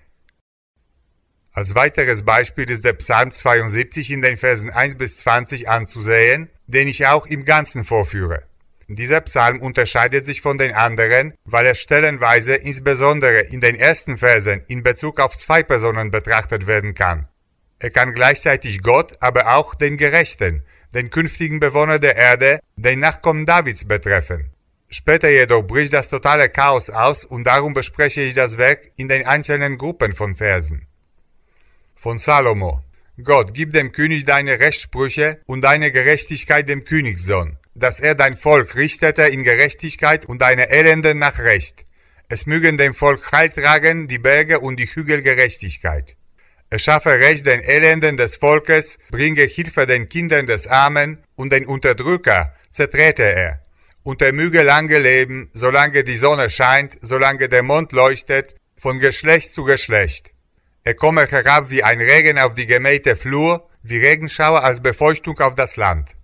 Als weiteres Beispiel ist der Psalm 72 in den Versen 1 bis 20 anzusehen, den ich auch im Ganzen vorführe. Dieser Psalm unterscheidet sich von den anderen, weil er stellenweise insbesondere in den ersten Versen in Bezug auf zwei Personen betrachtet werden kann. Er kann gleichzeitig Gott, aber auch den Gerechten, den künftigen Bewohner der Erde, den Nachkommen Davids betreffen. Später jedoch bricht das totale Chaos aus und darum bespreche ich das Werk in den einzelnen Gruppen von Versen. Von Salomo: Gott, gib dem König deine Rechtssprüche und deine Gerechtigkeit dem Königssohn. dass er dein Volk richtete in Gerechtigkeit und deine Elenden nach Recht. Es mögen dem Volk Heil tragen, die Berge und die Hügel Gerechtigkeit. Er schaffe Recht den Elenden des Volkes, bringe Hilfe den Kindern des Armen, und den Unterdrücker zertrete er. Und er möge lange leben, solange die Sonne scheint, solange der Mond leuchtet, von Geschlecht zu Geschlecht. Er komme herab wie ein Regen auf die gemähte Flur, wie Regenschauer als Befeuchtung auf das Land.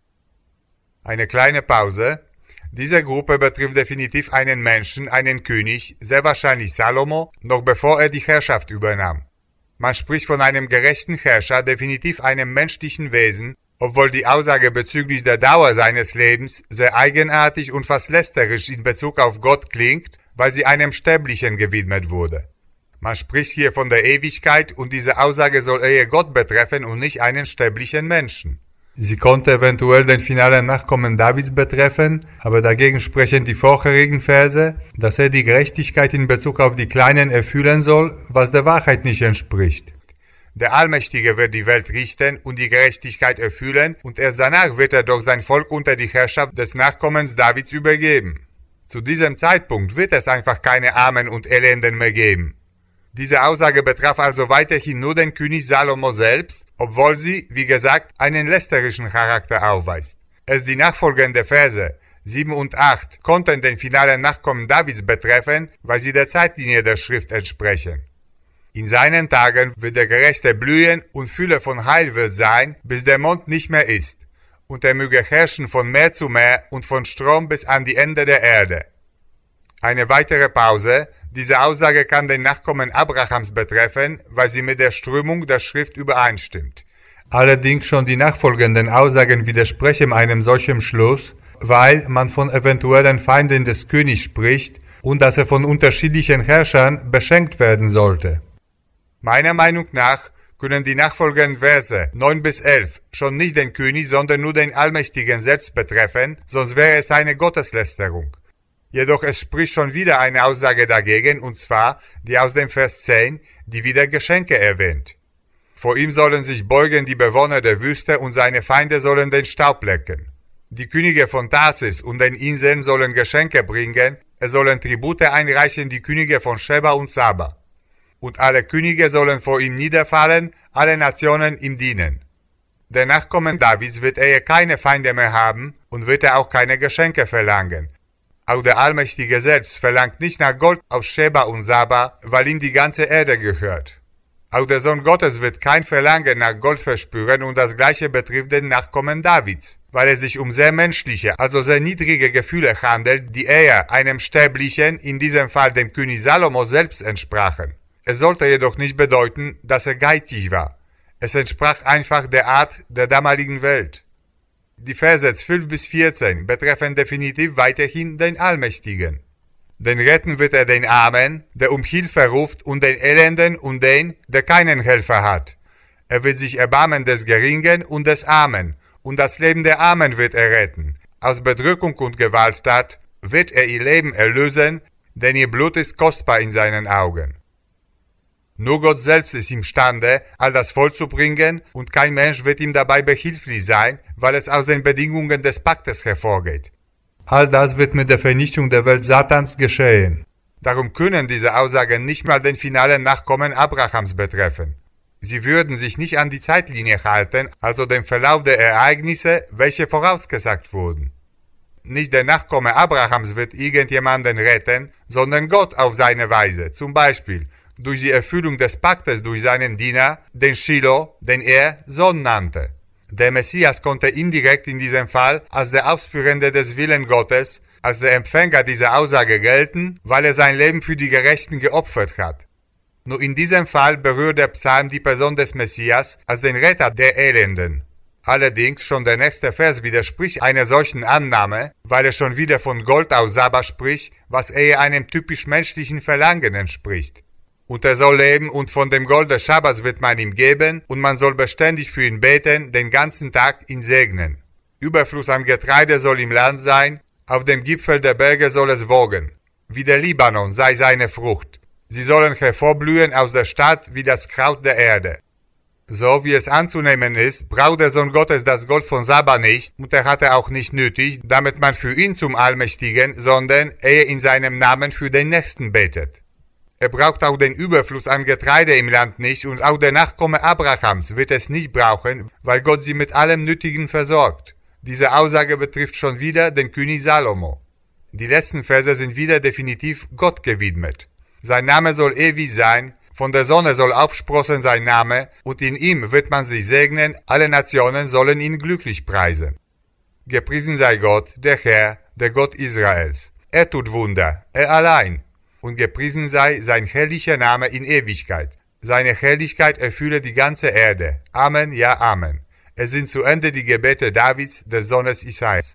Eine kleine Pause. Diese Gruppe betrifft definitiv einen Menschen, einen König, sehr wahrscheinlich Salomo, noch bevor er die Herrschaft übernahm. Man spricht von einem gerechten Herrscher, definitiv einem menschlichen Wesen, obwohl die Aussage bezüglich der Dauer seines Lebens sehr eigenartig und fast lästerisch in Bezug auf Gott klingt, weil sie einem Sterblichen gewidmet wurde. Man spricht hier von der Ewigkeit und diese Aussage soll eher Gott betreffen und nicht einen sterblichen Menschen. Sie konnte eventuell den finalen Nachkommen Davids betreffen, aber dagegen sprechen die vorherigen Verse, dass er die Gerechtigkeit in Bezug auf die Kleinen erfüllen soll, was der Wahrheit nicht entspricht. Der Allmächtige wird die Welt richten und die Gerechtigkeit erfüllen, und erst danach wird er durch sein Volk unter die Herrschaft des Nachkommens Davids übergeben. Zu diesem Zeitpunkt wird es einfach keine Armen und Elenden mehr geben. Diese Aussage betraf also weiterhin nur den König Salomo selbst, obwohl sie, wie gesagt, einen lästerischen Charakter aufweist. Erst die nachfolgenden Verse 7 und 8 konnten den finalen Nachkommen Davids betreffen, weil sie der Zeitlinie der Schrift entsprechen. In seinen Tagen wird der Gerechte blühen und Fülle von Heil wird sein, bis der Mond nicht mehr ist, und er möge herrschen von Meer zu Meer und von Strom bis an die Ende der Erde. Eine weitere Pause. Diese Aussage kann den Nachkommen Abrahams betreffen, weil sie mit der Strömung der Schrift übereinstimmt. Allerdings schon die nachfolgenden Aussagen widersprechen einem solchen Schluss, weil man von eventuellen Feinden des Königs spricht und dass er von unterschiedlichen Herrschern beschenkt werden sollte. Meiner Meinung nach können die nachfolgenden Verse 9 bis 11 schon nicht den König, sondern nur den Allmächtigen selbst betreffen, sonst wäre es eine Gotteslästerung. Jedoch es spricht schon wieder eine Aussage dagegen, und zwar die aus dem Vers 10, die wieder Geschenke erwähnt. Vor ihm sollen sich beugen die Bewohner der Wüste und seine Feinde sollen den Staub lecken. Die Könige von Tarsis und den Inseln sollen Geschenke bringen, es sollen Tribute einreichen die Könige von Sheba und Saba. Und alle Könige sollen vor ihm niederfallen, alle Nationen ihm dienen. Der Nachkommen Davids wird er keine Feinde mehr haben und wird er auch keine Geschenke verlangen. Auch der Allmächtige selbst verlangt nicht nach Gold aus Sheba und Saba, weil ihm die ganze Erde gehört. Auch der Sohn Gottes wird kein Verlangen nach Gold verspüren und das gleiche betrifft den Nachkommen Davids, weil es sich um sehr menschliche, also sehr niedrige Gefühle handelt, die eher einem Sterblichen, in diesem Fall dem König Salomo selbst entsprachen. Es sollte jedoch nicht bedeuten, dass er geizig war. Es entsprach einfach der Art der damaligen Welt. Die Verse 12 bis 14 betreffen definitiv weiterhin den Allmächtigen. Denn retten wird er den Armen, der um Hilfe ruft, und den Elenden und den, der keinen Helfer hat. Er wird sich erbarmen des Geringen und des Armen, und das Leben der Armen wird er retten. Aus Bedrückung und Gewalttat wird er ihr Leben erlösen, denn ihr Blut ist kostbar in seinen Augen. Nur Gott selbst ist imstande, all das vollzubringen, und kein Mensch wird ihm dabei behilflich sein, weil es aus den Bedingungen des Paktes hervorgeht. All das wird mit der Vernichtung der Welt Satans geschehen. Darum können diese Aussagen nicht mal den finalen Nachkommen Abrahams betreffen. Sie würden sich nicht an die Zeitlinie halten, also den Verlauf der Ereignisse, welche vorausgesagt wurden. Nicht der Nachkomme Abrahams wird irgendjemanden retten, sondern Gott auf seine Weise, zum Beispiel durch die Erfüllung des Paktes durch seinen Diener, den Shiloh, den er Sohn nannte. Der Messias konnte indirekt in diesem Fall als der Ausführende des Willens Gottes, als der Empfänger dieser Aussage gelten, weil er sein Leben für die Gerechten geopfert hat. Nur in diesem Fall berührt der Psalm die Person des Messias als den Retter der Elenden. Allerdings schon der nächste Vers widerspricht einer solchen Annahme, weil er schon wieder von Gold aus Saba spricht, was eher einem typisch menschlichen Verlangen entspricht. Und er soll leben, und von dem Gold des Schabbats wird man ihm geben, und man soll beständig für ihn beten, den ganzen Tag ihn segnen. Überfluss an Getreide soll im Land sein, auf dem Gipfel der Berge soll es wogen. Wie der Libanon sei seine Frucht. Sie sollen hervorblühen aus der Stadt wie das Kraut der Erde. So wie es anzunehmen ist, braucht der Sohn Gottes das Gold von Saba nicht und er hatte auch nicht nötig, damit man für ihn zum Allmächtigen, sondern er in seinem Namen für den Nächsten betet. Er braucht auch den Überfluss an Getreide im Land nicht und auch der Nachkomme Abrahams wird es nicht brauchen, weil Gott sie mit allem Nötigen versorgt. Diese Aussage betrifft schon wieder den König Salomo. Die letzten Verse sind wieder definitiv Gott gewidmet. Sein Name soll ewig sein, von der Sonne soll aufsprossen sein Name, und in ihm wird man sich segnen, alle Nationen sollen ihn glücklich preisen. Gepriesen sei Gott, der Herr, der Gott Israels. Er tut Wunder, er allein. Und gepriesen sei sein herrlicher Name in Ewigkeit. Seine Herrlichkeit erfülle die ganze Erde. Amen, ja, Amen. Es sind zu Ende die Gebete Davids, des Sohnes Isais.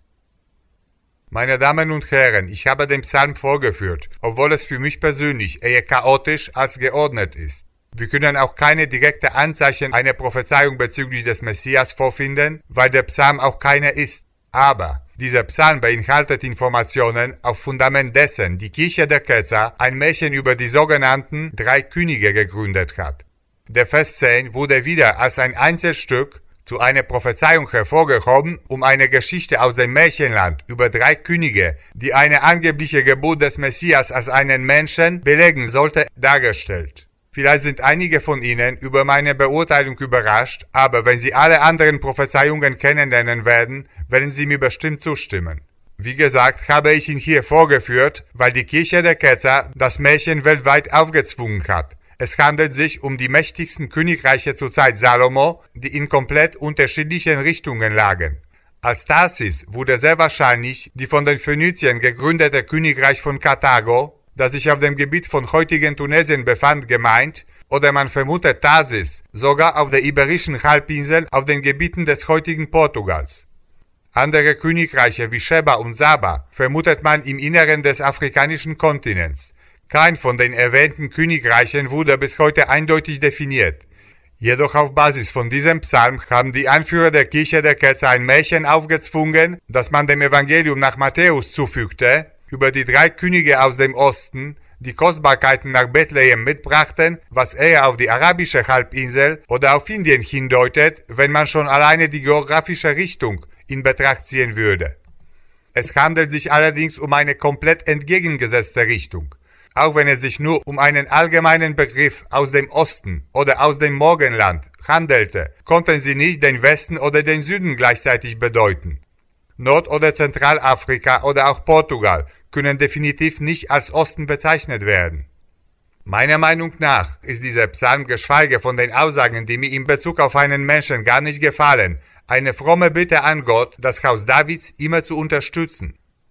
Meine Damen und Herren, ich habe den Psalm vorgeführt, obwohl es für mich persönlich eher chaotisch als geordnet ist. Wir können auch keine direkte Anzeichen einer Prophezeiung bezüglich des Messias vorfinden, weil der Psalm auch keine ist. Aber dieser Psalm beinhaltet Informationen auf Fundament dessen die Kirche der Ketzer ein Märchen über die sogenannten 3 Könige gegründet hat. Der Vers 10 wurde wieder als ein Einzelstück zu einer Prophezeiung hervorgehoben, um eine Geschichte aus dem Märchenland über 3 Könige, die eine angebliche Geburt des Messias als einen Menschen belegen sollte, dargestellt. Vielleicht sind einige von Ihnen über meine Beurteilung überrascht, aber wenn Sie alle anderen Prophezeiungen kennenlernen werden, werden Sie mir bestimmt zustimmen. Wie gesagt, habe ich ihn hier vorgeführt, weil die Kirche der Ketzer das Märchen weltweit aufgezwungen hat. Es handelt sich um die mächtigsten Königreiche zur Zeit Salomo, die in komplett unterschiedlichen Richtungen lagen. Als Tarsis wurde sehr wahrscheinlich die von den Phöniziern gegründete Königreich von Karthago, das sich auf dem Gebiet von heutigen Tunesien befand, gemeint, oder man vermutet Tarsis sogar auf der Iberischen Halbinsel auf den Gebieten des heutigen Portugals. Andere Königreiche wie Sheba und Saba vermutet man im Inneren des afrikanischen Kontinents. Kein von den erwähnten Königreichen wurde bis heute eindeutig definiert. Jedoch auf Basis von diesem Psalm haben die Anführer der Kirche der Ketzer ein Märchen aufgezwungen, das man dem Evangelium nach Matthäus zufügte, über die 3 Könige aus dem Osten, die Kostbarkeiten nach Bethlehem mitbrachten, was eher auf die arabische Halbinsel oder auf Indien hindeutet, wenn man schon alleine die geografische Richtung in Betracht ziehen würde. Es handelt sich allerdings um eine komplett entgegengesetzte Richtung. Auch wenn es sich nur um einen allgemeinen Begriff aus dem Osten oder aus dem Morgenland handelte, konnten sie nicht den Westen oder den Süden gleichzeitig bedeuten. Nord- oder Zentralafrika oder auch Portugal können definitiv nicht als Osten bezeichnet werden. Meiner Meinung nach ist dieser Psalm, geschweige von den Aussagen, die mir in Bezug auf einen Menschen gar nicht gefallen, eine fromme Bitte an Gott, das Haus Davids immer zu unterstützen.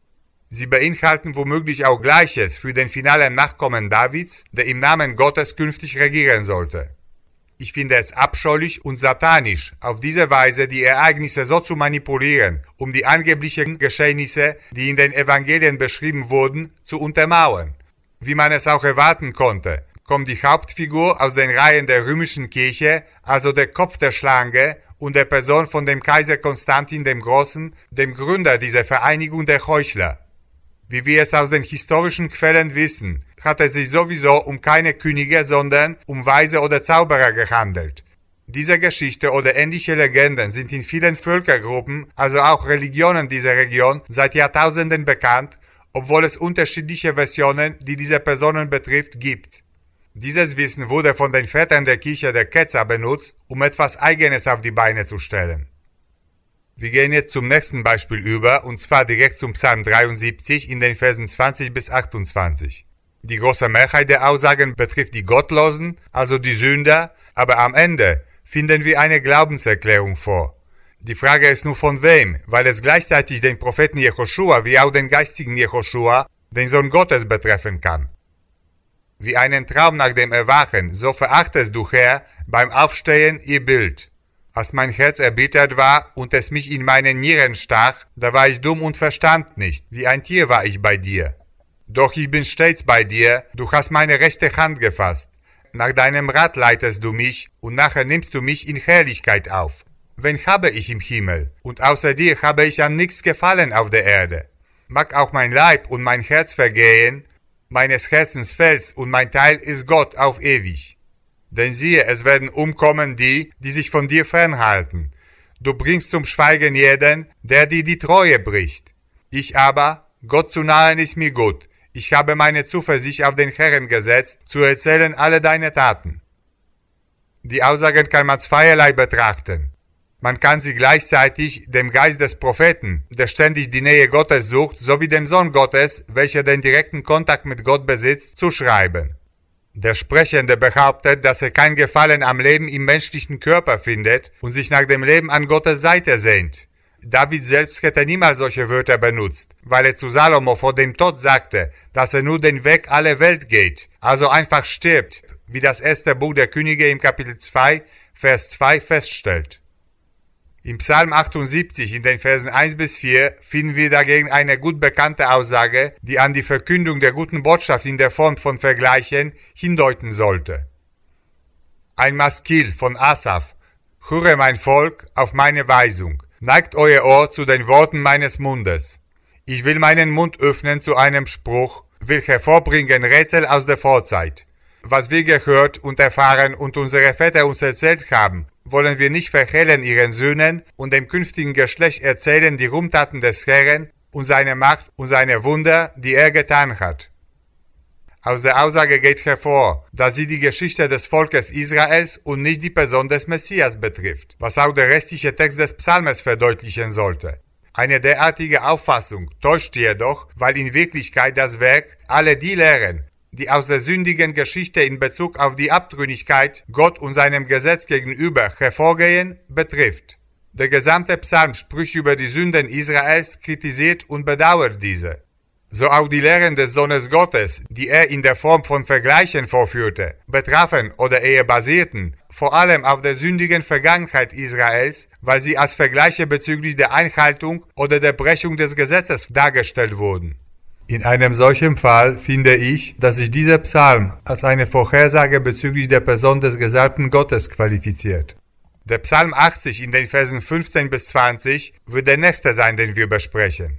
Sie beinhalten womöglich auch Gleiches für den finalen Nachkommen Davids, der im Namen Gottes künftig regieren sollte. Ich finde es abscheulich und satanisch, auf diese Weise die Ereignisse so zu manipulieren, um die angeblichen Geschehnisse, die in den Evangelien beschrieben wurden, zu untermauern. Wie man es auch erwarten konnte, kommt die Hauptfigur aus den Reihen der römischen Kirche, also der Kopf der Schlange und der Person von dem Kaiser Konstantin dem Großen, dem Gründer dieser Vereinigung der Heuchler. Wie wir es aus den historischen Quellen wissen, hat es sich sowieso um keine Könige, sondern um Weise oder Zauberer gehandelt. Diese Geschichte oder ähnliche Legenden sind in vielen Völkergruppen, also auch Religionen dieser Region, seit Jahrtausenden bekannt, obwohl es unterschiedliche Versionen, die diese Personen betrifft, gibt. Dieses Wissen wurde von den Vätern der Kirche der Ketzer benutzt, um etwas Eigenes auf die Beine zu stellen. Wir gehen jetzt zum nächsten Beispiel über, und zwar direkt zum Psalm 73 in den Versen 20 bis 28. Die große Mehrheit der Aussagen betrifft die Gottlosen, also die Sünder, aber am Ende finden wir eine Glaubenserklärung vor. Die Frage ist nur von wem, weil es gleichzeitig den Propheten Jehoschua wie auch den geistigen Jehoschua, den Sohn Gottes, betreffen kann. Wie einen Traum nach dem Erwachen, so verachtest du, Herr, beim Aufstehen ihr Bild. Als mein Herz erbittert war und es mich in meinen Nieren stach, da war ich dumm und verstand nicht, wie ein Tier war ich bei dir. Doch ich bin stets bei dir, du hast meine rechte Hand gefasst. Nach deinem Rat leitest du mich, und nachher nimmst du mich in Herrlichkeit auf. Wen habe ich im Himmel? Und außer dir habe ich an nichts gefallen auf der Erde. Mag auch mein Leib und mein Herz vergehen, meines Herzens Fels und mein Teil ist Gott auf ewig. Denn siehe, es werden umkommen die sich von dir fernhalten. Du bringst zum Schweigen jeden, der dir die Treue bricht. Ich aber, Gott zu nahen ist mir gut. Ich habe meine Zuversicht auf den Herrn gesetzt, zu erzählen alle deine Taten. Die Aussagen kann man zweierlei betrachten. Man kann sie gleichzeitig dem Geist des Propheten, der ständig die Nähe Gottes sucht, sowie dem Sohn Gottes, welcher den direkten Kontakt mit Gott besitzt, zuschreiben. Der Sprechende behauptet, dass er kein Gefallen am Leben im menschlichen Körper findet und sich nach dem Leben an Gottes Seite sehnt. David selbst hätte niemals solche Wörter benutzt, weil er zu Salomo vor dem Tod sagte, dass er nur den Weg aller Welt geht, also einfach stirbt, wie das erste Buch der Könige im Kapitel 2, Vers 2 feststellt. Im Psalm 78 in den Versen 1 bis 4 finden wir dagegen eine gut bekannte Aussage, die an die Verkündung der guten Botschaft in der Form von Vergleichen hindeuten sollte. Ein Maskil von Asaf: Höre mein Volk auf meine Weisung, neigt euer Ohr zu den Worten meines Mundes. Ich will meinen Mund öffnen zu einem Spruch, will hervorbringen Rätsel aus der Vorzeit. Was wir gehört und erfahren und unsere Väter uns erzählt haben, wollen wir nicht verhehlen ihren Söhnen und dem künftigen Geschlecht erzählen die Ruhmtaten des Herrn und seine Macht und seine Wunder, die er getan hat. Aus der Aussage geht hervor, dass sie die Geschichte des Volkes Israels und nicht die Person des Messias betrifft, was auch der restliche Text des Psalmes verdeutlichen sollte. Eine derartige Auffassung täuscht jedoch, weil in Wirklichkeit das Werk alle die Lehren, die aus der sündigen Geschichte in Bezug auf die Abtrünnigkeit Gott und seinem Gesetz gegenüber hervorgehen, betrifft. Der gesamte Psalm spricht über die Sünden Israels, kritisiert und bedauert diese. So auch die Lehren des Sohnes Gottes, die er in der Form von Vergleichen vorführte, betrafen oder eher basierten, vor allem auf der sündigen Vergangenheit Israels, weil sie als Vergleiche bezüglich der Einhaltung oder der Brechung des Gesetzes dargestellt wurden. In einem solchen Fall finde ich, dass sich dieser Psalm als eine Vorhersage bezüglich der Person des Gesalbten Gottes qualifiziert. Der Psalm 80 in den Versen 15 bis 20 wird der nächste sein, den wir besprechen.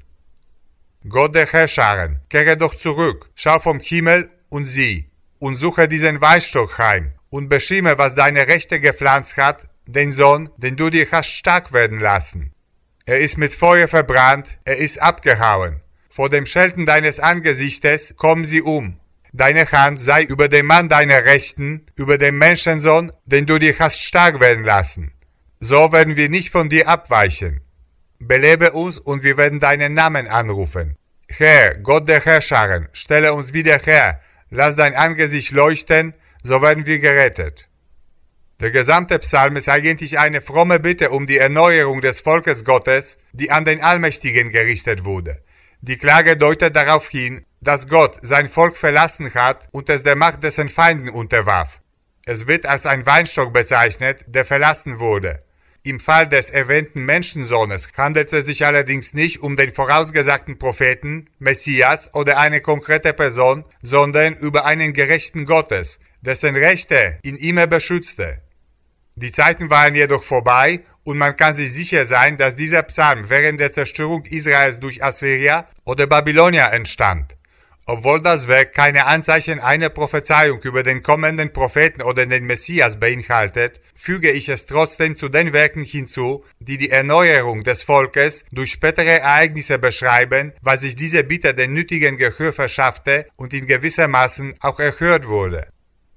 Gott der Herrscharen, kehre doch zurück, schau vom Himmel und sieh, und suche diesen Weinstock heim, und beschimme, was deine Rechte gepflanzt hat, den Sohn, den du dir hast stark werden lassen. Er ist mit Feuer verbrannt, er ist abgehauen. Vor dem Schelten deines Angesichtes kommen sie um. Deine Hand sei über dem Mann deiner Rechten, über dem Menschensohn, den du dir hast stark werden lassen. So werden wir nicht von dir abweichen. Belebe uns und wir werden deinen Namen anrufen. Herr, Gott der Herrscharen, stelle uns wieder her, lass dein Angesicht leuchten, so werden wir gerettet. Der gesamte Psalm ist eigentlich eine fromme Bitte um die Erneuerung des Volkes Gottes, die an den Allmächtigen gerichtet wurde. Die Klage deutet darauf hin, dass Gott sein Volk verlassen hat und es der Macht dessen Feinden unterwarf. Es wird als ein Weinstock bezeichnet, der verlassen wurde. Im Fall des erwähnten Menschensohnes handelt es sich allerdings nicht um den vorausgesagten Propheten, Messias oder eine konkrete Person, sondern über einen gerechten Gottes, dessen Rechte in ihm er beschützte. Die Zeiten waren jedoch vorbei und man kann sich sicher sein, dass dieser Psalm während der Zerstörung Israels durch Assyrier oder Babylonier entstand. Obwohl das Werk keine Anzeichen einer Prophezeiung über den kommenden Propheten oder den Messias beinhaltet, füge ich es trotzdem zu den Werken hinzu, die die Erneuerung des Volkes durch spätere Ereignisse beschreiben, weil sich diese Bitte den nötigen Gehör verschaffte und in gewissermaßen auch erhört wurde.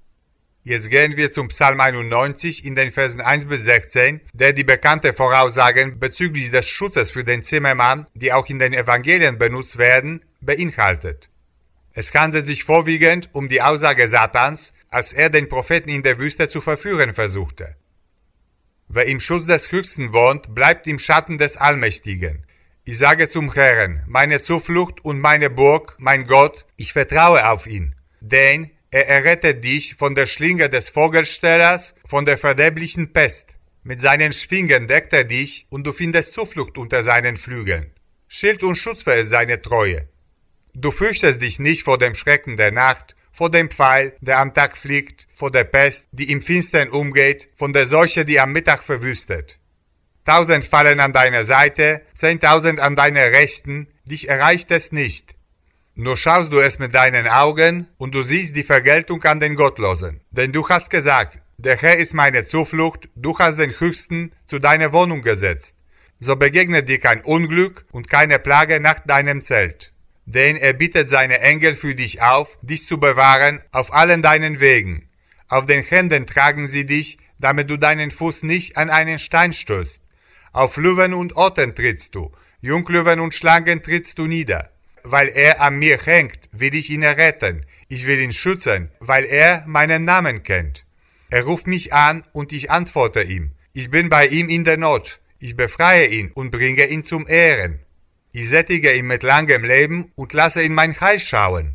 Jetzt gehen wir zum Psalm 91 in den Versen 1 bis 16, der die bekannte Voraussagen bezüglich des Schutzes für den Zimmermann, die auch in den Evangelien benutzt werden, beinhaltet. Es handelt sich vorwiegend um die Aussage Satans, als er den Propheten in der Wüste zu verführen versuchte. Wer im Schutz des Höchsten wohnt, bleibt im Schatten des Allmächtigen. Ich sage zum Herrn, meine Zuflucht und meine Burg, mein Gott, ich vertraue auf ihn, denn er errettet dich von der Schlinge des Vogelstellers, von der verderblichen Pest. Mit seinen Schwingen deckt er dich, und du findest Zuflucht unter seinen Flügeln. Schild und Schutz für seine Treue. Du fürchtest dich nicht vor dem Schrecken der Nacht, vor dem Pfeil, der am Tag fliegt, vor der Pest, die im Finstern umgeht, von der Seuche, die am Mittag verwüstet. 1000 fallen an deiner Seite, 10.000 an deiner Rechten, dich erreicht es nicht. Nur schaust du es mit deinen Augen und du siehst die Vergeltung an den Gottlosen. Denn du hast gesagt, der Herr ist meine Zuflucht, du hast den Höchsten zu deiner Wohnung gesetzt. So begegnet dir kein Unglück und keine Plage nach deinem Zelt. Denn er bittet seine Engel für dich auf, dich zu bewahren auf allen deinen Wegen. Auf den Händen tragen sie dich, damit du deinen Fuß nicht an einen Stein stößt. Auf Löwen und Ottern trittst du, Junglöwen und Schlangen trittst du nieder. Weil er an mir hängt, will ich ihn erretten. Ich will ihn schützen, weil er meinen Namen kennt. Er ruft mich an und ich antworte ihm. Ich bin bei ihm in der Not. Ich befreie ihn und bringe ihn zum Ehren. Ich sättige ihn mit langem Leben und lasse ihn mein Heil schauen.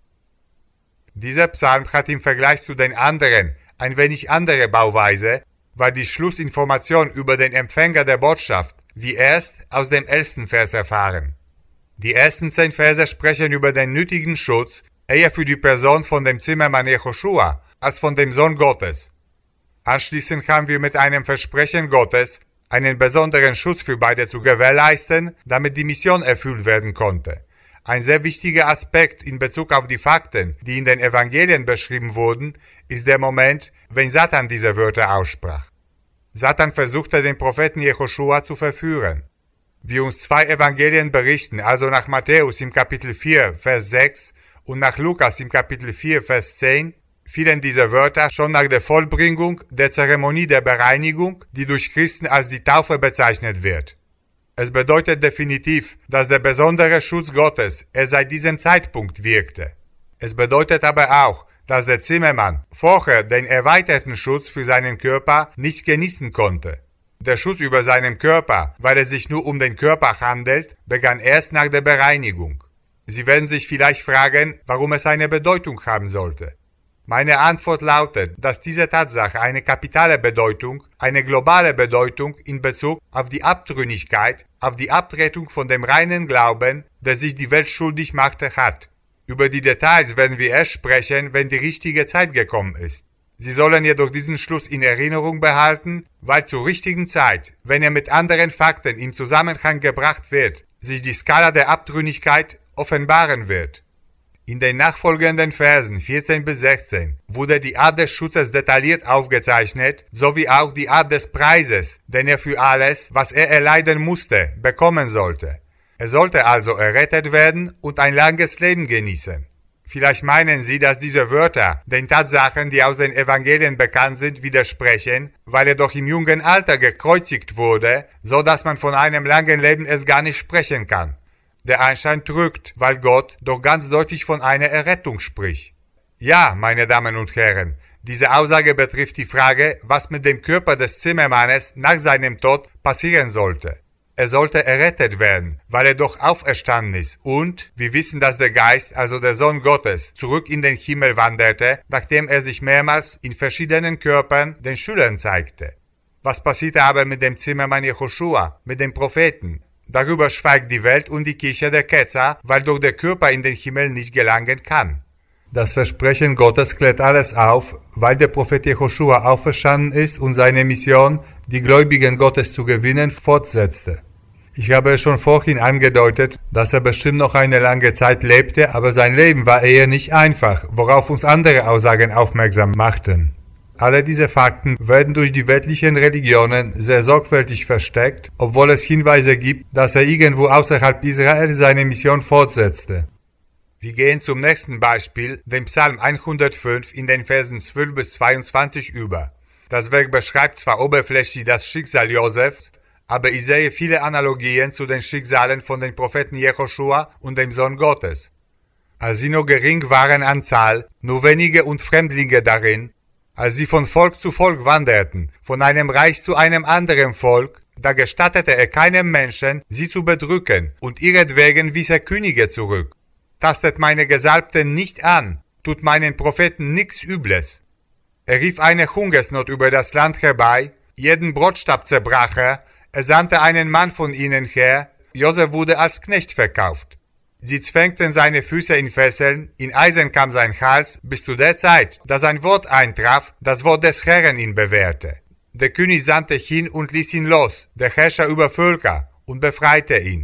Dieser Psalm hat im Vergleich zu den anderen ein wenig andere Bauweise, weil die Schlussinformation über den Empfänger der Botschaft wir erst aus dem 11. Vers erfahren. Die ersten 10 Verse sprechen über den nötigen Schutz, eher für die Person von dem Zimmermann Jehoschua als von dem Sohn Gottes. Anschließend haben wir mit einem Versprechen Gottes einen besonderen Schutz für beide zu gewährleisten, damit die Mission erfüllt werden konnte. Ein sehr wichtiger Aspekt in Bezug auf die Fakten, die in den Evangelien beschrieben wurden, ist der Moment, wenn Satan diese Wörter aussprach. Satan versuchte den Propheten Jehoschua zu verführen. Wie uns 2 Evangelien berichten, also nach Matthäus im Kapitel 4, Vers 6 und nach Lukas im Kapitel 4, Vers 10, fielen diese Wörter schon nach der Vollbringung der Zeremonie der Bereinigung, die durch Christen als die Taufe bezeichnet wird. Es bedeutet definitiv, dass der besondere Schutz Gottes erst seit diesem Zeitpunkt wirkte. Es bedeutet aber auch, dass der Zimmermann vorher den erweiterten Schutz für seinen Körper nicht genießen konnte. Der Schutz über seinen Körper, weil es sich nur um den Körper handelt, begann erst nach der Bereinigung. Sie werden sich vielleicht fragen, warum es eine Bedeutung haben sollte. Meine Antwort lautet, dass diese Tatsache eine kapitale Bedeutung, eine globale Bedeutung in Bezug auf die Abtrünnigkeit, auf die Abtretung von dem reinen Glauben, der sich die Welt schuldig machte, hat. Über die Details werden wir erst sprechen, wenn die richtige Zeit gekommen ist. Sie sollen jedoch diesen Schluss in Erinnerung behalten, weil zur richtigen Zeit, wenn er mit anderen Fakten in Zusammenhang gebracht wird, sich die Skala der Abtrünnigkeit offenbaren wird. In den nachfolgenden Versen 14 bis 16 wurde die Art des Schutzes detailliert aufgezeichnet, sowie auch die Art des Preises, den er für alles, was er erleiden musste, bekommen sollte. Er sollte also errettet werden und ein langes Leben genießen. Vielleicht meinen Sie, dass diese Wörter den Tatsachen, die aus den Evangelien bekannt sind, widersprechen, weil er doch im jungen Alter gekreuzigt wurde, so dass man von einem langen Leben erst gar nicht sprechen kann. Der Anschein trügt, weil Gott doch ganz deutlich von einer Errettung spricht. Ja, meine Damen und Herren, diese Aussage betrifft die Frage, was mit dem Körper des Zimmermannes nach seinem Tod passieren sollte. Er sollte errettet werden, weil er doch auferstanden ist und wir wissen, dass der Geist, also der Sohn Gottes, zurück in den Himmel wanderte, nachdem er sich mehrmals in verschiedenen Körpern den Schülern zeigte. Was passierte aber mit dem Zimmermann Jehoschua, mit dem Propheten? Darüber schweigt die Welt und die Kirche der Ketzer, weil doch der Körper in den Himmel nicht gelangen kann. Das Versprechen Gottes klärt alles auf, weil der Prophet Jehoschua auferstanden ist und seine Mission, die Gläubigen Gottes zu gewinnen, fortsetzte. Ich habe es schon vorhin angedeutet, dass er bestimmt noch eine lange Zeit lebte, aber sein Leben war eher nicht einfach, worauf uns andere Aussagen aufmerksam machten. Alle diese Fakten werden durch die weltlichen Religionen sehr sorgfältig versteckt, obwohl es Hinweise gibt, dass er irgendwo außerhalb Israel seine Mission fortsetzte. Wir gehen zum nächsten Beispiel, dem Psalm 105 in den Versen 12 bis 22 über. Das Werk beschreibt zwar oberflächlich das Schicksal Josefs, aber ich sehe viele Analogien zu den Schicksalen von den Propheten Jehoschua und dem Sohn Gottes. Als sie nur gering waren an Zahl, nur wenige und Fremdlinge darin, als sie von Volk zu Volk wanderten, von einem Reich zu einem anderen Volk, da gestattete er keinem Menschen, sie zu bedrücken, und ihretwegen wies er Könige zurück. Tastet meine Gesalbten nicht an, tut meinen Propheten nichts Übles. Er rief eine Hungersnot über das Land herbei, jeden Brotstab zerbrach er sandte einen Mann von ihnen her, Josef wurde als Knecht verkauft. Sie zwängten seine Füße in Fesseln, in Eisen kam sein Hals, bis zu der Zeit, da sein Wort eintraf, das Wort des Herrn ihn bewährte. Der König sandte hin und ließ ihn los, der Herrscher über Völker, und befreite ihn.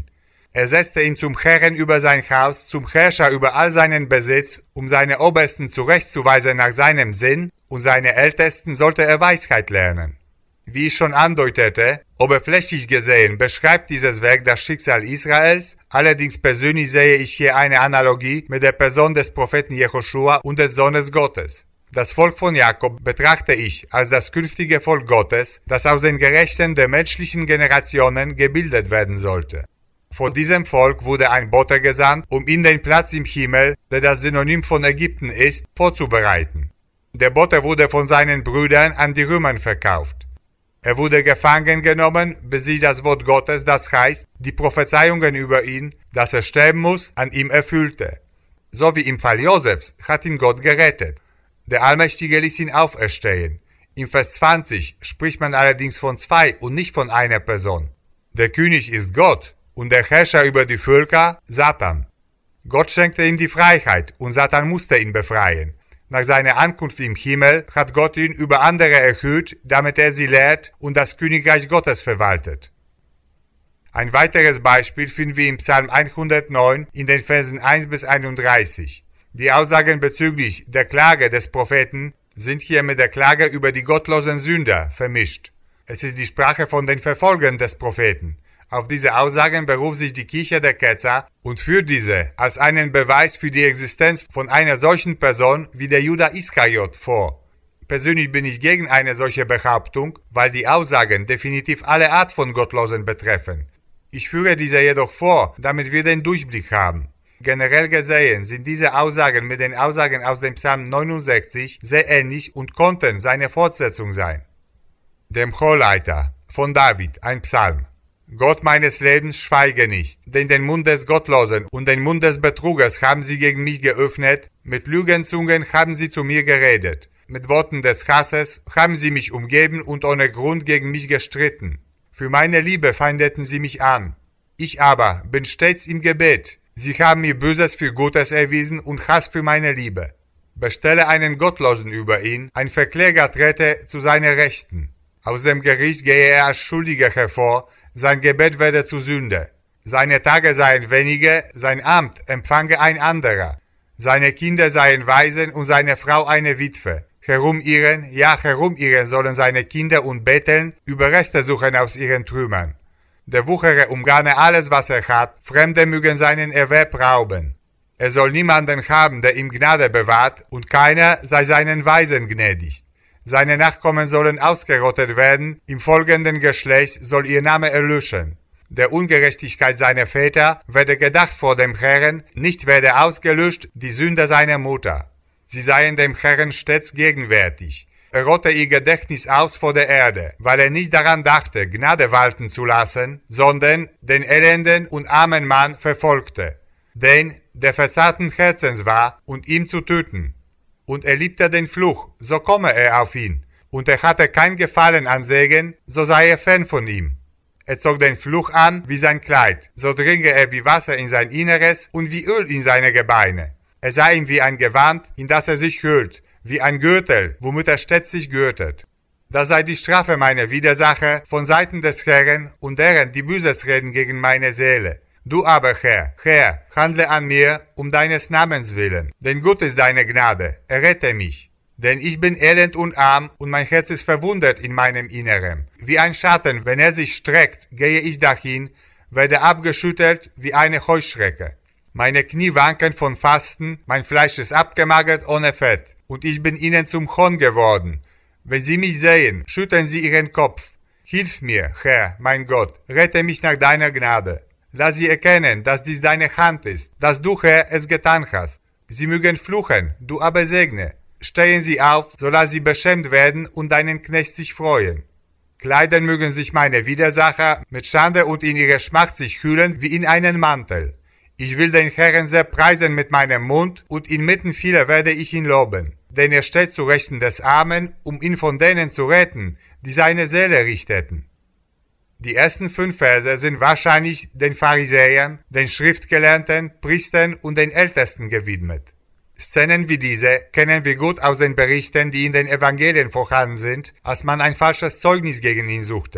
Er setzte ihn zum Herrn über sein Haus, zum Herrscher über all seinen Besitz, um seine Obersten zurechtzuweisen nach seinem Sinn, und seine Ältesten sollte er Weisheit lernen. Wie ich schon andeutete, oberflächlich gesehen beschreibt dieses Werk das Schicksal Israels, allerdings persönlich sehe ich hier eine Analogie mit der Person des Propheten Jehoschua und des Sohnes Gottes. Das Volk von Jakob betrachte ich als das künftige Volk Gottes, das aus den Gerechten der menschlichen Generationen gebildet werden sollte. Vor diesem Volk wurde ein Bote gesandt, um ihnen den Platz im Himmel, der das Synonym von Ägypten ist, vorzubereiten. Der Bote wurde von seinen Brüdern an die Römer verkauft. Er wurde gefangen genommen, bis sich das Wort Gottes, das heißt, die Prophezeiungen über ihn, dass er sterben muss, an ihm erfüllte. So wie im Fall Josefs hat ihn Gott gerettet. Der Allmächtige ließ ihn auferstehen. Im Vers 20 spricht man allerdings von zwei und nicht von einer Person. Der König ist Gott und der Herrscher über die Völker, Satan. Gott schenkte ihm die Freiheit und Satan musste ihn befreien. Nach seiner Ankunft im Himmel hat Gott ihn über andere erhöht, damit er sie lehrt und das Königreich Gottes verwaltet. Ein weiteres Beispiel finden wir im Psalm 109 in den Versen 1 bis 31. Die Aussagen bezüglich der Klage des Propheten sind hier mit der Klage über die gottlosen Sünder vermischt. Es ist die Sprache von den Verfolgern des Propheten. Auf diese Aussagen beruft sich die Kirche der Ketzer und führt diese als einen Beweis für die Existenz von einer solchen Person wie der Juda Iskariot vor. Persönlich bin ich gegen eine solche Behauptung, weil die Aussagen definitiv alle Art von Gottlosen betreffen. Ich führe diese jedoch vor, damit wir den Durchblick haben. Generell gesehen sind diese Aussagen mit den Aussagen aus dem Psalm 69 sehr ähnlich und konnten seine Fortsetzung sein. Dem Chorleiter von David, ein Psalm. Gott meines Lebens, schweige nicht, denn den Mund des Gottlosen und den Mund des Betrugers haben sie gegen mich geöffnet, mit Lügenzungen haben sie zu mir geredet, mit Worten des Hasses haben sie mich umgeben und ohne Grund gegen mich gestritten. Für meine Liebe feindeten sie mich an. Ich aber bin stets im Gebet. Sie haben mir Böses für Gutes erwiesen und Hass für meine Liebe. Bestelle einen Gottlosen über ihn, ein Verkläger trete zu seiner Rechten. Aus dem Gericht gehe er als Schuldiger hervor, sein Gebet werde zu Sünde. Seine Tage seien wenige, sein Amt empfange ein anderer. Seine Kinder seien Waisen und seine Frau eine Witwe. Herumirren sollen seine Kinder und betteln, Überreste suchen aus ihren Trümmern. Der Wucherer umgarne alles, was er hat, Fremde mögen seinen Erwerb rauben. Er soll niemanden haben, der ihm Gnade bewahrt, und keiner sei seinen Weisen gnädig. Seine Nachkommen sollen ausgerottet werden, im folgenden Geschlecht soll ihr Name erlöschen. Der Ungerechtigkeit seiner Väter werde gedacht vor dem Herrn, nicht werde ausgelöscht die Sünde seiner Mutter. Sie seien dem Herrn stets gegenwärtig. Er rotte ihr Gedächtnis aus vor der Erde, weil er nicht daran dachte, Gnade walten zu lassen, sondern den elenden und armen Mann verfolgte, den, der verzagten Herzens war, und ihm zu töten. Und er liebte den Fluch, so komme er auf ihn. Und er hatte kein Gefallen an Segen, so sei er fern von ihm. Er zog den Fluch an wie sein Kleid, so dringe er wie Wasser in sein Inneres und wie Öl in seine Gebeine. Er sei ihm wie ein Gewand, in das er sich hüllt, wie ein Gürtel, womit er stets sich gürtet. Das sei die Strafe meiner Widersacher von Seiten des Herrn und deren, die Böses reden gegen meine Seele. Du aber, Herr, handle an mir um deines Namens willen, denn gut ist deine Gnade, errette mich. Denn ich bin elend und arm und mein Herz ist verwundert in meinem Inneren. Wie ein Schatten, wenn er sich streckt, gehe ich dahin, werde abgeschüttelt wie eine Heuschrecke. Meine Knie wanken von Fasten, mein Fleisch ist abgemagert ohne Fett, und ich bin ihnen zum Hohn geworden. Wenn sie mich sehen, schütteln sie ihren Kopf. Hilf mir, Herr, mein Gott, rette mich nach deiner Gnade. Lass sie erkennen, dass dies deine Hand ist, dass du, Herr, es getan hast. Sie mögen fluchen, du aber segne. Stehen sie auf, so lass sie beschämt werden und deinen Knecht sich freuen. Kleiden mögen sich meine Widersacher mit Schande und in ihre Schmach sich hüllen wie in einen Mantel. Ich will den Herrn sehr preisen mit meinem Mund, und inmitten vieler werde ich ihn loben. Denn er steht zu Rechten des Armen, um ihn von denen zu retten, die seine Seele richteten. Die ersten 5 Verse sind wahrscheinlich den Pharisäern, den Schriftgelehrten, Priestern und den Ältesten gewidmet. Szenen wie diese kennen wir gut aus den Berichten, die in den Evangelien vorhanden sind, als man ein falsches Zeugnis gegen ihn suchte.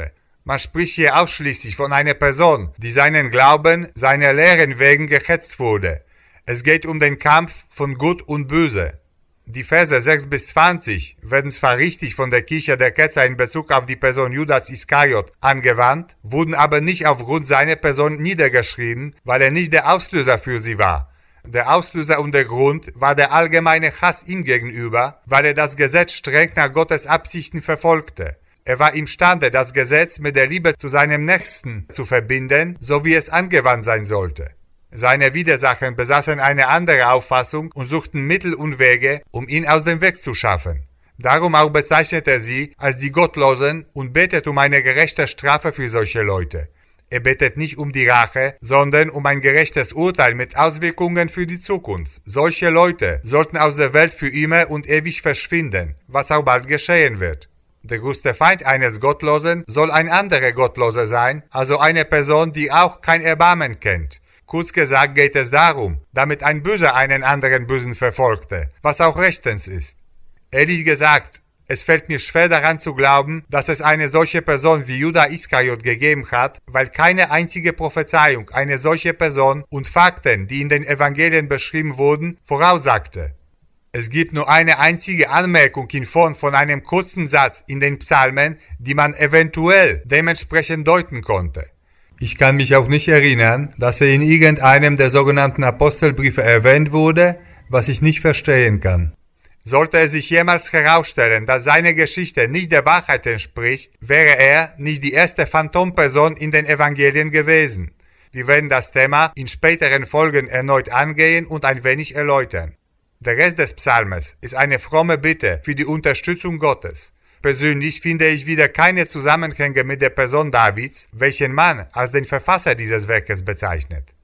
Man spricht hier ausschließlich von einer Person, die seinen Glauben, seiner Lehren wegen gehetzt wurde. Es geht um den Kampf von Gut und Böse. Die Verse 6 bis 20 werden zwar richtig von der Kirche der Ketzer in Bezug auf die Person Judas Iskariot angewandt, wurden aber nicht aufgrund seiner Person niedergeschrieben, weil er nicht der Auslöser für sie war. Der Auslöser und der Grund war der allgemeine Hass ihm gegenüber, weil er das Gesetz streng nach Gottes Absichten verfolgte. Er war imstande, das Gesetz mit der Liebe zu seinem Nächsten zu verbinden, so wie es angewandt sein sollte. Seine Widersacher besaßen eine andere Auffassung und suchten Mittel und Wege, um ihn aus dem Weg zu schaffen. Darum auch bezeichnet er sie als die Gottlosen und betet um eine gerechte Strafe für solche Leute. Er betet nicht um die Rache, sondern um ein gerechtes Urteil mit Auswirkungen für die Zukunft. Solche Leute sollten aus der Welt für immer und ewig verschwinden, was auch bald geschehen wird. Der größte Feind eines Gottlosen soll ein anderer Gottloser sein, also eine Person, die auch kein Erbarmen kennt. Kurz gesagt geht es darum, damit ein Böser einen anderen Bösen verfolgte, was auch rechtens ist. Ehrlich gesagt, es fällt mir schwer daran zu glauben, dass es eine solche Person wie Judas Iskariot gegeben hat, weil keine einzige Prophezeiung eine solche Person und Fakten, die in den Evangelien beschrieben wurden, voraussagte. Es gibt nur eine einzige Anmerkung in Form von einem kurzen Satz in den Psalmen, die man eventuell dementsprechend deuten konnte. Ich kann mich auch nicht erinnern, dass er in irgendeinem der sogenannten Apostelbriefe erwähnt wurde, was ich nicht verstehen kann. Sollte es sich jemals herausstellen, dass seine Geschichte nicht der Wahrheit entspricht, wäre er nicht die erste Phantomperson in den Evangelien gewesen. Wir werden das Thema in späteren Folgen erneut angehen und ein wenig erläutern. Der Rest des Psalmes ist eine fromme Bitte für die Unterstützung Gottes. Persönlich finde ich wieder keine Zusammenhänge mit der Person Davids, welchen man als den Verfasser dieses Werkes bezeichnet.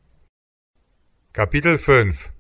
Kapitel 5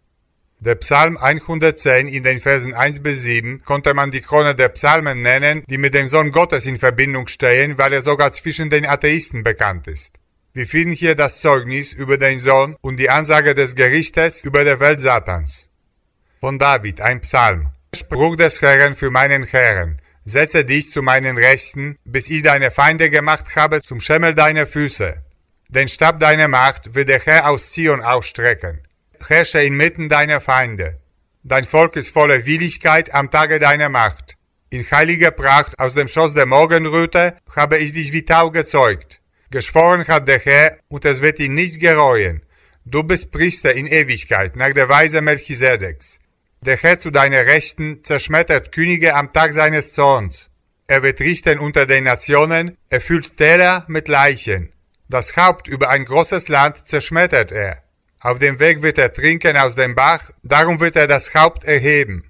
Der Psalm 110 in den Versen 1 bis 7 konnte man die Krone der Psalmen nennen, die mit dem Sohn Gottes in Verbindung stehen, weil er sogar zwischen den Atheisten bekannt ist. Wir finden hier das Zeugnis über den Sohn und die Ansage des Gerichtes über der Welt Satans. Von David, ein Psalm. Spruch des Herrn für meinen Herrn. Setze dich zu meinen Rechten, bis ich deine Feinde gemacht habe zum Schemel deiner Füße. Den Stab deiner Macht wird der Herr aus Zion ausstrecken. Herrsche inmitten deiner Feinde. Dein Volk ist voller Willigkeit am Tage deiner Macht. In heiliger Pracht aus dem Schoß der Morgenröte habe ich dich wie Tau gezeugt. Geschworen hat der Herr, und es wird ihn nicht gereuen. Du bist Priester in Ewigkeit, nach der Weise Melchisedeks. Der Herr zu deiner Rechten zerschmettert Könige am Tag seines Zorns. Er wird richten unter den Nationen, er füllt Täler mit Leichen. Das Haupt über ein großes Land zerschmettert er. Auf dem Weg wird er trinken aus dem Bach, darum wird er das Haupt erheben.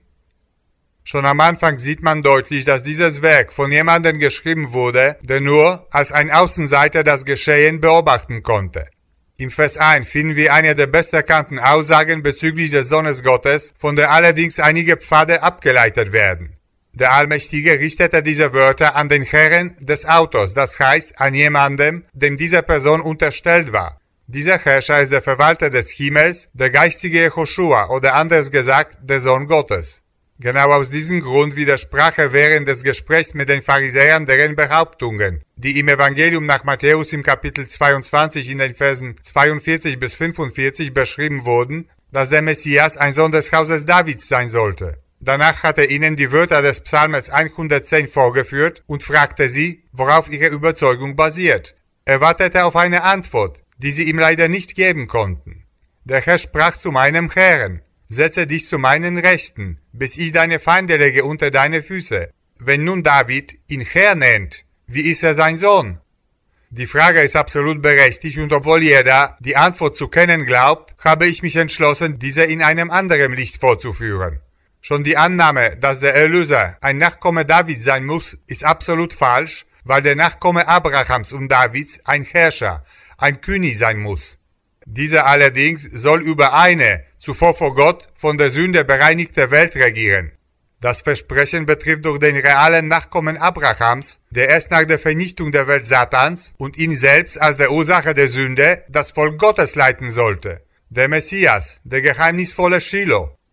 Schon am Anfang sieht man deutlich, dass dieses Werk von jemandem geschrieben wurde, der nur als ein Außenseiter das Geschehen beobachten konnte. Im Vers 1 finden wir eine der besterkannten Aussagen bezüglich des Sohnes Gottes, von der allerdings einige Pfade abgeleitet werden. Der Allmächtige richtete diese Wörter an den Herrn des Autors, das heißt an jemandem, dem diese Person unterstellt war. Dieser Herrscher ist der Verwalter des Himmels, der geistige Jehoschua oder anders gesagt, der Sohn Gottes. Genau aus diesem Grund widersprach er während des Gesprächs mit den Pharisäern deren Behauptungen, die im Evangelium nach Matthäus im Kapitel 22 in den Versen 42 bis 45 beschrieben wurden, dass der Messias ein Sohn des Hauses Davids sein sollte. Danach hat er ihnen die Wörter des Psalmes 110 vorgeführt und fragte sie, worauf ihre Überzeugung basiert. Er wartete auf eine Antwort, die sie ihm leider nicht geben konnten. Der Herr sprach zu meinem Herrn: Setze dich zu meinen Rechten, bis ich deine Feinde lege unter deine Füße. Wenn nun David ihn Herr nennt, wie ist er sein Sohn? Die Frage ist absolut berechtigt und obwohl jeder die Antwort zu kennen glaubt, habe ich mich entschlossen, diese in einem anderen Licht vorzuführen. Schon die Annahme, dass der Erlöser ein Nachkomme Davids sein muss, ist absolut falsch, weil der Nachkomme Abrahams und Davids ein Herrscher, ein König sein muss. Dieser allerdings soll über eine, zuvor vor Gott, von der Sünde bereinigte Welt regieren. Das Versprechen betrifft durch den realen Nachkommen Abrahams, der erst nach der Vernichtung der Welt Satans und ihn selbst als der Ursache der Sünde das Volk Gottes leiten sollte. Der Messias, der geheimnisvolle Shiloh,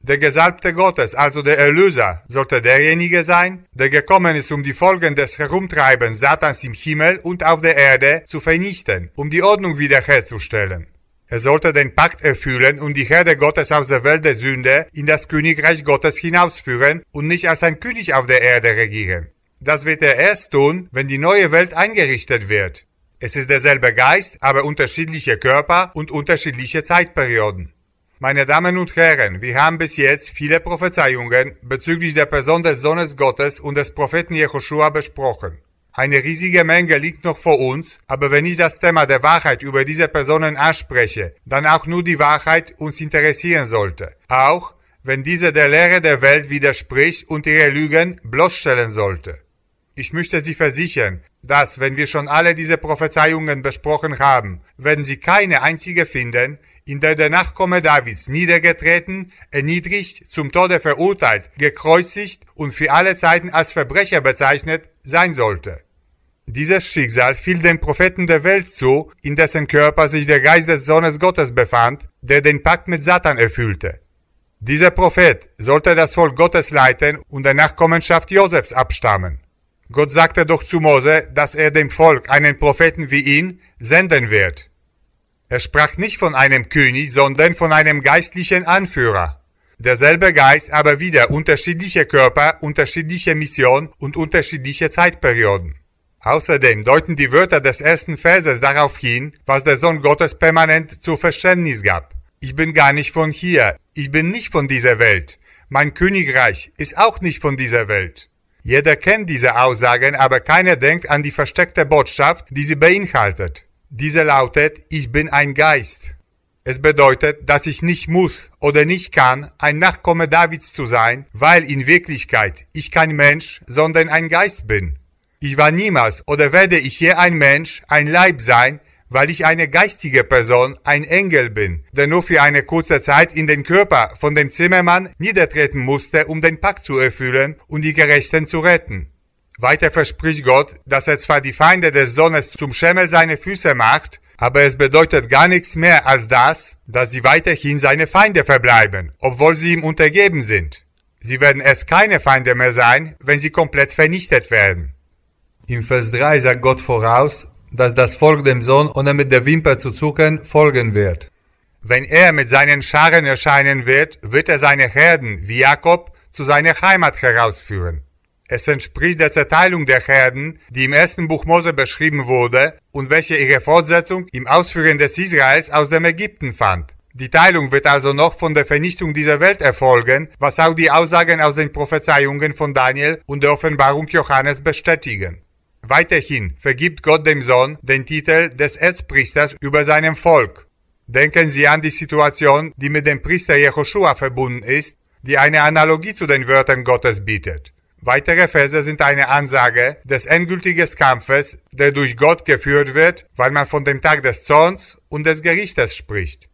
Der Gesalbte Gottes, also der Erlöser, sollte derjenige sein, der gekommen ist, um die Folgen des Herumtreibens Satans im Himmel und auf der Erde zu vernichten, um die Ordnung wiederherzustellen. Er sollte den Pakt erfüllen und die Herde Gottes aus der Welt der Sünde in das Königreich Gottes hinausführen und nicht als ein König auf der Erde regieren. Das wird er erst tun, wenn die neue Welt eingerichtet wird. Es ist derselbe Geist, aber unterschiedliche Körper und unterschiedliche Zeitperioden. Meine Damen und Herren, wir haben bis jetzt viele Prophezeiungen bezüglich der Person des Sohnes Gottes und des Propheten Jehoschua besprochen. Eine riesige Menge liegt noch vor uns, aber wenn ich das Thema der Wahrheit über diese Personen anspreche, dann auch nur die Wahrheit uns interessieren sollte, auch wenn diese der Lehre der Welt widerspricht und ihre Lügen bloßstellen sollte. Ich möchte Sie versichern, dass, wenn wir schon alle diese Prophezeiungen besprochen haben, werden Sie keine einzige finden, in der der Nachkomme Davids niedergetreten, erniedrigt, zum Tode verurteilt, gekreuzigt und für alle Zeiten als Verbrecher bezeichnet sein sollte. Dieses Schicksal fiel dem Propheten der Welt zu, in dessen Körper sich der Geist des Sohnes Gottes befand, der den Pakt mit Satan erfüllte. Dieser Prophet sollte das Volk Gottes leiten und der Nachkommenschaft Josefs abstammen. Gott sagte doch zu Mose, dass er dem Volk einen Propheten wie ihn senden wird. Er sprach nicht von einem König, sondern von einem geistlichen Anführer. Derselbe Geist, aber wieder unterschiedliche Körper, unterschiedliche Mission und unterschiedliche Zeitperioden. Außerdem deuten die Wörter des ersten Verses darauf hin, was der Sohn Gottes permanent zu Verständnis gab. Ich bin gar nicht von hier, ich bin nicht von dieser Welt. Mein Königreich ist auch nicht von dieser Welt. Jeder kennt diese Aussagen, aber keiner denkt an die versteckte Botschaft, die sie beinhaltet. Diese lautet, ich bin ein Geist. Es bedeutet, dass ich nicht muss oder nicht kann, ein Nachkomme Davids zu sein, weil in Wirklichkeit ich kein Mensch, sondern ein Geist bin. Ich war niemals oder werde ich je ein Mensch, ein Leib sein, weil ich eine geistige Person, ein Engel bin, der nur für eine kurze Zeit in den Körper von dem Zimmermann niedertreten musste, um den Pakt zu erfüllen und die Gerechten zu retten. Weiter verspricht Gott, dass er zwar die Feinde des Sohnes zum Schemel seiner Füße macht, aber es bedeutet gar nichts mehr als das, dass sie weiterhin seine Feinde verbleiben, obwohl sie ihm untergeben sind. Sie werden erst keine Feinde mehr sein, wenn sie komplett vernichtet werden. Im Vers 3 sagt Gott voraus, dass das Volk dem Sohn, ohne mit der Wimper zu zucken, folgen wird. Wenn er mit seinen Scharen erscheinen wird, wird er seine Herden, wie Jakob, zu seiner Heimat herausführen. Es entspricht der Zerteilung der Herden, die im ersten Buch Mose beschrieben wurde und welche ihre Fortsetzung im Ausführen des Israels aus dem Ägypten fand. Die Teilung wird also noch von der Vernichtung dieser Welt erfolgen, was auch die Aussagen aus den Prophezeiungen von Daniel und der Offenbarung Johannes bestätigen. Weiterhin vergibt Gott dem Sohn den Titel des Erzpriesters über seinem Volk. Denken Sie an die Situation, die mit dem Priester Jehoschua verbunden ist, die eine Analogie zu den Wörtern Gottes bietet. Weitere Verse sind eine Ansage des endgültigen Kampfes, der durch Gott geführt wird, weil man von dem Tag des Zorns und des Gerichtes spricht.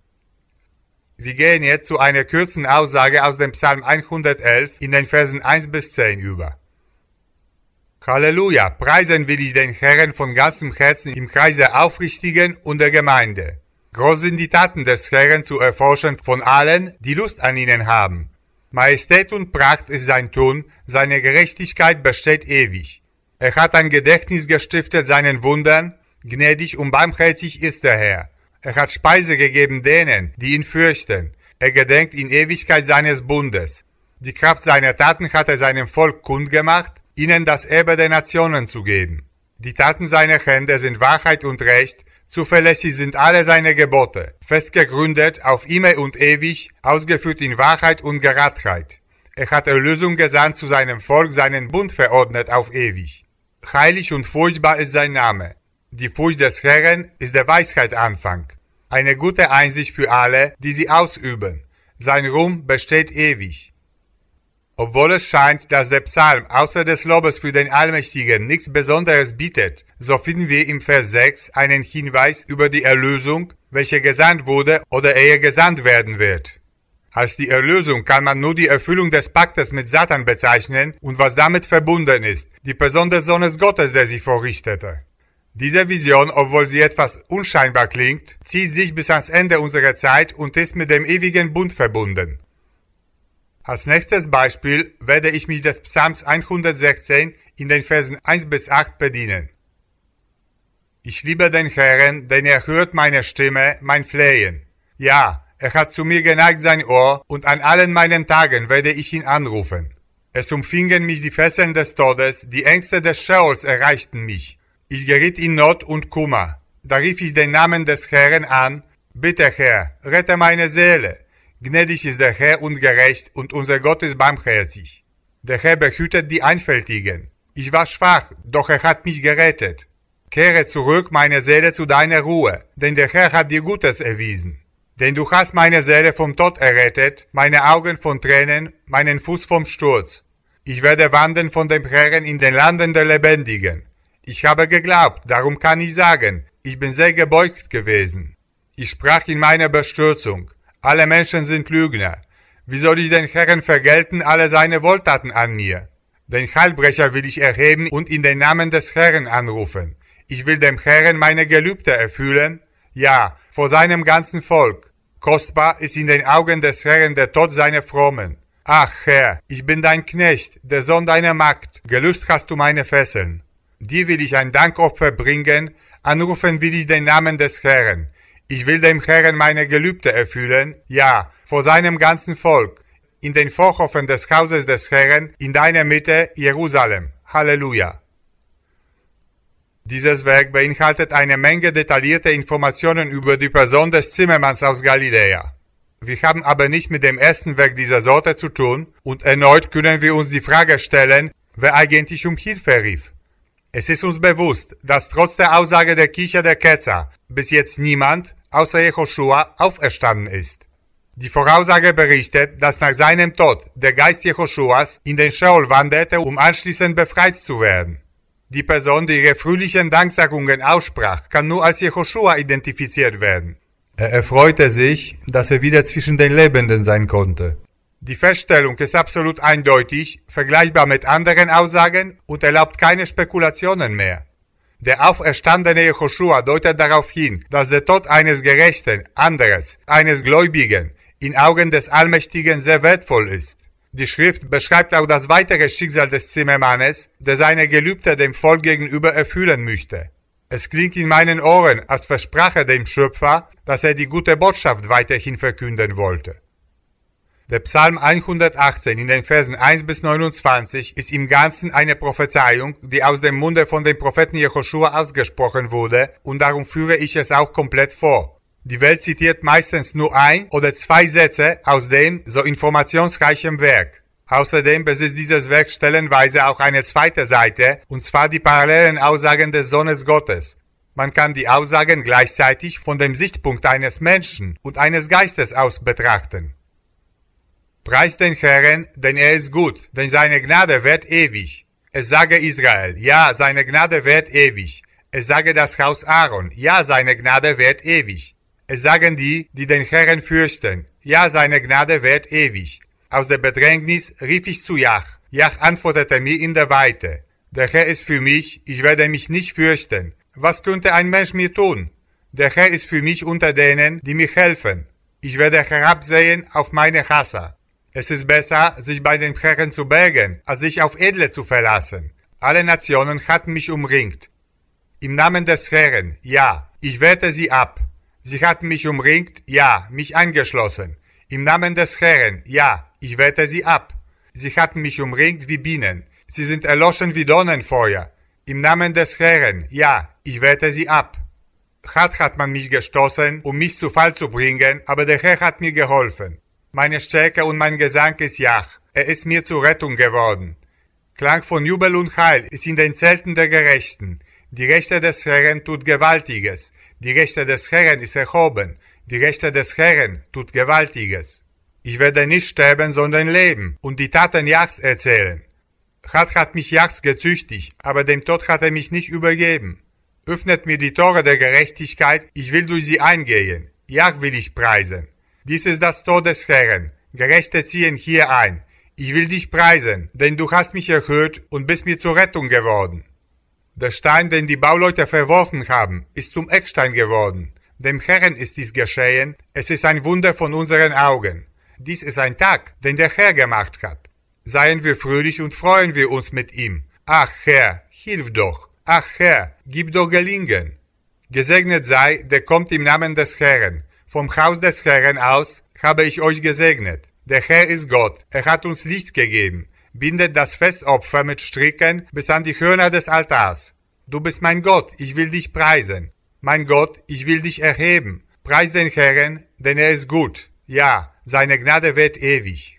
Wir gehen jetzt zu einer kurzen Aussage aus dem Psalm 111 in den Versen 1 bis 10 über. Halleluja, preisen will ich den Herrn von ganzem Herzen im Kreis der Aufrichtigen und der Gemeinde. Groß sind die Taten des Herrn zu erforschen von allen, die Lust an ihnen haben. Majestät und Pracht ist sein Tun, seine Gerechtigkeit besteht ewig. Er hat ein Gedächtnis gestiftet seinen Wundern, gnädig und barmherzig ist der Herr. Er hat Speise gegeben denen, die ihn fürchten. Er gedenkt in Ewigkeit seines Bundes. Die Kraft seiner Taten hat er seinem Volk kundgemacht, ihnen das Erbe der Nationen zu geben. Die Taten seiner Hände sind Wahrheit und Recht, zuverlässig sind alle seine Gebote, fest gegründet auf immer und ewig, ausgeführt in Wahrheit und Geradheit. Er hat Erlösung gesandt zu seinem Volk, seinen Bund verordnet auf ewig. Heilig und furchtbar ist sein Name. Die Furcht des Herrn ist der Weisheit Anfang. Eine gute Einsicht für alle, die sie ausüben. Sein Ruhm besteht ewig. Obwohl es scheint, dass der Psalm außer des Lobes für den Allmächtigen nichts Besonderes bietet, so finden wir im Vers 6 einen Hinweis über die Erlösung, welche gesandt wurde oder eher gesandt werden wird. Als die Erlösung kann man nur die Erfüllung des Paktes mit Satan bezeichnen und was damit verbunden ist, die Person des Sohnes Gottes, der sie vorrichtete. Diese Vision, obwohl sie etwas unscheinbar klingt, zieht sich bis ans Ende unserer Zeit und ist mit dem ewigen Bund verbunden. Als nächstes Beispiel werde ich mich des Psalms 116 in den Versen 1 bis 8 bedienen. Ich liebe den Herrn, denn er hört meine Stimme, mein Flehen. Ja, er hat zu mir geneigt sein Ohr, und an allen meinen Tagen werde ich ihn anrufen. Es umfingen mich die Fesseln des Todes, die Ängste des Scheols erreichten mich. Ich geriet in Not und Kummer. Da rief ich den Namen des Herrn an: Bitte, Herr, rette meine Seele. Gnädig ist der Herr und gerecht, und unser Gott ist barmherzig. Der Herr behütet die Einfältigen. Ich war schwach, doch er hat mich gerettet. Kehre zurück, meine Seele, zu deiner Ruhe, denn der Herr hat dir Gutes erwiesen. Denn du hast meine Seele vom Tod errettet, meine Augen von Tränen, meinen Fuß vom Sturz. Ich werde wandern von dem Herrn in den Landen der Lebendigen. Ich habe geglaubt, darum kann ich sagen, ich bin sehr gebeugt gewesen. Ich sprach in meiner Bestürzung: Alle Menschen sind Lügner. Wie soll ich den Herrn vergelten alle seine Wohltaten an mir? Den Heilbrecher will ich erheben und in den Namen des Herrn anrufen. Ich will dem Herrn meine Gelübde erfüllen, ja, vor seinem ganzen Volk. Kostbar ist in den Augen des Herrn der Tod seiner Frommen. Ach, Herr, ich bin dein Knecht, der Sohn deiner Magd. Gelöst hast du meine Fesseln. Dir will ich ein Dankopfer bringen, anrufen will ich den Namen des Herrn. Ich will dem Herrn meine Gelübde erfüllen, ja, vor seinem ganzen Volk. In den Vorhofen des Hauses des Herrn, in deiner Mitte, Jerusalem. Halleluja. Dieses Werk beinhaltet eine Menge detaillierter Informationen über die Person des Zimmermanns aus Galiläa. Wir haben aber nicht mit dem ersten Werk dieser Sorte zu tun, und erneut können wir uns die Frage stellen, wer eigentlich um Hilfe rief. Es ist uns bewusst, dass trotz der Aussage der Kirche der Ketzer bis jetzt niemand, außer Jehoschua, auferstanden ist. Die Voraussage berichtet, dass nach seinem Tod der Geist Jehoschuas in den Scheol wanderte, um anschließend befreit zu werden. Die Person, die ihre fröhlichen Danksagungen aussprach, kann nur als Jehoschua identifiziert werden. Er erfreute sich, dass er wieder zwischen den Lebenden sein konnte. Die Feststellung ist absolut eindeutig, vergleichbar mit anderen Aussagen und erlaubt keine Spekulationen mehr. Der auferstandene Jehoschua deutet darauf hin, dass der Tod eines Gerechten, anderes, eines Gläubigen, in Augen des Allmächtigen sehr wertvoll ist. Die Schrift beschreibt auch das weitere Schicksal des Zimmermannes, der seine Gelübde dem Volk gegenüber erfüllen möchte. Es klingt in meinen Ohren, als versprach er dem Schöpfer, dass er die gute Botschaft weiterhin verkünden wollte. Der Psalm 118 in den Versen 1 bis 29 ist im Ganzen eine Prophezeiung, die aus dem Munde von dem Propheten Jehoschua ausgesprochen wurde, und darum führe ich es auch komplett vor. Die Welt zitiert meistens nur ein oder zwei Sätze aus dem so informationsreichen Werk. Außerdem besitzt dieses Werk stellenweise auch eine zweite Seite, und zwar die parallelen Aussagen des Sohnes Gottes. Man kann die Aussagen gleichzeitig von dem Sichtpunkt eines Menschen und eines Geistes aus betrachten. Preist den Herrn, denn er ist gut, denn seine Gnade währt ewig. Es sage Israel, ja, seine Gnade währt ewig. Es sage das Haus Aaron, ja, seine Gnade währt ewig. Es sagen die, die den Herrn fürchten, ja, seine Gnade währt ewig. Aus der Bedrängnis rief ich zu Jach. Jach antwortete mir in der Weite. Der Herr ist für mich, ich werde mich nicht fürchten. Was könnte ein Mensch mir tun? Der Herr ist für mich unter denen, die mir helfen. Ich werde herabsehen auf meine Hasser. Es ist besser, sich bei den Herren zu bergen, als sich auf Edle zu verlassen. Alle Nationen hatten mich umringt. Im Namen des Herrn, ja, ich wehrte sie ab. Sie hatten mich umringt, ja, mich eingeschlossen. Im Namen des Herrn, ja, ich wehrte sie ab. Sie hatten mich umringt wie Bienen. Sie sind erloschen wie Dornenfeuer. Im Namen des Herrn, ja, ich wehrte sie ab. Hart hat man mich gestoßen, um mich zu Fall zu bringen, aber der Herr hat mir geholfen. Meine Stärke und mein Gesang ist Jach. Er ist mir zur Rettung geworden. Klang von Jubel und Heil ist in den Zelten der Gerechten. Die Rechte des Herrn tut Gewaltiges. Die Rechte des Herrn ist erhoben. Die Rechte des Herrn tut Gewaltiges. Ich werde nicht sterben, sondern leben und die Taten Jachs erzählen. Gott hat mich Jachs gezüchtigt, aber dem Tod hat er mich nicht übergeben. Öffnet mir die Tore der Gerechtigkeit, ich will durch sie eingehen. Jach will ich preisen. Dies ist das Tor des Herrn. Gerechte ziehen hier ein. Ich will dich preisen, denn du hast mich erhört und bist mir zur Rettung geworden. Der Stein, den die Bauleute verworfen haben, ist zum Eckstein geworden. Dem Herrn ist dies geschehen, es ist ein Wunder von unseren Augen. dies ist ein Tag, den der Herr gemacht hat. Seien wir fröhlich und freuen wir uns mit ihm. Ach Herr, hilf doch. Ach Herr, gib doch Gelingen. Gesegnet sei, der kommt im Namen des Herrn. Vom Haus des Herrn aus habe ich euch gesegnet. Der Herr ist Gott, er hat uns Licht gegeben. Bindet das Festopfer mit Stricken bis an die Hörner des Altars. Du bist mein Gott, ich will dich preisen. Mein Gott, ich will dich erheben. Preis den Herrn, denn er ist gut. Ja, seine Gnade währt ewig.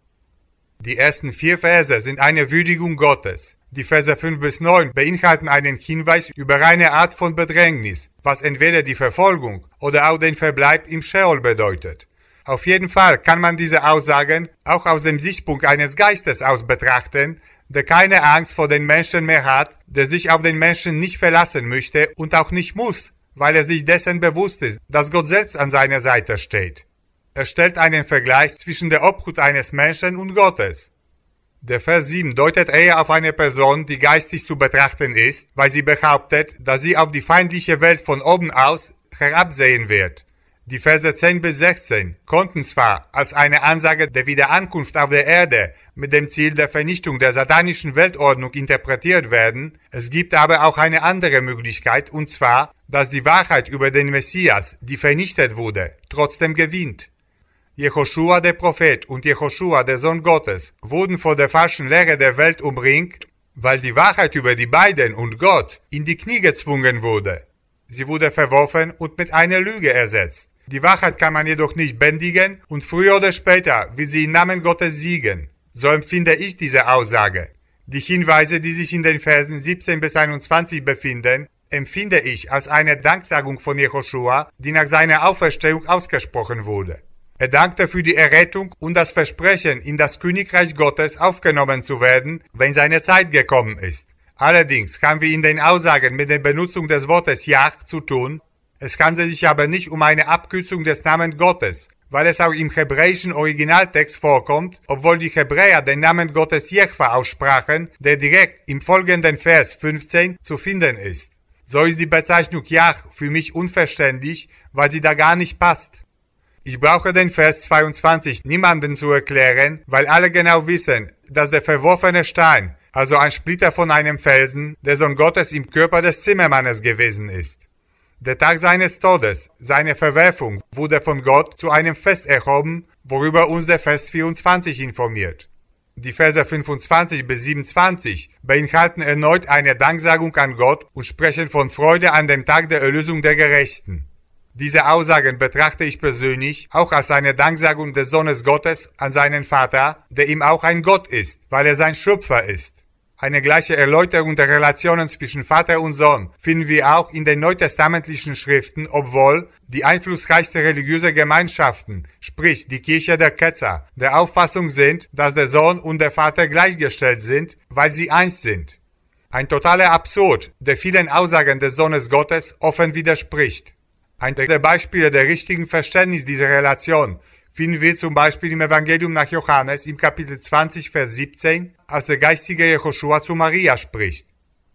Die ersten 4 Verse sind eine Würdigung Gottes. Die Verse 5 bis 9 beinhalten einen Hinweis über eine Art von Bedrängnis, was entweder die Verfolgung oder auch den Verbleib im Scheol bedeutet. Auf jeden Fall kann man diese Aussagen auch aus dem Sichtpunkt eines Geistes aus betrachten, der keine Angst vor den Menschen mehr hat, der sich auf den Menschen nicht verlassen möchte und auch nicht muss, weil er sich dessen bewusst ist, dass Gott selbst an seiner Seite steht. Er stellt einen Vergleich zwischen der Obhut eines Menschen und Gottes. Der Vers 7 deutet eher auf eine Person, die geistig zu betrachten ist, weil sie behauptet, dass sie auf die feindliche Welt von oben aus herabsehen wird. Die Verse 10 bis 16 konnten zwar als eine Ansage der Wiederankunft auf der Erde mit dem Ziel der Vernichtung der satanischen Weltordnung interpretiert werden, es gibt aber auch eine andere Möglichkeit, und zwar, dass die Wahrheit über den Messias, die vernichtet wurde, trotzdem gewinnt. Jehoschua der Prophet und Jehoschua der Sohn Gottes wurden vor der falschen Lehre der Welt umringt, weil die Wahrheit über die beiden und Gott in die Knie gezwungen wurde. Sie wurde verworfen und mit einer Lüge ersetzt. Die Wahrheit kann man jedoch nicht bändigen und früher oder später wird sie im Namen Gottes siegen. So empfinde ich diese Aussage. Die Hinweise, die sich in den Versen 17 bis 21 befinden, empfinde ich als eine Danksagung von Jehoschua, die nach seiner Auferstehung ausgesprochen wurde. Er dankte für die Errettung und das Versprechen, in das Königreich Gottes aufgenommen zu werden, wenn seine Zeit gekommen ist. Allerdings haben wir in den Aussagen mit der Benutzung des Wortes Jah zu tun. Es handelt sich aber nicht um eine Abkürzung des Namens Gottes, weil es auch im hebräischen Originaltext vorkommt, obwohl die Hebräer den Namen Gottes Jehva aussprachen, der direkt im folgenden Vers 15 zu finden ist. So ist die Bezeichnung Jah für mich unverständlich, weil sie da gar nicht passt. Ich brauche den Vers 22 niemandem zu erklären, weil alle genau wissen, dass der verworfene Stein, also ein Splitter von einem Felsen, der Sohn Gottes im Körper des Zimmermannes gewesen ist. Der Tag seines Todes, seine Verwerfung, wurde von Gott zu einem Fest erhoben, worüber uns der Vers 24 informiert. Die Verse 25 bis 27 beinhalten erneut eine Danksagung an Gott und sprechen von Freude an dem Tag der Erlösung der Gerechten. Diese Aussagen betrachte ich persönlich auch als eine Danksagung des Sohnes Gottes an seinen Vater, der ihm auch ein Gott ist, weil er sein Schöpfer ist. Eine gleiche Erläuterung der Relationen zwischen Vater und Sohn finden wir auch in den neutestamentlichen Schriften, obwohl die einflussreichsten religiöse Gemeinschaften, sprich die Kirche der Ketzer, der Auffassung sind, dass der Sohn und der Vater gleichgestellt sind, weil sie eins sind. Ein totaler Absurd, der vielen Aussagen des Sohnes Gottes offen widerspricht. Ein der Beispiele der richtigen Verständnis dieser Relation finden wir zum Beispiel im Evangelium nach Johannes im Kapitel 20, Vers 17, als der geistige Jehoschua zu Maria spricht.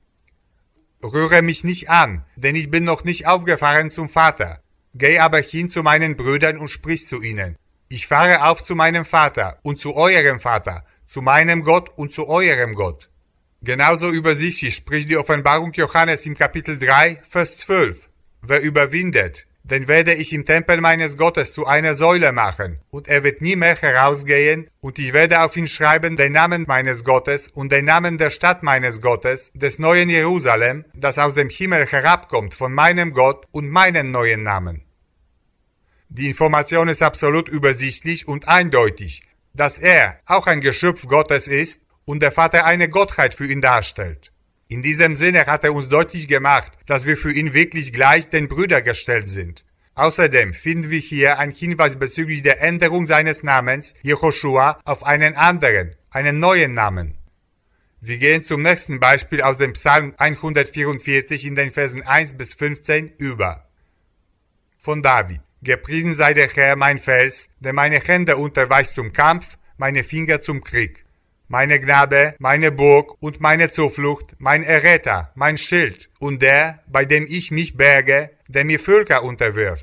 Rühre mich nicht an, denn ich bin noch nicht aufgefahren zum Vater. Geh aber hin zu meinen Brüdern und sprich zu ihnen. Ich fahre auf zu meinem Vater und zu eurem Vater, zu meinem Gott und zu eurem Gott. Genauso übersichtlich spricht die Offenbarung Johannes im Kapitel 3, Vers 12. Wer überwindet, den werde ich im Tempel meines Gottes zu einer Säule machen, und er wird nie mehr herausgehen, und ich werde auf ihn schreiben den Namen meines Gottes und den Namen der Stadt meines Gottes, des neuen Jerusalem, das aus dem Himmel herabkommt von meinem Gott und meinen neuen Namen. Die Information ist absolut übersichtlich und eindeutig, dass er auch ein Geschöpf Gottes ist und der Vater eine Gottheit für ihn darstellt. In diesem Sinne hat er uns deutlich gemacht, dass wir für ihn wirklich gleich den Brüdern gestellt sind. Außerdem finden wir hier einen Hinweis bezüglich der Änderung seines Namens Jehoschua auf einen anderen, einen neuen Namen. Wir gehen zum nächsten Beispiel aus dem Psalm 144 in den Versen 1 bis 15 über. Von David. Gepriesen sei der Herr mein Fels, der meine Hände unterweist zum Kampf, meine Finger zum Krieg. Meine Gnade, meine Burg und meine Zuflucht, mein Erretter, mein Schild und der, bei dem ich mich berge, der mir Völker unterwirft.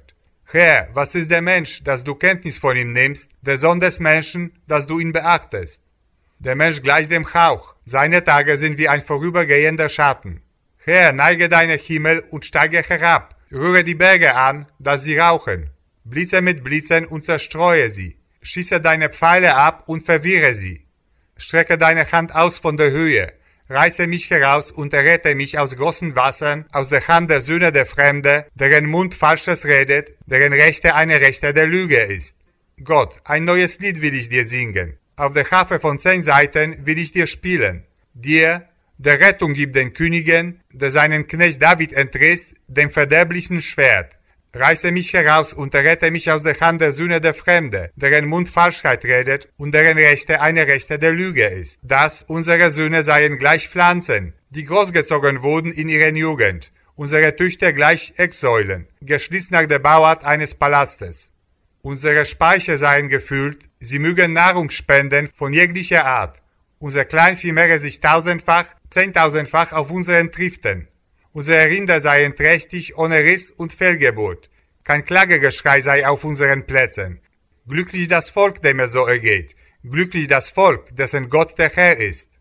Herr, was ist der Mensch, dass du Kenntnis von ihm nimmst, der Sohn des Menschen, dass du ihn beachtest? Der Mensch gleicht dem Hauch, seine Tage sind wie ein vorübergehender Schatten. Herr, neige deine Himmel und steige herab, rühre die Berge an, dass sie rauchen. Blitze mit Blitzen und zerstreue sie. Schieße deine Pfeile ab und verwirre sie. Strecke deine Hand aus von der Höhe. Reiße mich heraus und errette mich aus großen Wassern, aus der Hand der Söhne der Fremde, deren Mund Falsches redet, deren Rechte eine Rechte der Lüge ist. Gott, ein neues Lied will ich dir singen. Auf der Harfe von 10 Saiten will ich dir spielen. Dir, der Rettung gibt den Königen, der seinen Knecht David entriss, dem verderblichen Schwert. Reiße mich heraus und errette mich aus der Hand der Söhne der Fremde, deren Mund Falschheit redet und deren Rechte eine Rechte der Lüge ist. Dass unsere Söhne seien gleich Pflanzen, die großgezogen wurden in ihrer Jugend, unsere Töchter gleich Ecksäulen, geschließt nach der Bauart eines Palastes. Unsere Speicher seien gefüllt, sie mögen Nahrung spenden von jeglicher Art. Unser Kleinvieh mehre sich 1000-fach, 10.000-fach auf unseren Triften. Unsere Rinder seien trächtig, ohne Riss und Fehlgeburt. Kein Klagegeschrei sei auf unseren Plätzen. Glücklich das Volk, dem es so ergeht. Glücklich das Volk, dessen Gott der Herr ist.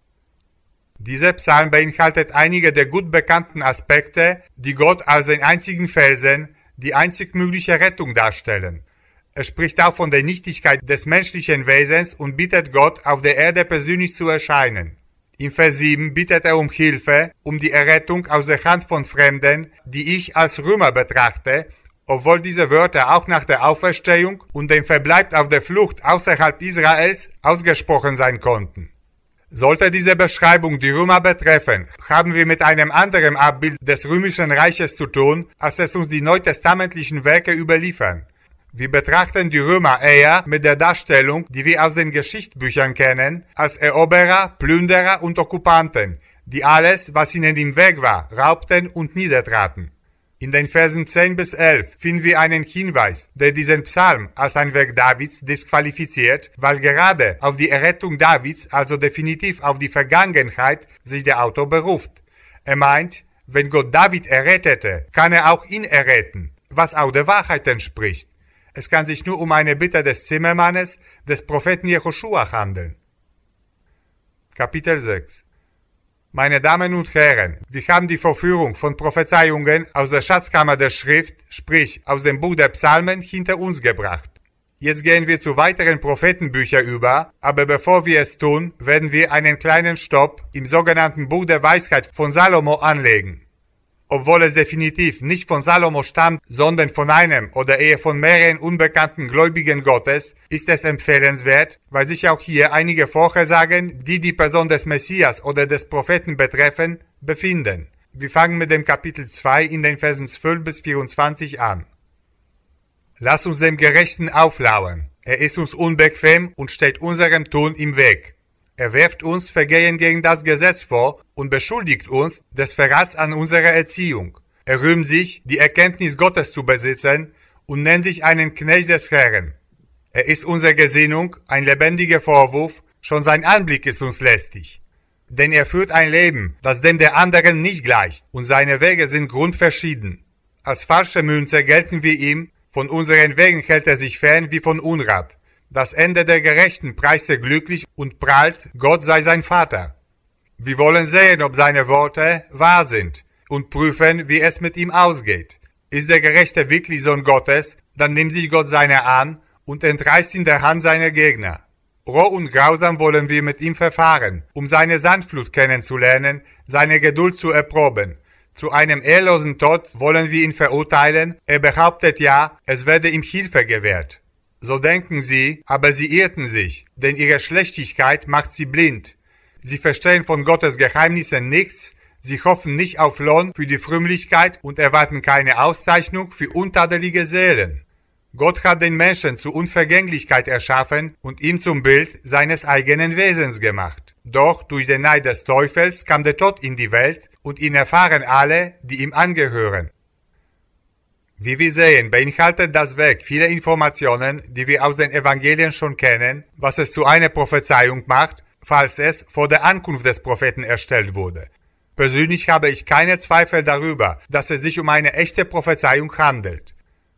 Dieser Psalm beinhaltet einige der gut bekannten Aspekte, die Gott als den einzigen Felsen, die einzig mögliche Rettung darstellen. Er spricht auch von der Nichtigkeit des menschlichen Wesens und bittet Gott, auf der Erde persönlich zu erscheinen. Im Vers 7 bittet er um Hilfe, um die Errettung aus der Hand von Fremden, die ich als Römer betrachte, obwohl diese Wörter auch nach der Auferstehung und dem Verbleib auf der Flucht außerhalb Israels ausgesprochen sein konnten. Sollte diese Beschreibung die Römer betreffen, haben wir mit einem anderen Abbild des römischen Reiches zu tun, als es uns die neutestamentlichen Werke überliefern. Wir betrachten die Römer eher mit der Darstellung, die wir aus den Geschichtsbüchern kennen, als Eroberer, Plünderer und Okkupanten, die alles, was ihnen im Weg war, raubten und niedertraten. In den Versen 10 bis 11 finden wir einen Hinweis, der diesen Psalm als ein Werk Davids disqualifiziert, weil gerade auf die Errettung Davids, also definitiv auf die Vergangenheit, sich der Autor beruft. Er meint, wenn Gott David errettete, kann er auch ihn erretten, was auch der Wahrheit entspricht. Es kann sich nur um eine Bitte des Zimmermannes, des Propheten Jehoschua handeln. Kapitel 6. Meine Damen und Herren, wir haben die Vorführung von Prophezeiungen aus der Schatzkammer der Schrift, sprich aus dem Buch der Psalmen, hinter uns gebracht. Jetzt gehen wir zu weiteren Prophetenbüchern über, aber bevor wir es tun, werden wir einen kleinen Stopp im sogenannten Buch der Weisheit von Salomo anlegen. Obwohl es definitiv nicht von Salomo stammt, sondern von einem oder eher von mehreren unbekannten Gläubigen Gottes, ist es empfehlenswert, weil sich auch hier einige Vorhersagen, die die Person des Messias oder des Propheten betreffen, befinden. Wir fangen mit dem Kapitel 2 in den Versen 12 bis 24 an. Lass uns dem Gerechten auflauern. Er ist uns unbequem und steht unserem Tun im Weg. Er wirft uns Vergehen gegen das Gesetz vor und beschuldigt uns des Verrats an unserer Erziehung. Er rühmt sich, die Erkenntnis Gottes zu besitzen und nennt sich einen Knecht des Herrn. Er ist unsere Gesinnung, ein lebendiger Vorwurf, schon sein Anblick ist uns lästig. Denn er führt ein Leben, das dem der anderen nicht gleicht, und seine Wege sind grundverschieden. Als falsche Münze gelten wir ihm, von unseren Wegen hält er sich fern wie von Unrat. Das Ende der Gerechten preist er glücklich und prahlt, Gott sei sein Vater. Wir wollen sehen, ob seine Worte wahr sind und prüfen, wie es mit ihm ausgeht. Ist der Gerechte wirklich Sohn Gottes, dann nimmt sich Gott seiner an und entreißt ihn der Hand seiner Gegner. Roh und grausam wollen wir mit ihm verfahren, um seine Sanftmut kennenzulernen, seine Geduld zu erproben. Zu einem ehrlosen Tod wollen wir ihn verurteilen, er behauptet ja, es werde ihm Hilfe gewährt. So denken sie, aber sie irrten sich, denn ihre Schlechtigkeit macht sie blind. Sie verstehen von Gottes Geheimnissen nichts, sie hoffen nicht auf Lohn für die Frömmlichkeit und erwarten keine Auszeichnung für untadelige Seelen. Gott hat den Menschen zur Unvergänglichkeit erschaffen und ihn zum Bild seines eigenen Wesens gemacht. Doch durch den Neid des Teufels kam der Tod in die Welt und ihn erfahren alle, die ihm angehören. Wie wir sehen, beinhaltet das Werk viele Informationen, die wir aus den Evangelien schon kennen, was es zu einer Prophezeiung macht, falls es vor der Ankunft des Propheten erstellt wurde. Persönlich habe ich keine Zweifel darüber, dass es sich um eine echte Prophezeiung handelt.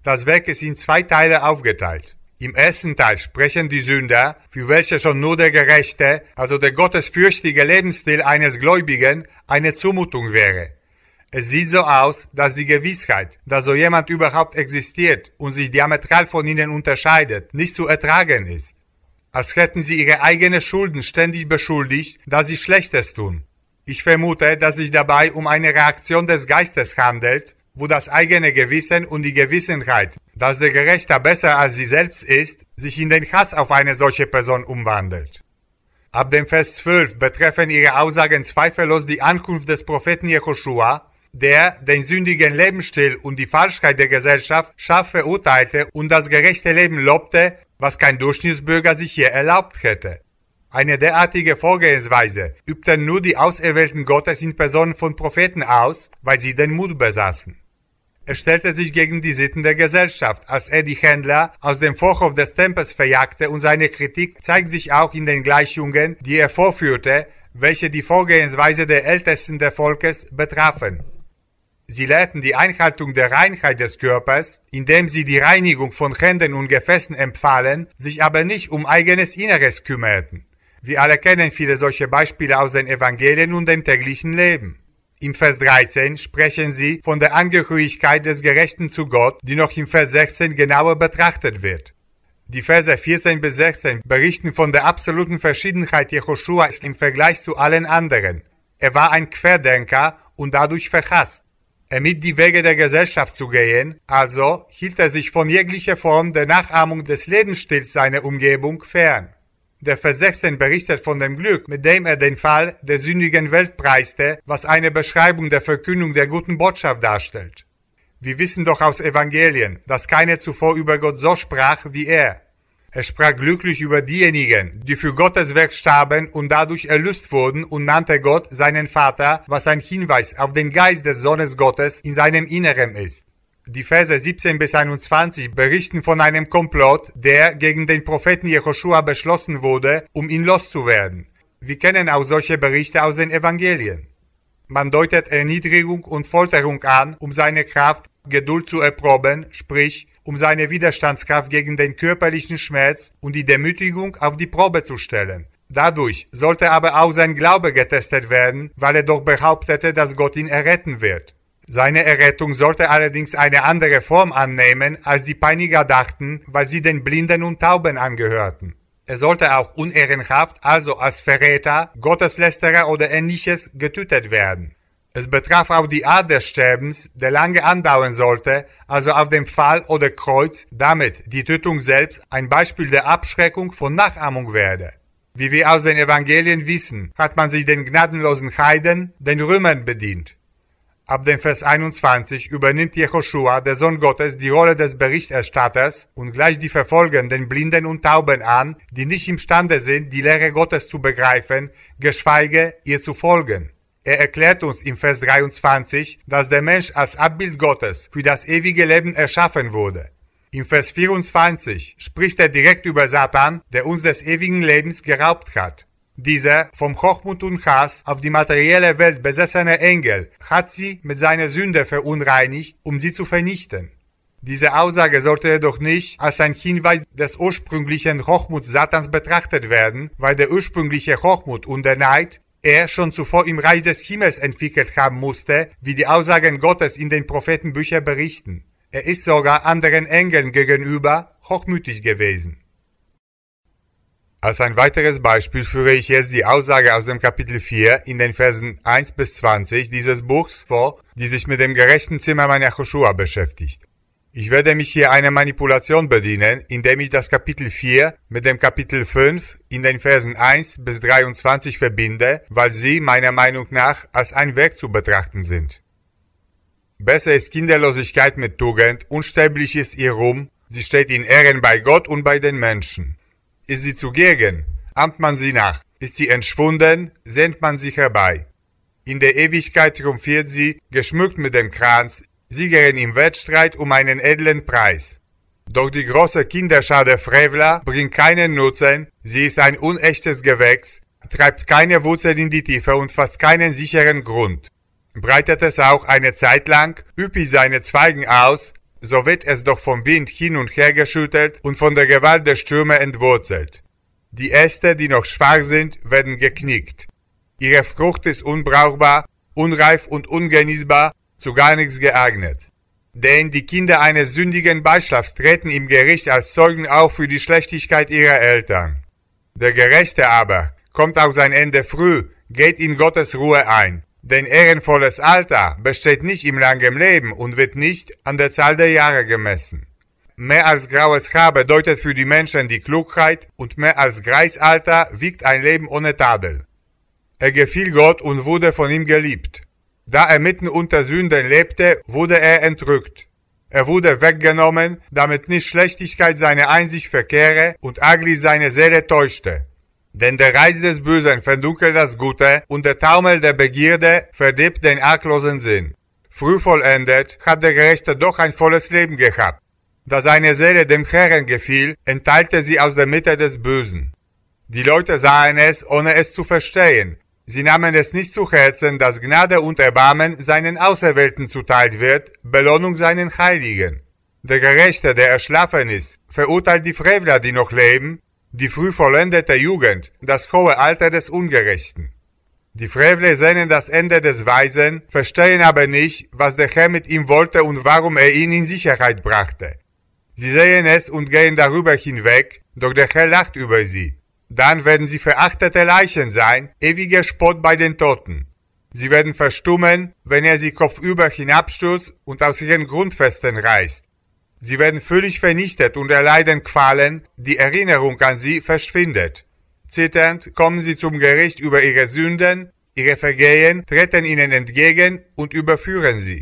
das Werk ist in 2 Teile aufgeteilt. Im ersten Teil sprechen die Sünder, für welche schon nur der gerechte, also der gottesfürchtige Lebensstil eines Gläubigen eine Zumutung wäre. Es sieht so aus, dass die Gewissheit, dass so jemand überhaupt existiert und sich diametral von ihnen unterscheidet, nicht zu ertragen ist. Als hätten sie ihre eigenen Schulden ständig beschuldigt, dass sie Schlechtes tun. Ich vermute, dass sich dabei um eine Reaktion des Geistes handelt, wo das eigene Gewissen und die Gewissenheit, dass der Gerechte besser als sie selbst ist, sich in den Hass auf eine solche Person umwandelt. Ab dem Vers 12 betreffen ihre Aussagen zweifellos die Ankunft des Propheten Jehoschua, der den sündigen Lebensstil und die Falschheit der Gesellschaft scharf verurteilte und das gerechte Leben lobte, was kein Durchschnittsbürger sich je erlaubt hätte. Eine derartige Vorgehensweise übten nur die Auserwählten Gottes in Person von Propheten aus, weil sie den Mut besaßen. Er stellte sich gegen die Sitten der Gesellschaft, als er die Händler aus dem Vorhof des Tempels verjagte, und seine Kritik zeigt sich auch in den Gleichungen, die er vorführte, welche die Vorgehensweise der Ältesten des Volkes betrafen. Sie lehrten die Einhaltung der Reinheit des Körpers, indem sie die Reinigung von Händen und Gefäßen empfahlen, sich aber nicht um eigenes Inneres kümmerten. Wir alle kennen viele solche Beispiele aus den Evangelien und dem täglichen Leben. Im Vers 13 sprechen sie von der Angehörigkeit des Gerechten zu Gott, die noch im Vers 16 genauer betrachtet wird. Die Verse 14 bis 16 berichten von der absoluten Verschiedenheit Jehoschuas im Vergleich zu allen anderen. Er war ein Querdenker und dadurch verhasst. Er mied die Wege der Gesellschaft zu gehen, also hielt er sich von jeglicher Form der Nachahmung des Lebensstils seiner Umgebung fern. Der Vers 16 berichtet von dem Glück, mit dem er den Fall der sündigen Welt preiste, was eine Beschreibung der Verkündung der guten Botschaft darstellt. Wir wissen doch aus Evangelien, dass keiner zuvor über Gott so sprach wie er. Er sprach glücklich über diejenigen, die für Gottes Werk starben und dadurch erlöst wurden, und nannte Gott seinen Vater, was ein Hinweis auf den Geist des Sohnes Gottes in seinem Inneren ist. Die Verse 17 bis 21 berichten von einem Komplott, der gegen den Propheten Jehoschua beschlossen wurde, um ihn loszuwerden. Wir kennen auch solche Berichte aus den Evangelien. Man deutet Erniedrigung und Folterung an, um seine Kraft, Geduld zu erproben, sprich, um seine Widerstandskraft gegen den körperlichen Schmerz und die Demütigung auf die Probe zu stellen. Dadurch sollte aber auch sein Glaube getestet werden, weil er doch behauptete, dass Gott ihn erretten wird. Seine Errettung sollte allerdings eine andere Form annehmen, als die Peiniger dachten, weil sie den Blinden und Tauben angehörten. Er sollte auch unehrenhaft, also als Verräter, Gotteslästerer oder Ähnliches, getötet werden. Es betraf auch die Art des Sterbens, der lange andauern sollte, also auf dem Pfahl oder Kreuz, damit die Tötung selbst ein Beispiel der Abschreckung von Nachahmung werde. Wie wir aus den Evangelien wissen, hat man sich den gnadenlosen Heiden, den Römern, bedient. Ab dem Vers 21 übernimmt Jehoschua, der Sohn Gottes, die Rolle des Berichterstatters und gleicht die verfolgenden Blinden und Tauben an, die nicht imstande sind, die Lehre Gottes zu begreifen, geschweige ihr zu folgen. Er erklärt uns im Vers 23, dass der Mensch als Abbild Gottes für das ewige Leben erschaffen wurde. Im Vers 24 spricht er direkt über Satan, der uns des ewigen Lebens geraubt hat. Dieser vom Hochmut und Hass auf die materielle Welt besessene Engel hat sie mit seiner Sünde verunreinigt, um sie zu vernichten. Diese Aussage sollte jedoch nicht als ein Hinweis des ursprünglichen Hochmuts Satans betrachtet werden, weil der ursprüngliche Hochmut und der Neid er schon zuvor im Reich des Himmels entwickelt haben musste, wie die Aussagen Gottes in den Prophetenbüchern berichten. Er ist sogar anderen Engeln gegenüber hochmütig gewesen. Als ein weiteres Beispiel führe ich jetzt die Aussage aus dem Kapitel 4 in den Versen 1 bis 20 dieses Buchs vor, die sich mit dem gerechten Zimmermann Jehoschua beschäftigt. Ich werde mich hier einer Manipulation bedienen, indem ich das Kapitel 4 mit dem Kapitel 5 in den Versen 1 bis 23 verbinde, weil sie meiner Meinung nach als ein Werk zu betrachten sind. Besser ist Kinderlosigkeit mit Tugend, unsterblich ist ihr Ruhm, sie steht in Ehren bei Gott und bei den Menschen. Ist sie zugegen, ahmt man sie nach. Ist sie entschwunden, sehnt man sie herbei. In der Ewigkeit triumphiert sie, geschmückt mit dem Kranz, Siegerin im Wettstreit um einen edlen Preis. Doch die große Kinderschar der Frevler bringt keinen Nutzen, sie ist ein unechtes Gewächs, treibt keine Wurzel in die Tiefe und fasst keinen sicheren Grund. Breitet es auch eine Zeit lang üppig seine Zweigen aus, so wird es doch vom Wind hin und her geschüttelt und von der Gewalt der Stürme entwurzelt. Die Äste, die noch schwach sind, werden geknickt. Ihre Frucht ist unbrauchbar, unreif und ungenießbar, zu gar nichts geeignet. Denn die Kinder eines sündigen Beischlafs treten im Gericht als Zeugen auf für die Schlechtigkeit ihrer Eltern. Der Gerechte aber kommt auf sein Ende früh, geht in Gottes Ruhe ein. Denn ehrenvolles Alter besteht nicht im langen Leben und wird nicht an der Zahl der Jahre gemessen. Mehr als graues Haar bedeutet für die Menschen die Klugheit und mehr als Greisalter wiegt ein Leben ohne Tadel. Er gefiel Gott und wurde von ihm geliebt. Da er mitten unter Sünden lebte, wurde er entrückt. Er wurde weggenommen, damit nicht Schlechtigkeit seine Einsicht verkehre und Arglis seine Seele täuschte. Denn der Reiz des Bösen verdunkelt das Gute und der Taumel der Begierde verdirbt den arglosen Sinn. Früh vollendet hat der Gerechte doch ein volles Leben gehabt. Da seine Seele dem Herrn gefiel, entteilte sie aus der Mitte des Bösen. Die Leute sahen es, ohne es zu verstehen. Sie nahmen es nicht zu Herzen, dass Gnade und Erbarmen seinen Auserwählten zuteilt wird, Belohnung seinen Heiligen. Der Gerechte, der erschlafen ist, verurteilt die Frevler, die noch leben, die früh vollendete Jugend, das hohe Alter des Ungerechten. Die Frevler sehnen das Ende des Weisen, verstehen aber nicht, was der Herr mit ihm wollte und warum er ihn in Sicherheit brachte. Sie sehen es und gehen darüber hinweg, doch der Herr lacht über sie. Dann werden sie verachtete Leichen sein, ewiger Spott bei den Toten. Sie werden verstummen, wenn er sie kopfüber hinabstürzt und aus ihren Grundfesten reißt. Sie werden völlig vernichtet und erleiden Qualen, die Erinnerung an sie verschwindet. Zitternd kommen sie zum Gericht über ihre Sünden, ihre Vergehen treten ihnen entgegen und überführen sie.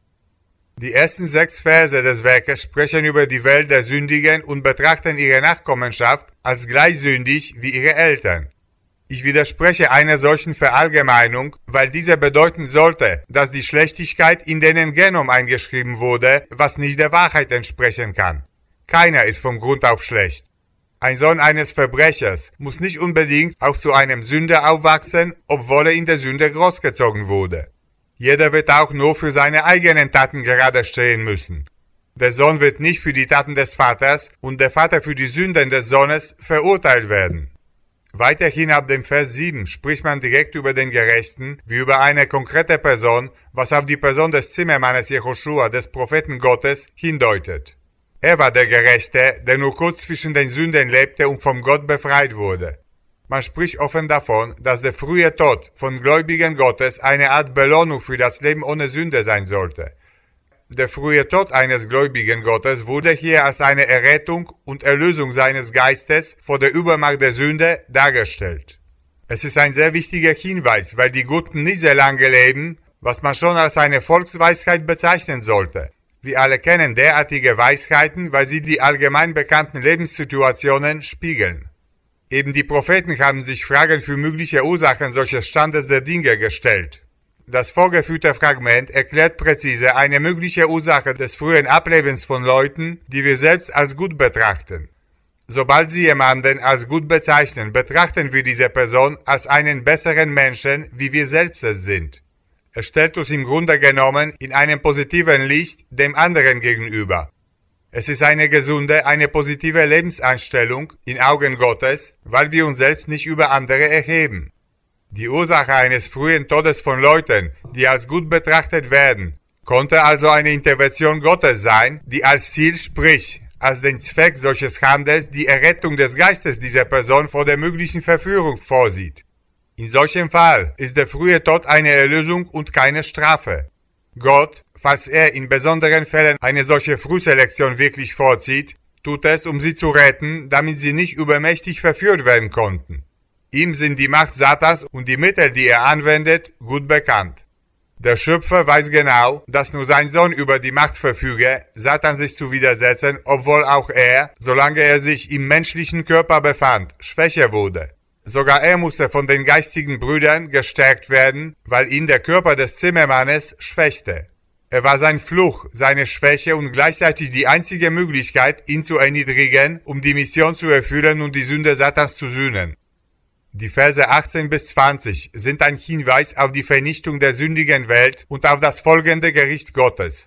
Die ersten 6 Verse des Werkes sprechen über die Welt der Sündigen und betrachten ihre Nachkommenschaft als gleich sündig wie ihre Eltern. Ich widerspreche einer solchen Verallgemeinung, weil diese bedeuten sollte, dass die Schlechtigkeit in denen Genom eingeschrieben wurde, was nicht der Wahrheit entsprechen kann. Keiner ist vom Grund auf schlecht. Ein Sohn eines Verbrechers muss nicht unbedingt auch zu einem Sünder aufwachsen, obwohl er in der Sünde großgezogen wurde. Jeder wird auch nur für seine eigenen Taten gerade stehen müssen. Der Sohn wird nicht für die Taten des Vaters und der Vater für die Sünden des Sohnes verurteilt werden. Weiterhin ab dem Vers 7 spricht man direkt über den Gerechten wie über eine konkrete Person, was auf die Person des Zimmermannes Jehoschua, des Propheten Gottes, hindeutet. Er war der Gerechte, der nur kurz zwischen den Sünden lebte und vom Gott befreit wurde. Man spricht offen davon, dass der frühe Tod von Gläubigen Gottes eine Art Belohnung für das Leben ohne Sünde sein sollte. Der frühe Tod eines Gläubigen Gottes wurde hier als eine Errettung und Erlösung seines Geistes vor der Übermacht der Sünde dargestellt. Es ist ein sehr wichtiger Hinweis, weil die Guten nicht sehr lange leben, was man schon als eine Volksweisheit bezeichnen sollte. Wir alle kennen derartige Weisheiten, weil sie die allgemein bekannten Lebenssituationen spiegeln. Eben die Propheten haben sich Fragen für mögliche Ursachen solches Standes der Dinge gestellt. Das vorgeführte Fragment erklärt präzise eine mögliche Ursache des frühen Ablebens von Leuten, die wir selbst als gut betrachten. Sobald sie jemanden als gut bezeichnen, betrachten wir diese Person als einen besseren Menschen, wie wir selbst es sind. Es stellt uns im Grunde genommen in einem positiven Licht dem anderen gegenüber. Es ist eine gesunde, eine positive Lebenseinstellung in Augen Gottes, weil wir uns selbst nicht über andere erheben. Die Ursache eines frühen Todes von Leuten, die als gut betrachtet werden, konnte also eine Intervention Gottes sein, die als Ziel, sprich, als den Zweck solches Handels die Errettung des Geistes dieser Person vor der möglichen Verführung vorsieht. In solchem Fall ist der frühe Tod eine Erlösung und keine Strafe. Gott, falls er in besonderen Fällen eine solche Frühselektion wirklich vorzieht, tut es, um sie zu retten, damit sie nicht übermächtig verführt werden konnten. Ihm sind die Macht Satans und die Mittel, die er anwendet, gut bekannt. Der Schöpfer weiß genau, dass nur sein Sohn über die Macht verfüge, Satan sich zu widersetzen, obwohl auch er, solange er sich im menschlichen Körper befand, schwächer wurde. Sogar er musste von den geistigen Brüdern gestärkt werden, weil ihn der Körper des Zimmermannes schwächte. Er war sein Fluch, seine Schwäche und gleichzeitig die einzige Möglichkeit, ihn zu erniedrigen, um die Mission zu erfüllen und die Sünde Satans zu sühnen. Die Verse 18 bis 20 sind ein Hinweis auf die Vernichtung der sündigen Welt und auf das folgende Gericht Gottes.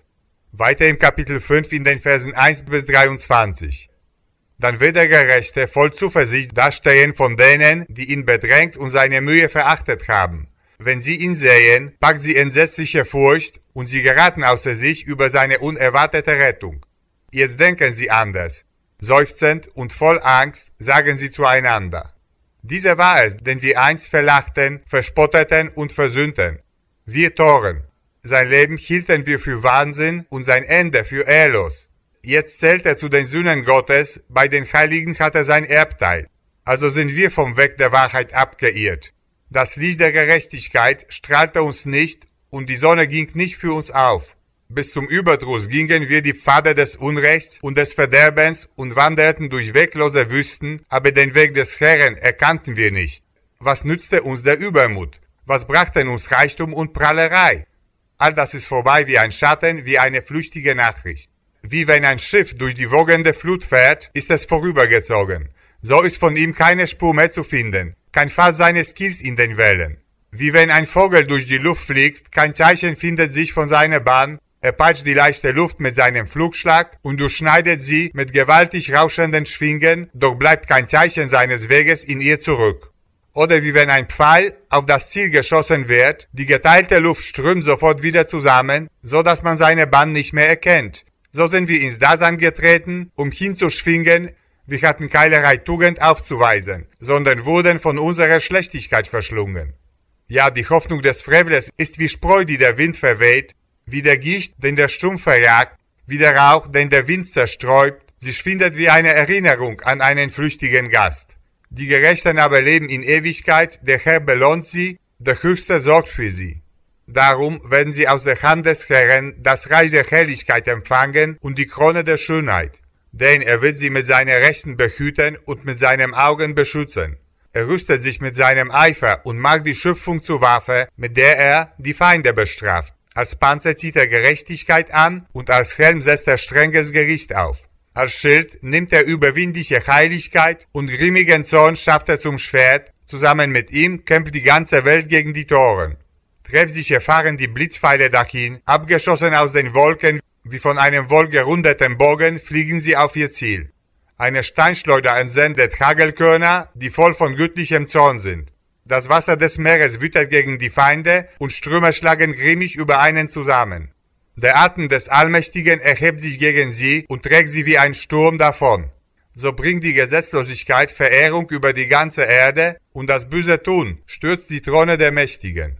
Weiter im Kapitel 5 in den Versen 1 bis 23. Dann wird der Gerechte voll Zuversicht dastehen von denen, die ihn bedrängt und seine Mühe verachtet haben. Wenn sie ihn sehen, packt sie entsetzliche Furcht und sie geraten außer sich über seine unerwartete Rettung. Jetzt denken sie anders. Seufzend und voll Angst sagen sie zueinander. Dieser war es, den wir einst verlachten, verspotteten und versöhnten. Wir Toren. Sein Leben hielten wir für Wahnsinn und sein Ende für ehrlos. Jetzt zählt er zu den Sünden Gottes, bei den Heiligen hat er sein Erbteil. Also sind wir vom Weg der Wahrheit abgeirrt. Das Licht der Gerechtigkeit strahlte uns nicht und die Sonne ging nicht für uns auf. Bis zum Überdruss gingen wir die Pfade des Unrechts und des Verderbens und wanderten durch weglose Wüsten, aber den Weg des Herrn erkannten wir nicht. Was nützte uns der Übermut? Was brachten uns Reichtum und Prahlerei? All das ist vorbei wie ein Schatten, wie eine flüchtige Nachricht. Wie wenn ein Schiff durch die wogende Flut fährt, ist es vorübergezogen. So ist von ihm keine Spur mehr zu finden, kein Fass seines Kiels in den Wellen. Wie wenn ein Vogel durch die Luft fliegt, kein Zeichen findet sich von seiner Bahn, er peitscht die leichte Luft mit seinem Flugschlag und durchschneidet sie mit gewaltig rauschenden Schwingen, doch bleibt kein Zeichen seines Weges in ihr zurück. Oder wie wenn ein Pfeil auf das Ziel geschossen wird, die geteilte Luft strömt sofort wieder zusammen, so dass man seine Bahn nicht mehr erkennt. So sind wir ins Dasein getreten, um hinzuschwingen, wir hatten keinerlei Tugend aufzuweisen, sondern wurden von unserer Schlechtigkeit verschlungen. Ja, die Hoffnung des Frevlers ist wie Spreu, die der Wind verweht, wie der Gischt, den der Sturm verjagt, wie der Rauch, den der Wind zersträubt, sie schwindet wie eine Erinnerung an einen flüchtigen Gast. Die Gerechten aber leben in Ewigkeit, der Herr belohnt sie, der Höchste sorgt für sie. Darum werden sie aus der Hand des Herrn das Reich der Herrlichkeit empfangen und die Krone der Schönheit. Denn er wird sie mit seiner Rechten behüten und mit seinen Augen beschützen. Er rüstet sich mit seinem Eifer und macht die Schöpfung zur Waffe, mit der er die Feinde bestraft. Als Panzer zieht er Gerechtigkeit an und als Helm setzt er strenges Gericht auf. Als Schild nimmt er überwindliche Heiligkeit und grimmigen Zorn schafft er zum Schwert. Zusammen mit ihm kämpft die ganze Welt gegen die Toren. Treffsicher fahren die Blitzpfeile dahin, abgeschossen aus den Wolken, wie von einem wohlgerundeten Bogen fliegen sie auf ihr Ziel. Eine Steinschleuder entsendet Hagelkörner, die voll von göttlichem Zorn sind. Das Wasser des Meeres wütet gegen die Feinde und Ströme schlagen grimmig über einen zusammen. Der Atem des Allmächtigen erhebt sich gegen sie und trägt sie wie ein Sturm davon. So bringt die Gesetzlosigkeit Verehrung über die ganze Erde und das böse Tun stürzt die Throne der Mächtigen.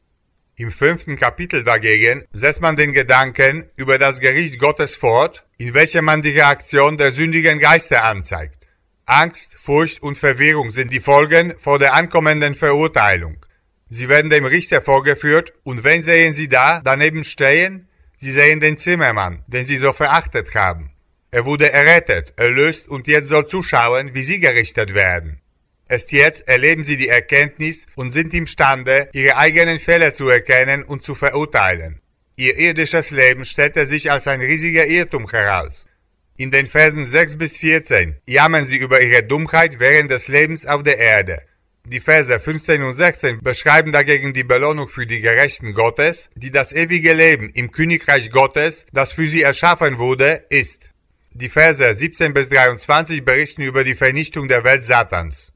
Im 5. Kapitel dagegen setzt man den Gedanken über das Gericht Gottes fort, in welchem man die Reaktion der sündigen Geister anzeigt. Angst, Furcht und Verwirrung sind die Folgen vor der ankommenden Verurteilung. Sie werden dem Richter vorgeführt und wen sehen sie da daneben stehen? Sie sehen den Zimmermann, den sie so verachtet haben. Er wurde errettet, erlöst und jetzt soll zuschauen, wie sie gerichtet werden. Erst jetzt erleben sie die Erkenntnis und sind imstande, ihre eigenen Fehler zu erkennen und zu verurteilen. Ihr irdisches Leben stellte sich als ein riesiger Irrtum heraus. In den Versen 6 bis 14 jammern sie über ihre Dummheit während des Lebens auf der Erde. Die Verse 15 und 16 beschreiben dagegen die Belohnung für die Gerechten Gottes, die das ewige Leben im Königreich Gottes, das für sie erschaffen wurde, ist. Die Verse 17 bis 23 berichten über die Vernichtung der Welt Satans.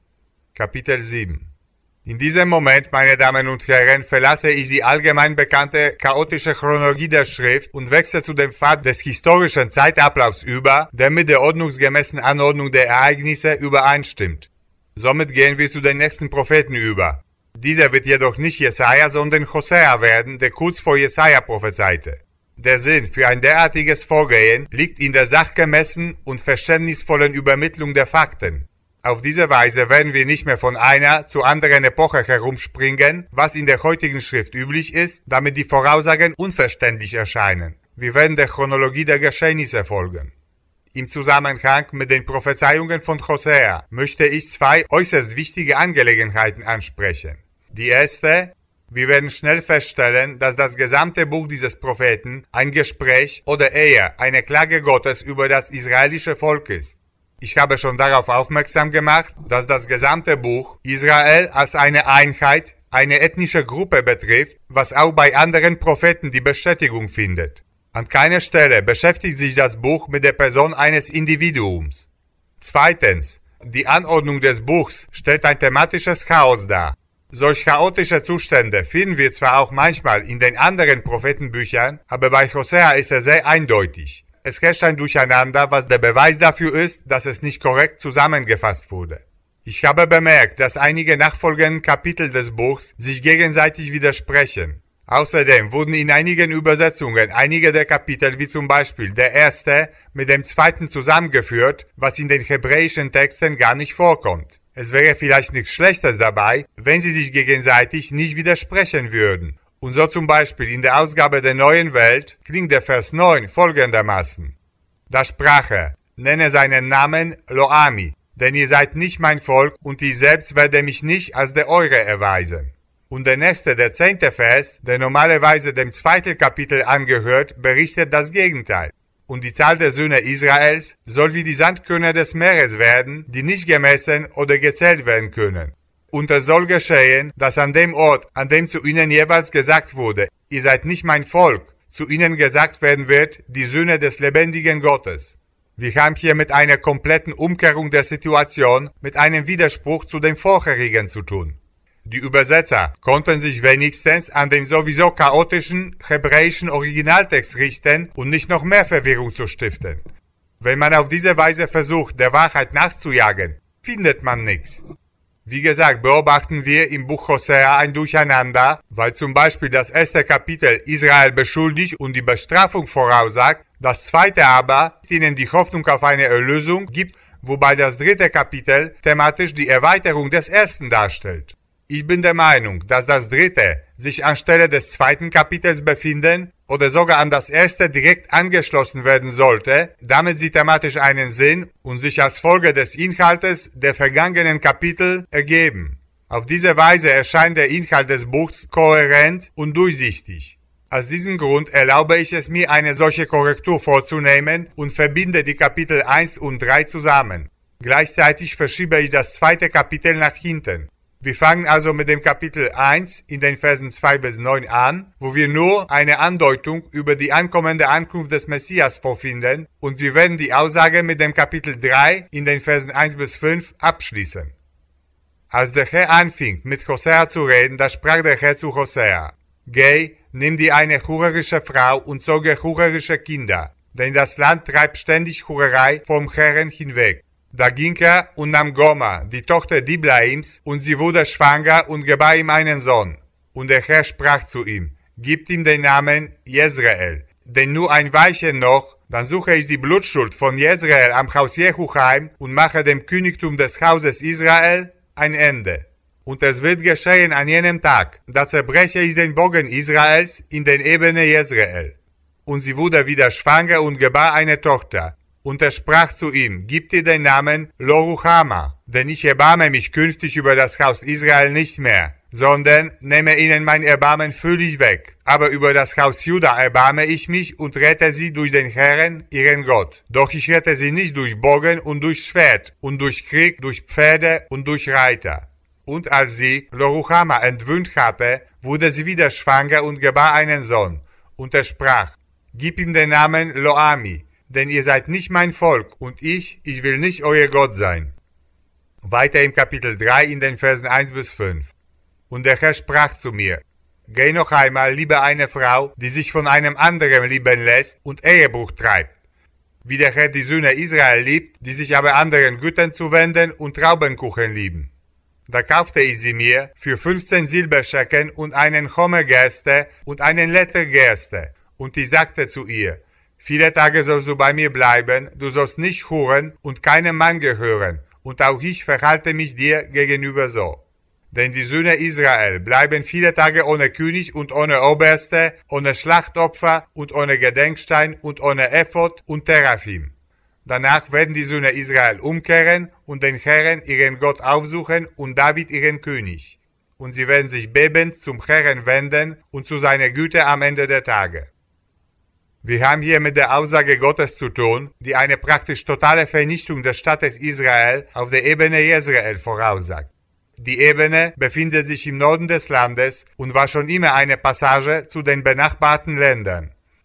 Kapitel 7. In diesem Moment, meine Damen und Herren, verlasse ich die allgemein bekannte chaotische Chronologie der Schrift und wechsle zu dem Pfad des historischen Zeitablaufs über, der mit der ordnungsgemäßen Anordnung der Ereignisse übereinstimmt. Somit gehen wir zu den nächsten Propheten über. Dieser wird jedoch nicht Jesaja, sondern Hosea werden, der kurz vor Jesaja prophezeite. Der Sinn für ein derartiges Vorgehen liegt in der sachgemäßen und verständnisvollen Übermittlung der Fakten. Auf diese Weise werden wir nicht mehr von einer zur anderen Epoche herumspringen, was in der heutigen Schrift üblich ist, damit die Voraussagen unverständlich erscheinen. Wir werden der Chronologie der Geschehnisse folgen. Im Zusammenhang mit den Prophezeiungen von Hosea möchte ich zwei äußerst wichtige Angelegenheiten ansprechen. Die erste: Wir werden schnell feststellen, dass das gesamte Buch dieses Propheten ein Gespräch oder eher eine Klage Gottes über das israelische Volk ist. Ich habe schon darauf aufmerksam gemacht, dass das gesamte Buch Israel als eine Einheit, eine ethnische Gruppe betrifft, was auch bei anderen Propheten die Bestätigung findet. An keiner Stelle beschäftigt sich das Buch mit der Person eines Individuums. Zweitens, die Anordnung des Buchs stellt ein thematisches Chaos dar. Solch chaotische Zustände finden wir zwar auch manchmal in den anderen Prophetenbüchern, aber bei Hosea ist er sehr eindeutig. Es herrscht ein Durcheinander, was der Beweis dafür ist, dass es nicht korrekt zusammengefasst wurde. Ich habe bemerkt, dass einige nachfolgenden Kapitel des Buchs sich gegenseitig widersprechen. Außerdem wurden in einigen Übersetzungen einige der Kapitel, wie zum Beispiel der erste, mit dem zweiten zusammengeführt, was in den hebräischen Texten gar nicht vorkommt. Es wäre vielleicht nichts Schlechtes dabei, wenn sie sich gegenseitig nicht widersprechen würden. Und so zum Beispiel in der Ausgabe der Neuen Welt klingt der Vers 9 folgendermaßen. Da sprach er, nenne seinen Namen Lo-Ami, denn ihr seid nicht mein Volk und ich selbst werde mich nicht als der eure erweisen. Und der nächste, der 10. Vers, der normalerweise dem 2. Kapitel angehört, berichtet das Gegenteil. Und die Zahl der Söhne Israels soll wie die Sandkörner des Meeres werden, die nicht gemessen oder gezählt werden können. Und es soll geschehen, dass an dem Ort, an dem zu ihnen jeweils gesagt wurde, ihr seid nicht mein Volk, zu ihnen gesagt werden wird, die Söhne des lebendigen Gottes. Wir haben hier mit einer kompletten Umkehrung der Situation, mit einem Widerspruch zu dem vorherigen zu tun. Die Übersetzer konnten sich wenigstens an dem sowieso chaotischen hebräischen Originaltext richten und nicht noch mehr Verwirrung zu stiften. Wenn man auf diese Weise versucht, der Wahrheit nachzujagen, findet man nichts. Wie gesagt, beobachten wir im Buch Hosea ein Durcheinander, weil zum Beispiel das erste Kapitel Israel beschuldigt und die Bestrafung voraussagt, das zweite aber ihnen die Hoffnung auf eine Erlösung gibt, wobei das dritte Kapitel thematisch die Erweiterung des ersten darstellt. Ich bin der Meinung, dass das dritte sich anstelle des zweiten Kapitels befinden oder sogar an das erste direkt angeschlossen werden sollte, damit sie thematisch einen Sinn und sich als Folge des Inhaltes der vergangenen Kapitel ergeben. Auf diese Weise erscheint der Inhalt des Buchs kohärent und durchsichtig. Aus diesem Grund erlaube ich es mir, eine solche Korrektur vorzunehmen und verbinde die Kapitel 1 und 3 zusammen. Gleichzeitig verschiebe ich das zweite Kapitel nach hinten. Wir fangen also mit dem Kapitel 1 in den Versen 2 bis 9 an, wo wir nur eine Andeutung über die ankommende Ankunft des Messias vorfinden und wir werden die Aussage mit dem Kapitel 3 in den Versen 1 bis 5 abschließen. Als der Herr anfing, mit Hosea zu reden, da sprach der Herr zu Hosea, Geh, nimm dir eine churerische Frau und zeuge churerische Kinder, denn das Land treibt ständig Hurerei vom Herrn hinweg. Da ging er und nahm Goma, die Tochter Diblaims, und sie wurde schwanger und gebar ihm einen Sohn. Und der Herr sprach zu ihm, Gib ihm den Namen Jezreel, denn nur ein Weilchen noch, dann suche ich die Blutschuld von Jezreel am Haus Jehu heim und mache dem Königtum des Hauses Israel ein Ende. Und es wird geschehen an jenem Tag, da zerbreche ich den Bogen Israels in den Ebene Jezreel. Und sie wurde wieder schwanger und gebar eine Tochter. Und er sprach zu ihm, Gib dir den Namen Lo-Ruhama, denn ich erbarme mich künftig über das Haus Israel nicht mehr, sondern nehme ihnen mein Erbarmen völlig weg. Aber über das Haus Juda erbarme ich mich und rette sie durch den Herrn, ihren Gott. Doch ich rette sie nicht durch Bogen und durch Schwert und durch Krieg, durch Pferde und durch Reiter. Und als sie Lo-Ruhama entwöhnt hatte, wurde sie wieder schwanger und gebar einen Sohn. Und er sprach, Gib ihm den Namen Lo-Ami, denn ihr seid nicht mein Volk, und ich will nicht euer Gott sein. Weiter im Kapitel 3 in den Versen 1 bis 5. Und der Herr sprach zu mir, Geh noch einmal, liebe eine Frau, die sich von einem anderen lieben lässt und Ehebruch treibt. Wie der Herr die Söhne Israel liebt, die sich aber anderen Göttern zuwenden und Traubenkuchen lieben. Da kaufte ich sie mir für 15 Silberschecken und einen Homer Gerste und einen Letter Gerste. Und ich sagte zu ihr, Viele Tage sollst du bei mir bleiben, du sollst nicht huren und keinem Mann gehören, und auch ich verhalte mich dir gegenüber so. Denn die Söhne Israel bleiben viele Tage ohne König und ohne Oberste, ohne Schlachtopfer und ohne Gedenkstein und ohne Ephod und Teraphim. Danach werden die Söhne Israel umkehren und den Herrn, ihren Gott, aufsuchen und David, ihren König. Und sie werden sich bebend zum Herrn wenden und zu seiner Güte am Ende der Tage. Wir haben hier mit der Aussage Gottes zu tun, die eine praktisch totale Vernichtung des Staates Israel auf der Ebene Jezreel voraussagt. Die Ebene befindet sich im Norden des Landes und war schon immer eine Passage zu den benachbarten Ländern.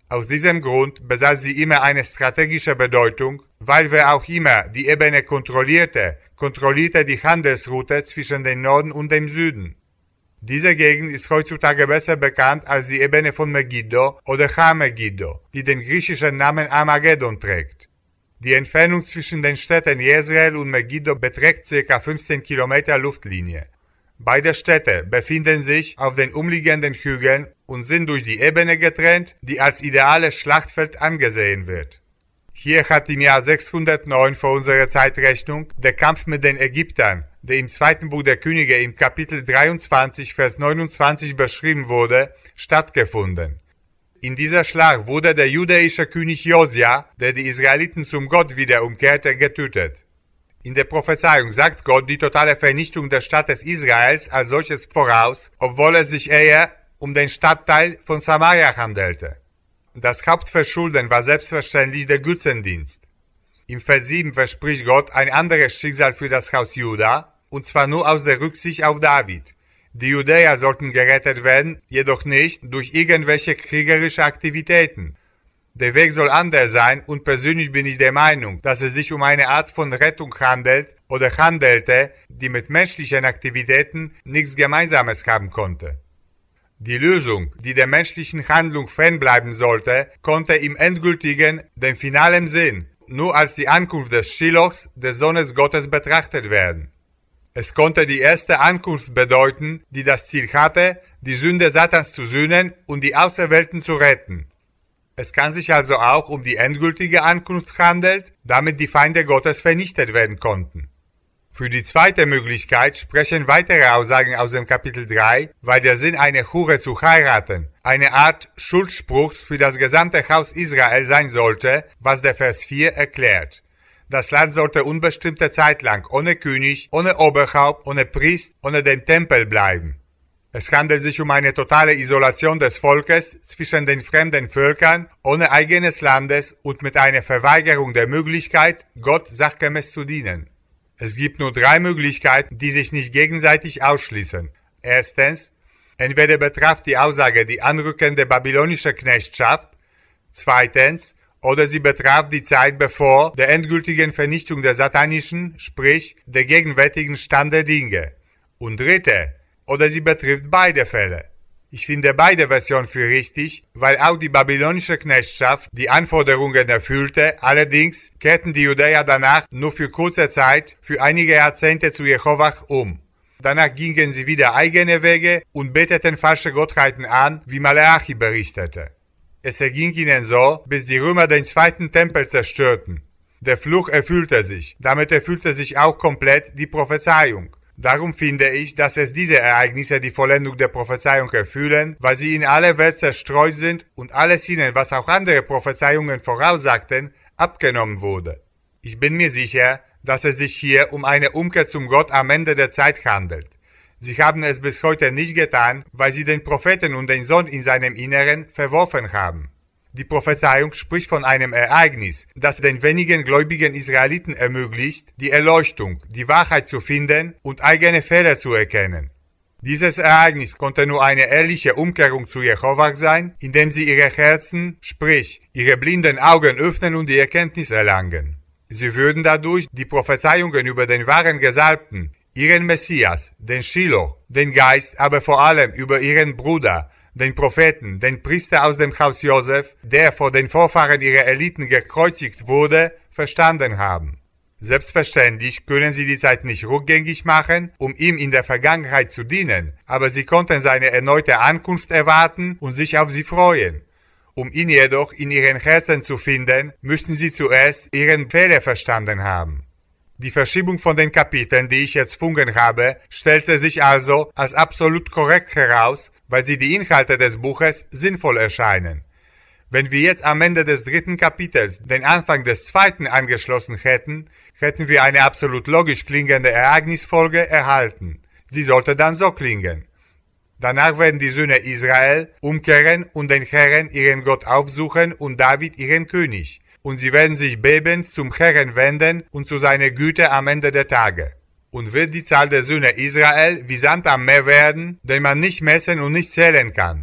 Aus diesem Grund besaß sie immer eine strategische Bedeutung, weil wer auch immer die Ebene kontrollierte die Handelsroute zwischen dem Norden und dem Süden. Diese Gegend ist heutzutage besser bekannt als die Ebene von Megiddo oder Ha-Megiddo, die den griechischen Namen Armageddon trägt. Die Entfernung zwischen den Städten Jezreel und Megiddo beträgt ca. 15 Kilometer Luftlinie. Beide Städte befinden sich auf den umliegenden Hügeln und sind durch die Ebene getrennt, die als ideales Schlachtfeld angesehen wird. Hier hat im Jahr 609 vor unserer Zeitrechnung der Kampf mit den Ägyptern, der im zweiten Buch der Könige im Kapitel 23, Vers 29 beschrieben wurde, stattgefunden. In dieser Schlacht wurde der jüdische König Josia, der die Israeliten zum Gott wieder umkehrte, getötet. In der Prophezeiung sagt Gott die totale Vernichtung des Staates Israels als solches voraus, obwohl es sich eher um den Stadtteil von Samaria handelte. Das Hauptverschulden war selbstverständlich der Götzendienst. Im Vers 7 verspricht Gott ein anderes Schicksal für das Haus Juda, und zwar nur aus der Rücksicht auf David. Die Judäer sollten gerettet werden, jedoch nicht durch irgendwelche kriegerische Aktivitäten. Der Weg soll anders sein und persönlich bin ich der Meinung, dass es sich um eine Art von Rettung handelt oder handelte, die mit menschlichen Aktivitäten nichts Gemeinsames haben konnte. Die Lösung, die der menschlichen Handlung fernbleiben sollte, konnte im endgültigen, dem finalen Sinn, nur als die Ankunft des Schilochs, des Sohnes Gottes betrachtet werden. Es konnte die erste Ankunft bedeuten, die das Ziel hatte, die Sünde Satans zu sühnen und die Auserwählten zu retten. Es kann sich also auch um die endgültige Ankunft handeln, damit die Feinde Gottes vernichtet werden konnten. Für die zweite Möglichkeit sprechen weitere Aussagen aus dem Kapitel 3, weil der Sinn, eine Hure zu heiraten, eine Art Schuldspruchs für das gesamte Haus Israel sein sollte, was der Vers 4 erklärt. Das Land sollte unbestimmte Zeit lang ohne König, ohne Oberhaupt, ohne Priest, ohne den Tempel bleiben. Es handelt sich um eine totale Isolation des Volkes zwischen den fremden Völkern, ohne eigenes Landes und mit einer Verweigerung der Möglichkeit, Gott sachgemäß zu dienen. Es gibt nur 3 Möglichkeiten, die sich nicht gegenseitig ausschließen. Erstens, entweder betraf die Aussage die anrückende babylonische Knechtschaft. Zweitens, oder sie betraf die Zeit bevor der endgültigen Vernichtung der satanischen, sprich der gegenwärtigen Stand der Dinge. Und dritte, oder sie betrifft beide Fälle. Ich finde beide Versionen für richtig, weil auch die babylonische Knechtschaft die Anforderungen erfüllte, allerdings kehrten die Judäer danach nur für kurze Zeit, für einige Jahrzehnte zu Jehova um. Danach gingen sie wieder eigene Wege und beteten falsche Gottheiten an, wie Maleachi berichtete. Es erging ihnen so, bis die Römer den zweiten Tempel zerstörten. Der Fluch erfüllte sich, damit erfüllte sich auch komplett die Prophezeiung. Darum finde ich, dass es diese Ereignisse die Vollendung der Prophezeiung erfüllen, weil sie in alle Welt zerstreut sind und alles ihnen, was auch andere Prophezeiungen voraussagten, abgenommen wurde. Ich bin mir sicher, dass es sich hier um eine Umkehr zum Gott am Ende der Zeit handelt. Sie haben es bis heute nicht getan, weil sie den Propheten und den Sohn in seinem Inneren verworfen haben. Die Prophezeiung spricht von einem Ereignis, das den wenigen gläubigen Israeliten ermöglicht, die Erleuchtung, die Wahrheit zu finden und eigene Fehler zu erkennen. Dieses Ereignis konnte nur eine ehrliche Umkehrung zu Jehova sein, indem sie ihre Herzen, sprich ihre blinden Augen öffnen und die Erkenntnis erlangen. Sie würden dadurch die Prophezeiungen über den wahren Gesalbten, ihren Messias, den Shiloh, den Geist, aber vor allem über ihren Bruder, den Propheten, den Priester aus dem Haus Josef, der vor den Vorfahren ihrer Eliten gekreuzigt wurde, verstanden haben. Selbstverständlich können sie die Zeit nicht rückgängig machen, um ihm in der Vergangenheit zu dienen, aber sie konnten seine erneute Ankunft erwarten und sich auf sie freuen. Um ihn jedoch in ihren Herzen zu finden, müssten sie zuerst ihren Fehler verstanden haben. Die Verschiebung von den Kapiteln, die ich jetzt gefunden habe, stellte sich also als absolut korrekt heraus, weil sie die Inhalte des Buches sinnvoll erscheinen. Wenn wir jetzt am Ende des 3. Kapitels den Anfang des 2. angeschlossen hätten, hätten wir eine absolut logisch klingende Ereignisfolge erhalten. Sie sollte dann so klingen. Danach werden die Söhne Israel umkehren und den Herrn ihren Gott aufsuchen und David ihren König. Und sie werden sich bebend zum Herrn wenden und zu seiner Güte am Ende der Tage. Und wird die Zahl der Söhne Israel wie Sand am Meer werden, den man nicht messen und nicht zählen kann.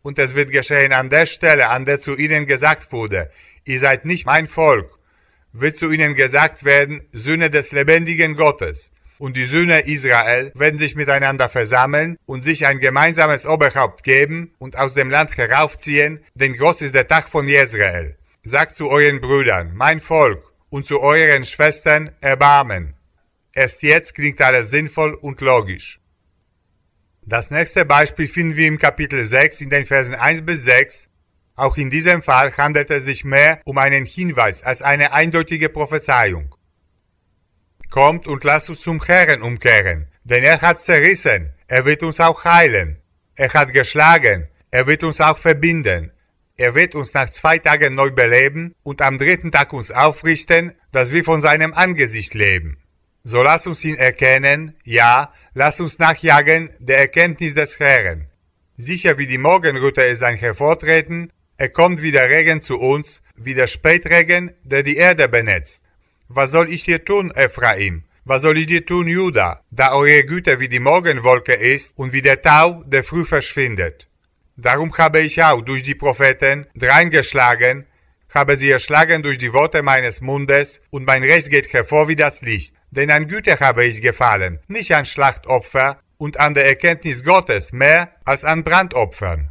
und es wird geschehen an der Stelle, an der zu ihnen gesagt wurde, ihr seid nicht mein Volk, wird zu ihnen gesagt werden, Söhne des lebendigen Gottes. Und die Söhne Israel werden sich miteinander versammeln und sich ein gemeinsames Oberhaupt geben und aus dem Land heraufziehen, denn groß ist der Tag von Jezreel. Sagt zu euren Brüdern, mein Volk, und zu euren Schwestern, Erbarmen. Erst jetzt klingt alles sinnvoll und logisch. Das nächste Beispiel finden wir im Kapitel 6 in den Versen 1 bis 6. Auch in diesem Fall handelt es sich mehr um einen Hinweis als eine eindeutige Prophezeiung. Kommt und lasst uns zum Herrn umkehren, denn er hat zerrissen, er wird uns auch heilen. Er hat geschlagen, er wird uns auch verbinden. Er wird uns nach 2 Tagen neu beleben und am 3. Tag uns aufrichten, dass wir von seinem Angesicht leben. So lasst uns ihn erkennen, ja, lasst uns nachjagen der Erkenntnis des Herrn. Sicher wie die Morgenröte ist sein Hervortreten, er kommt wie der Regen zu uns, wie der Spätregen, der die Erde benetzt. Was soll ich dir tun, Ephraim? Was soll ich dir tun, Juda, da eure Güte wie die Morgenwolke ist und wie der Tau, der früh verschwindet? Darum habe ich auch durch die Propheten dreingeschlagen, habe sie erschlagen durch die Worte meines Mundes, und mein Recht geht hervor wie das Licht. Denn an Güte habe ich gefallen, nicht an Schlachtopfer und an der Erkenntnis Gottes mehr als an Brandopfern.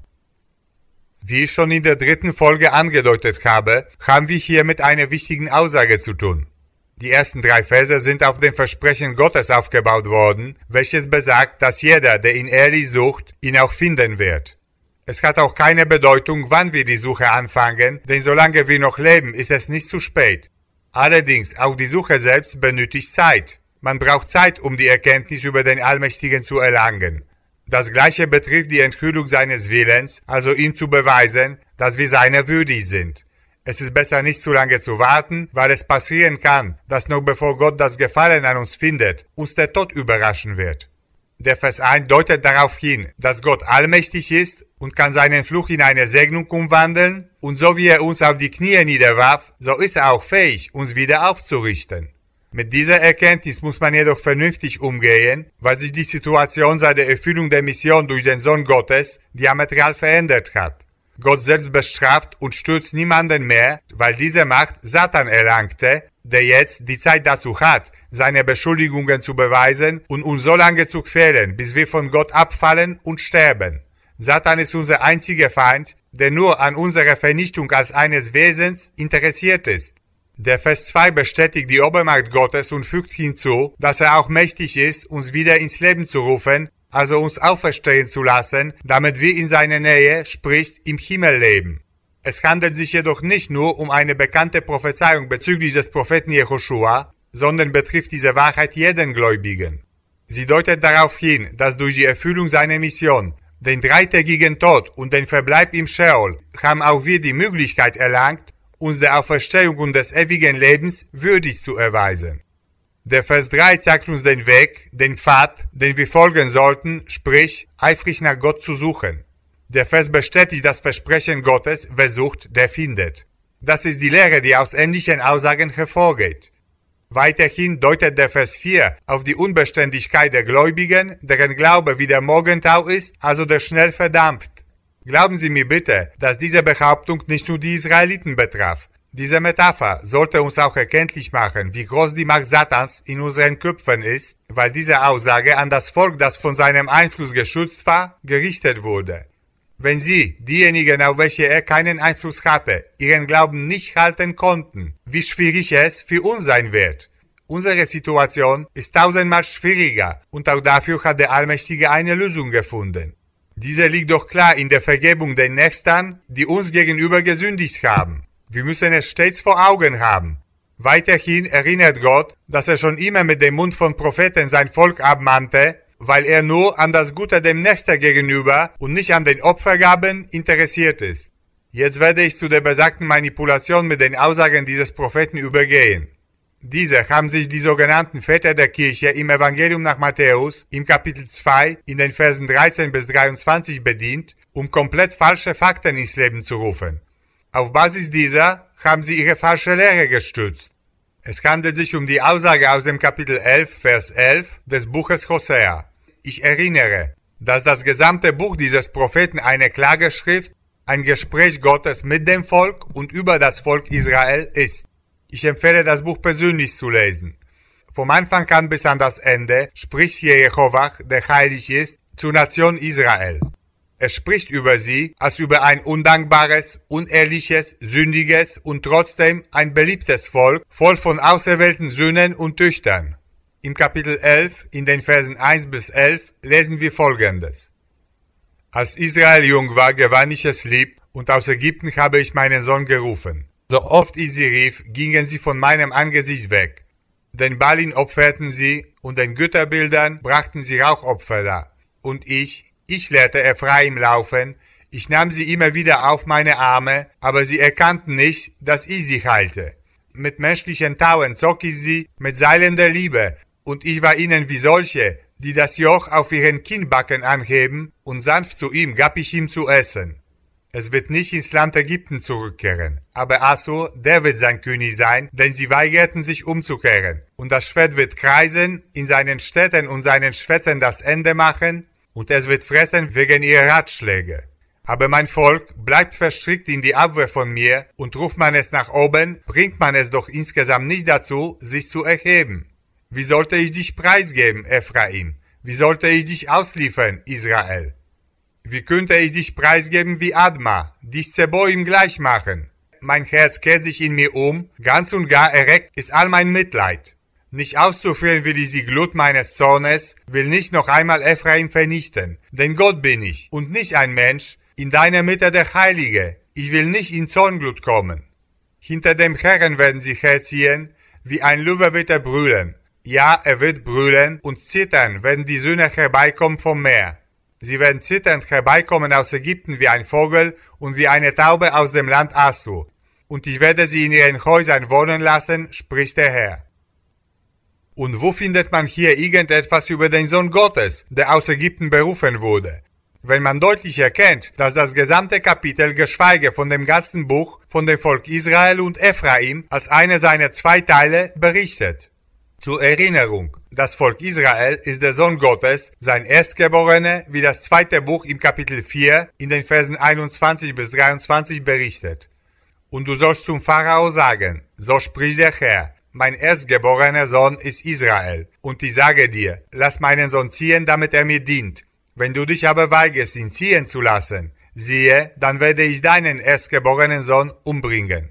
Wie ich schon in der 3. Folge angedeutet habe, haben wir hier mit einer wichtigen Aussage zu tun. Die ersten 3 Verse sind auf dem Versprechen Gottes aufgebaut worden, welches besagt, dass jeder, der ihn ehrlich sucht, ihn auch finden wird. Es hat auch keine Bedeutung, wann wir die Suche anfangen, denn solange wir noch leben, ist es nicht zu spät. Allerdings, auch die Suche selbst benötigt Zeit. Man braucht Zeit, um die Erkenntnis über den Allmächtigen zu erlangen. Das Gleiche betrifft die Enthüllung seines Willens, also ihm zu beweisen, dass wir seiner würdig sind. Es ist besser nicht zu lange zu warten, weil es passieren kann, dass noch bevor Gott das Gefallen an uns findet, uns der Tod überraschen wird. Der Vers 1 deutet darauf hin, dass Gott allmächtig ist und kann seinen Fluch in eine Segnung umwandeln, und so wie er uns auf die Knie niederwarf, so ist er auch fähig, uns wieder aufzurichten. Mit dieser Erkenntnis muss man jedoch vernünftig umgehen, weil sich die Situation seit der Erfüllung der Mission durch den Sohn Gottes diametral verändert hat. Gott selbst bestraft und stürzt niemanden mehr, weil diese Macht Satan erlangte, der jetzt die Zeit dazu hat, seine Beschuldigungen zu beweisen und uns so lange zu quälen, bis wir von Gott abfallen und sterben. Satan ist unser einziger Feind, der nur an unserer Vernichtung als eines Wesens interessiert ist. Der Vers 2 bestätigt die Obermacht Gottes und fügt hinzu, dass er auch mächtig ist, uns wieder ins Leben zu rufen, also uns auferstehen zu lassen, damit wir in seiner Nähe, sprich im Himmel leben. Es handelt sich jedoch nicht nur um eine bekannte Prophezeiung bezüglich des Propheten Jehoschua, sondern betrifft diese Wahrheit jeden Gläubigen. Sie deutet darauf hin, dass durch die Erfüllung seiner Mission, den 3-tägigen Tod und den Verbleib im Scheol, haben auch wir die Möglichkeit erlangt, uns der Auferstehung und des ewigen Lebens würdig zu erweisen. Der Vers 3 zeigt uns den Weg, den Pfad, den wir folgen sollten, sprich, eifrig nach Gott zu suchen. Der Vers bestätigt das Versprechen Gottes, wer sucht, der findet. Das ist die Lehre, die aus ähnlichen Aussagen hervorgeht. Weiterhin deutet der Vers 4 auf die Unbeständigkeit der Gläubigen, deren Glaube wie der Morgentau ist, also der schnell verdampft. Glauben Sie mir bitte, dass diese Behauptung nicht nur die Israeliten betraf. Diese Metapher sollte uns auch erkenntlich machen, wie groß die Macht Satans in unseren Köpfen ist, weil diese Aussage an das Volk, das von seinem Einfluss geschützt war, gerichtet wurde. Wenn sie, diejenigen, auf welche er keinen Einfluss hatte, ihren Glauben nicht halten konnten, wie schwierig es für uns sein wird. Unsere Situation ist 1000-mal schwieriger und auch dafür hat der Allmächtige eine Lösung gefunden. Diese liegt doch klar in der Vergebung den Nächsten, die uns gegenüber gesündigt haben. Wir müssen es stets vor Augen haben. Weiterhin erinnert Gott, dass er schon immer mit dem Mund von Propheten sein Volk abmahnte, weil er nur an das Gute dem Nächsten gegenüber und nicht an den Opfergaben interessiert ist. Jetzt werde ich zu der besagten Manipulation mit den Aussagen dieses Propheten übergehen. Diese haben sich die sogenannten Väter der Kirche im Evangelium nach Matthäus im Kapitel 2 in den Versen 13 bis 23 bedient, um komplett falsche Fakten ins Leben zu rufen. Auf Basis dieser haben sie ihre falsche Lehre gestützt. Es handelt sich um die Aussage aus dem Kapitel 11, Vers 11 des Buches Hosea. Ich erinnere, dass das gesamte Buch dieses Propheten eine Klageschrift, ein Gespräch Gottes mit dem Volk und über das Volk Israel ist. Ich empfehle, das Buch persönlich zu lesen. Vom Anfang an bis an das Ende spricht hier Jehova, der heilig ist, zur Nation Israel. Er spricht über sie als über ein undankbares, unehrliches, sündiges und trotzdem ein beliebtes Volk, voll von auserwählten Söhnen und Töchtern. Im Kapitel 11, in den Versen 1 bis 11, lesen wir Folgendes. Als Israel jung war, gewann ich es lieb, und aus Ägypten habe ich meinen Sohn gerufen. So oft ich sie rief, gingen sie von meinem Angesicht weg. Den Balin opferten sie, und den Götterbildern brachten sie Rauchopfer dar. Und ich lehrte Ephraim laufen, ich nahm sie immer wieder auf meine Arme, aber sie erkannten nicht, dass ich sie heilte. Mit menschlichen Tauen zog ich sie, mit Seilen der Liebe, und ich war ihnen wie solche, die das Joch auf ihren Kinnbacken anheben, und sanft zu ihm gab ich ihm zu essen. Es wird nicht ins Land Ägypten zurückkehren, aber Assur, der wird sein König sein, denn sie weigerten sich umzukehren, und das Schwert wird kreisen, in seinen Städten und seinen Schwätzen das Ende machen, und es wird fressen wegen ihrer Ratschläge. Aber mein Volk bleibt verstrickt in die Abwehr von mir, und ruft man es nach oben, bringt man es doch insgesamt nicht dazu, sich zu erheben. Wie sollte ich dich preisgeben, Ephraim? Wie sollte ich dich ausliefern, Israel? Wie könnte ich dich preisgeben wie Adma, dich Zeboim gleich machen? Mein Herz kehrt sich in mir um, ganz und gar erregt ist all mein Mitleid. Nicht auszuführen will ich die Glut meines Zornes, will nicht noch einmal Ephraim vernichten, denn Gott bin ich und nicht ein Mensch, in deiner Mitte der Heilige, ich will nicht in Zornglut kommen. Hinter dem Herrn werden sie herziehen, wie ein Löwe wird er brüllen. Ja, er wird brüllen, und zittern werden die Söhne herbeikommen vom Meer. Sie werden zitternd herbeikommen aus Ägypten wie ein Vogel und wie eine Taube aus dem Land Assur. Und ich werde sie in ihren Häusern wohnen lassen, spricht der Herr. Und wo findet man hier irgendetwas über den Sohn Gottes, der aus Ägypten berufen wurde? Wenn man deutlich erkennt, dass das gesamte Kapitel, geschweige von dem ganzen Buch, von dem Volk Israel und Ephraim als eine seiner zwei Teile berichtet. Zur Erinnerung, das Volk Israel ist der Sohn Gottes, sein Erstgeborener, wie das zweite Buch im Kapitel 4 in den Versen 21 bis 23 berichtet. Und du sollst zum Pharao sagen, so spricht der Herr, mein erstgeborener Sohn ist Israel, und ich sage dir, lass meinen Sohn ziehen, damit er mir dient. Wenn du dich aber weigerst, ihn ziehen zu lassen, siehe, dann werde ich deinen erstgeborenen Sohn umbringen.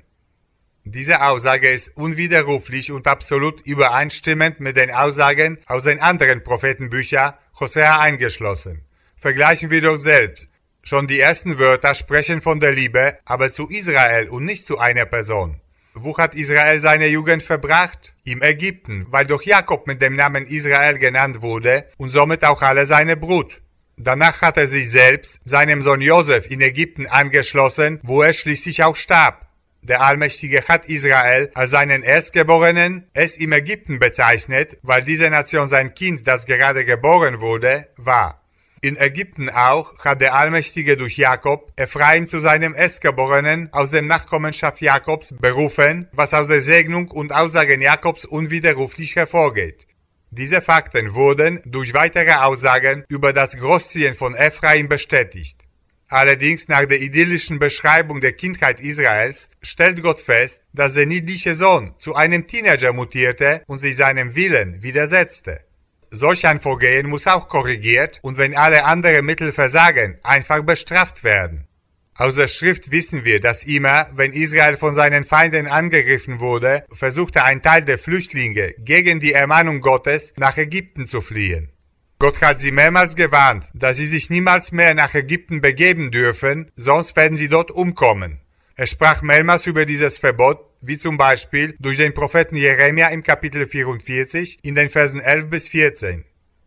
Diese Aussage ist unwiderruflich und absolut übereinstimmend mit den Aussagen aus den anderen Prophetenbüchern, Hosea eingeschlossen. Vergleichen wir doch selbst. Schon die ersten Wörter sprechen von der Liebe, aber zu Israel und nicht zu einer Person. Wo hat Israel seine Jugend verbracht? Im Ägypten, weil doch Jakob mit dem Namen Israel genannt wurde und somit auch alle seine Brut. Danach hat er sich selbst, seinem Sohn Josef, in Ägypten angeschlossen, wo er schließlich auch starb. Der Allmächtige hat Israel als seinen Erstgeborenen es im Ägypten bezeichnet, weil diese Nation sein Kind, das gerade geboren wurde, war. In Ägypten auch hat der Allmächtige durch Jakob Ephraim zu seinem Erstgeborenen aus der Nachkommenschaft Jakobs berufen, was aus der Segnung und Aussagen Jakobs unwiderruflich hervorgeht. Diese Fakten wurden durch weitere Aussagen über das Großziehen von Ephraim bestätigt. Allerdings nach der idyllischen Beschreibung der Kindheit Israels stellt Gott fest, dass der niedliche Sohn zu einem Teenager mutierte und sich seinem Willen widersetzte. Solch ein Vorgehen muss auch korrigiert und wenn alle anderen Mittel versagen, einfach bestraft werden. Aus der Schrift wissen wir, dass immer, wenn Israel von seinen Feinden angegriffen wurde, versuchte ein Teil der Flüchtlinge gegen die Ermahnung Gottes nach Ägypten zu fliehen. Gott hat sie mehrmals gewarnt, dass sie sich niemals mehr nach Ägypten begeben dürfen, sonst werden sie dort umkommen. Er sprach mehrmals über dieses Verbot, wie zum Beispiel durch den Propheten Jeremia im Kapitel 44 in den Versen 11 bis 14.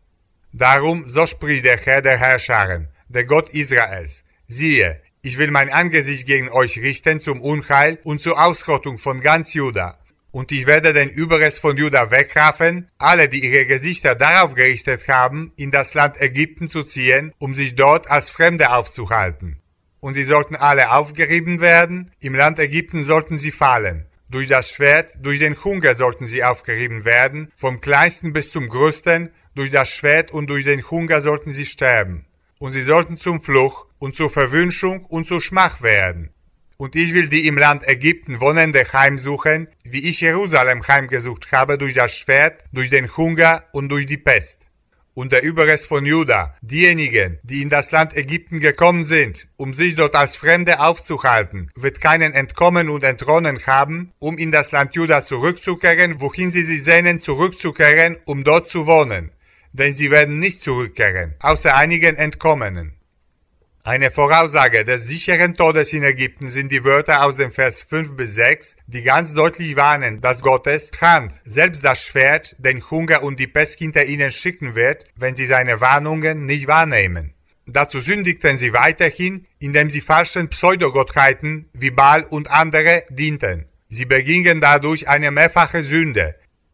Darum, so spricht der Herr der Herrscharen, der Gott Israels, siehe, ich will mein Angesicht gegen euch richten zum Unheil und zur Ausrottung von ganz Juda. Und ich werde den Überrest von Juda wegraffen, alle, die ihre Gesichter darauf gerichtet haben, in das Land Ägypten zu ziehen, um sich dort als Fremde aufzuhalten. Und sie sollten alle aufgerieben werden, im Land Ägypten sollten sie fallen. Durch das Schwert, durch den Hunger sollten sie aufgerieben werden, vom Kleinsten bis zum Größten, durch das Schwert und durch den Hunger sollten sie sterben. und sie sollten zum Fluch und zur Verwünschung und zur Schmach werden. Und ich will die im Land Ägypten wohnende heimsuchen, wie ich Jerusalem heimgesucht habe durch das Schwert, durch den Hunger und durch die Pest. Und der Überrest von Juda, diejenigen, die in das Land Ägypten gekommen sind, um sich dort als Fremde aufzuhalten, wird keinen entkommen und entronnen haben, um in das Land Juda zurückzukehren, wohin sie sich sehnen, zurückzukehren, um dort zu wohnen. Denn sie werden nicht zurückkehren, außer einigen Entkommenen. Eine Voraussage des sicheren Todes in Ägypten sind die Wörter aus dem Vers 5 bis 6, die ganz deutlich warnen, dass Gottes Hand selbst das Schwert, den Hunger und die Pest hinter ihnen schicken wird, wenn sie seine Warnungen nicht wahrnehmen. Dazu sündigten sie weiterhin, indem sie falschen Pseudogottheiten wie Baal und andere dienten. Sie begingen dadurch eine mehrfache Sünde.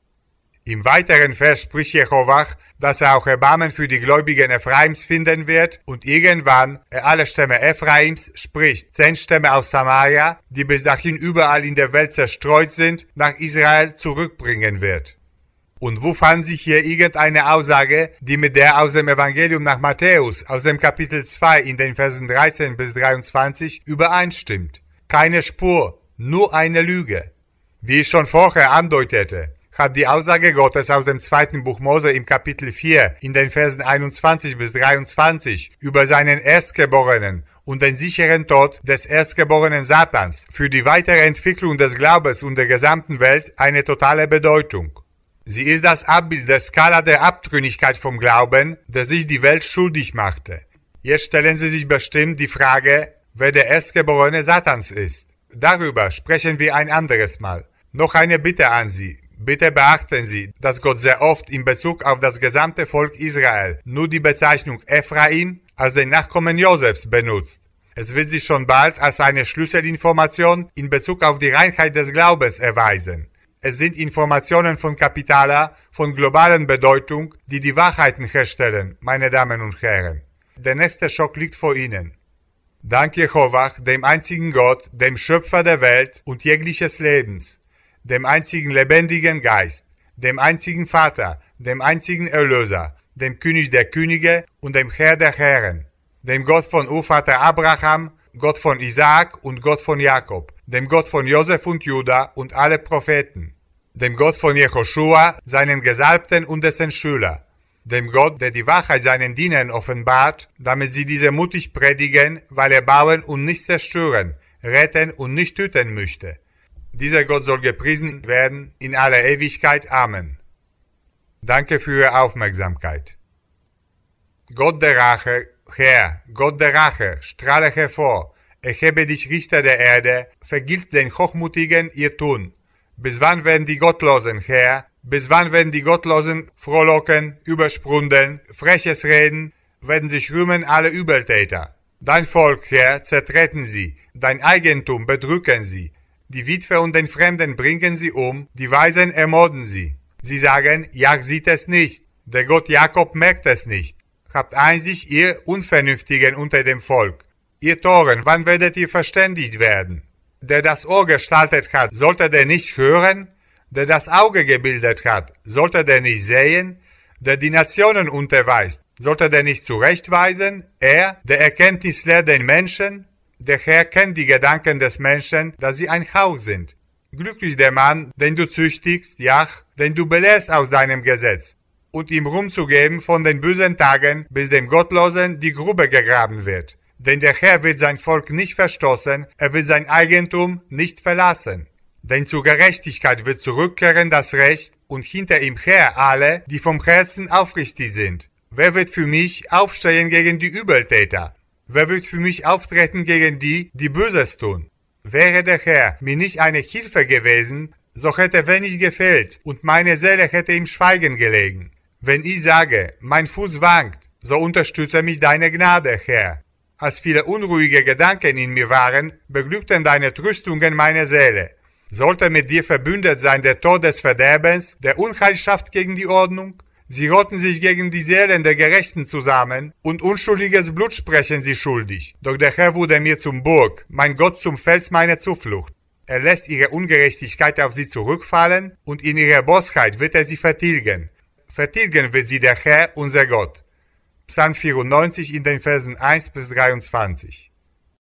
Im weiteren Vers spricht Jehova, dass auch Erbarmen für die Gläubigen Ephraims finden wird und irgendwann alle Stämme Ephraims, sprich 10 Stämme aus Samaria, die bis dahin überall in der Welt zerstreut sind, nach Israel zurückbringen wird. Und wo fand sich hier irgendeine Aussage, die mit der aus dem Evangelium nach Matthäus, aus dem Kapitel 2 in den Versen 13 bis 23 übereinstimmt? Keine Spur, nur eine Lüge. Wie ich schon vorher andeutete, hat die Aussage Gottes aus dem 2. Buch Mose im Kapitel 4 in den Versen 21 bis 23 über seinen Erstgeborenen und den sicheren Tod des Erstgeborenen Satans für die weitere Entwicklung des Glaubens und der gesamten Welt eine totale Bedeutung. Sie ist das Abbild der Skala der Abtrünnigkeit vom Glauben, der sich die Welt schuldig machte. Jetzt stellen Sie sich bestimmt die Frage, wer der Erstgeborene Satans ist. Darüber sprechen wir ein anderes Mal. Noch eine Bitte an Sie. Bitte beachten Sie, dass Gott sehr oft in Bezug auf das gesamte Volk Israel nur die Bezeichnung Ephraim als den Nachkommen Josefs benutzt. Es wird sich schon bald als eine Schlüsselinformation in Bezug auf die Reinheit des Glaubens erweisen. Es sind Informationen von kapitaler, von globalen Bedeutung, die die Wahrheiten herstellen, meine Damen und Herren. Der nächste Schock liegt vor Ihnen. Dank Jehova, dem einzigen Gott, dem Schöpfer der Welt und jegliches Lebens, dem einzigen lebendigen Geist, dem einzigen Vater, dem einzigen Erlöser, dem König der Könige und dem Herr der Herren, dem Gott von Urvater Abraham, Gott von Isaak und Gott von Jakob, dem Gott von Josef und Juda und alle Propheten, dem Gott von Jehoschua, seinen Gesalbten und dessen Schüler, dem Gott, der die Wahrheit seinen Dienern offenbart, damit sie diese mutig predigen, weil er bauen und nicht zerstören, retten und nicht töten möchte. Dieser Gott soll gepriesen werden in aller Ewigkeit. Amen. Danke für Ihre Aufmerksamkeit. Gott der Rache, Herr, Gott der Rache, strahle hervor, erhebe dich, Richter der Erde, vergilt den Hochmutigen ihr Tun. Bis wann werden die Gottlosen, Herr, bis wann werden die Gottlosen frohlocken, übersprudeln, freches reden, werden sich rühmen alle Übeltäter. Dein Volk, Herr, zertreten sie, dein Eigentum bedrücken sie. Die Witwe und den Fremden bringen sie um, die Weisen ermorden sie. Sie sagen, Jah sieht es nicht, der Gott Jakob merkt es nicht. Habt Einsicht, ihr Unvernünftigen unter dem Volk. Ihr Toren, wann werdet ihr verständigt werden? Der das Ohr gestaltet hat, sollte der nicht hören? Der das Auge gebildet hat, sollte der nicht sehen? Der die Nationen unterweist, sollte der nicht zurechtweisen? Er, der Erkenntnis lehrt den Menschen? Der Herr kennt die Gedanken des Menschen, dass sie ein Hauch sind. Glücklich der Mann, den du züchtigst, ja, den du belehrst aus deinem Gesetz, und ihm Ruhm zu geben von den bösen Tagen, bis dem Gottlosen die Grube gegraben wird. Denn der Herr wird sein Volk nicht verstoßen, er wird sein Eigentum nicht verlassen. Denn zur Gerechtigkeit wird zurückkehren das Recht, und hinter ihm her alle, die vom Herzen aufrichtig sind. Wer wird für mich aufstehen gegen die Übeltäter? Wer wird für mich auftreten gegen die, die Böses tun? Wäre der Herr mir nicht eine Hilfe gewesen, so hätte wenig gefehlt, und meine Seele hätte im Schweigen gelegen. Wenn ich sage, mein Fuß wankt, so unterstütze mich deine Gnade, Herr. Als viele unruhige Gedanken in mir waren, beglückten deine Tröstungen meine Seele. Sollte mit dir verbündet sein der Tod des Verderbens, der Unheilschaft gegen die Ordnung? Sie rotten sich gegen die Seelen der Gerechten zusammen, und unschuldiges Blut sprechen sie schuldig. Doch der Herr wurde mir zum Burg, mein Gott zum Fels meiner Zuflucht. Er lässt ihre Ungerechtigkeit auf sie zurückfallen, und in ihrer Bosheit wird er sie vertilgen. Vertilgen wird sie der Herr, unser Gott. Psalm 94 in den Versen 1 bis 23.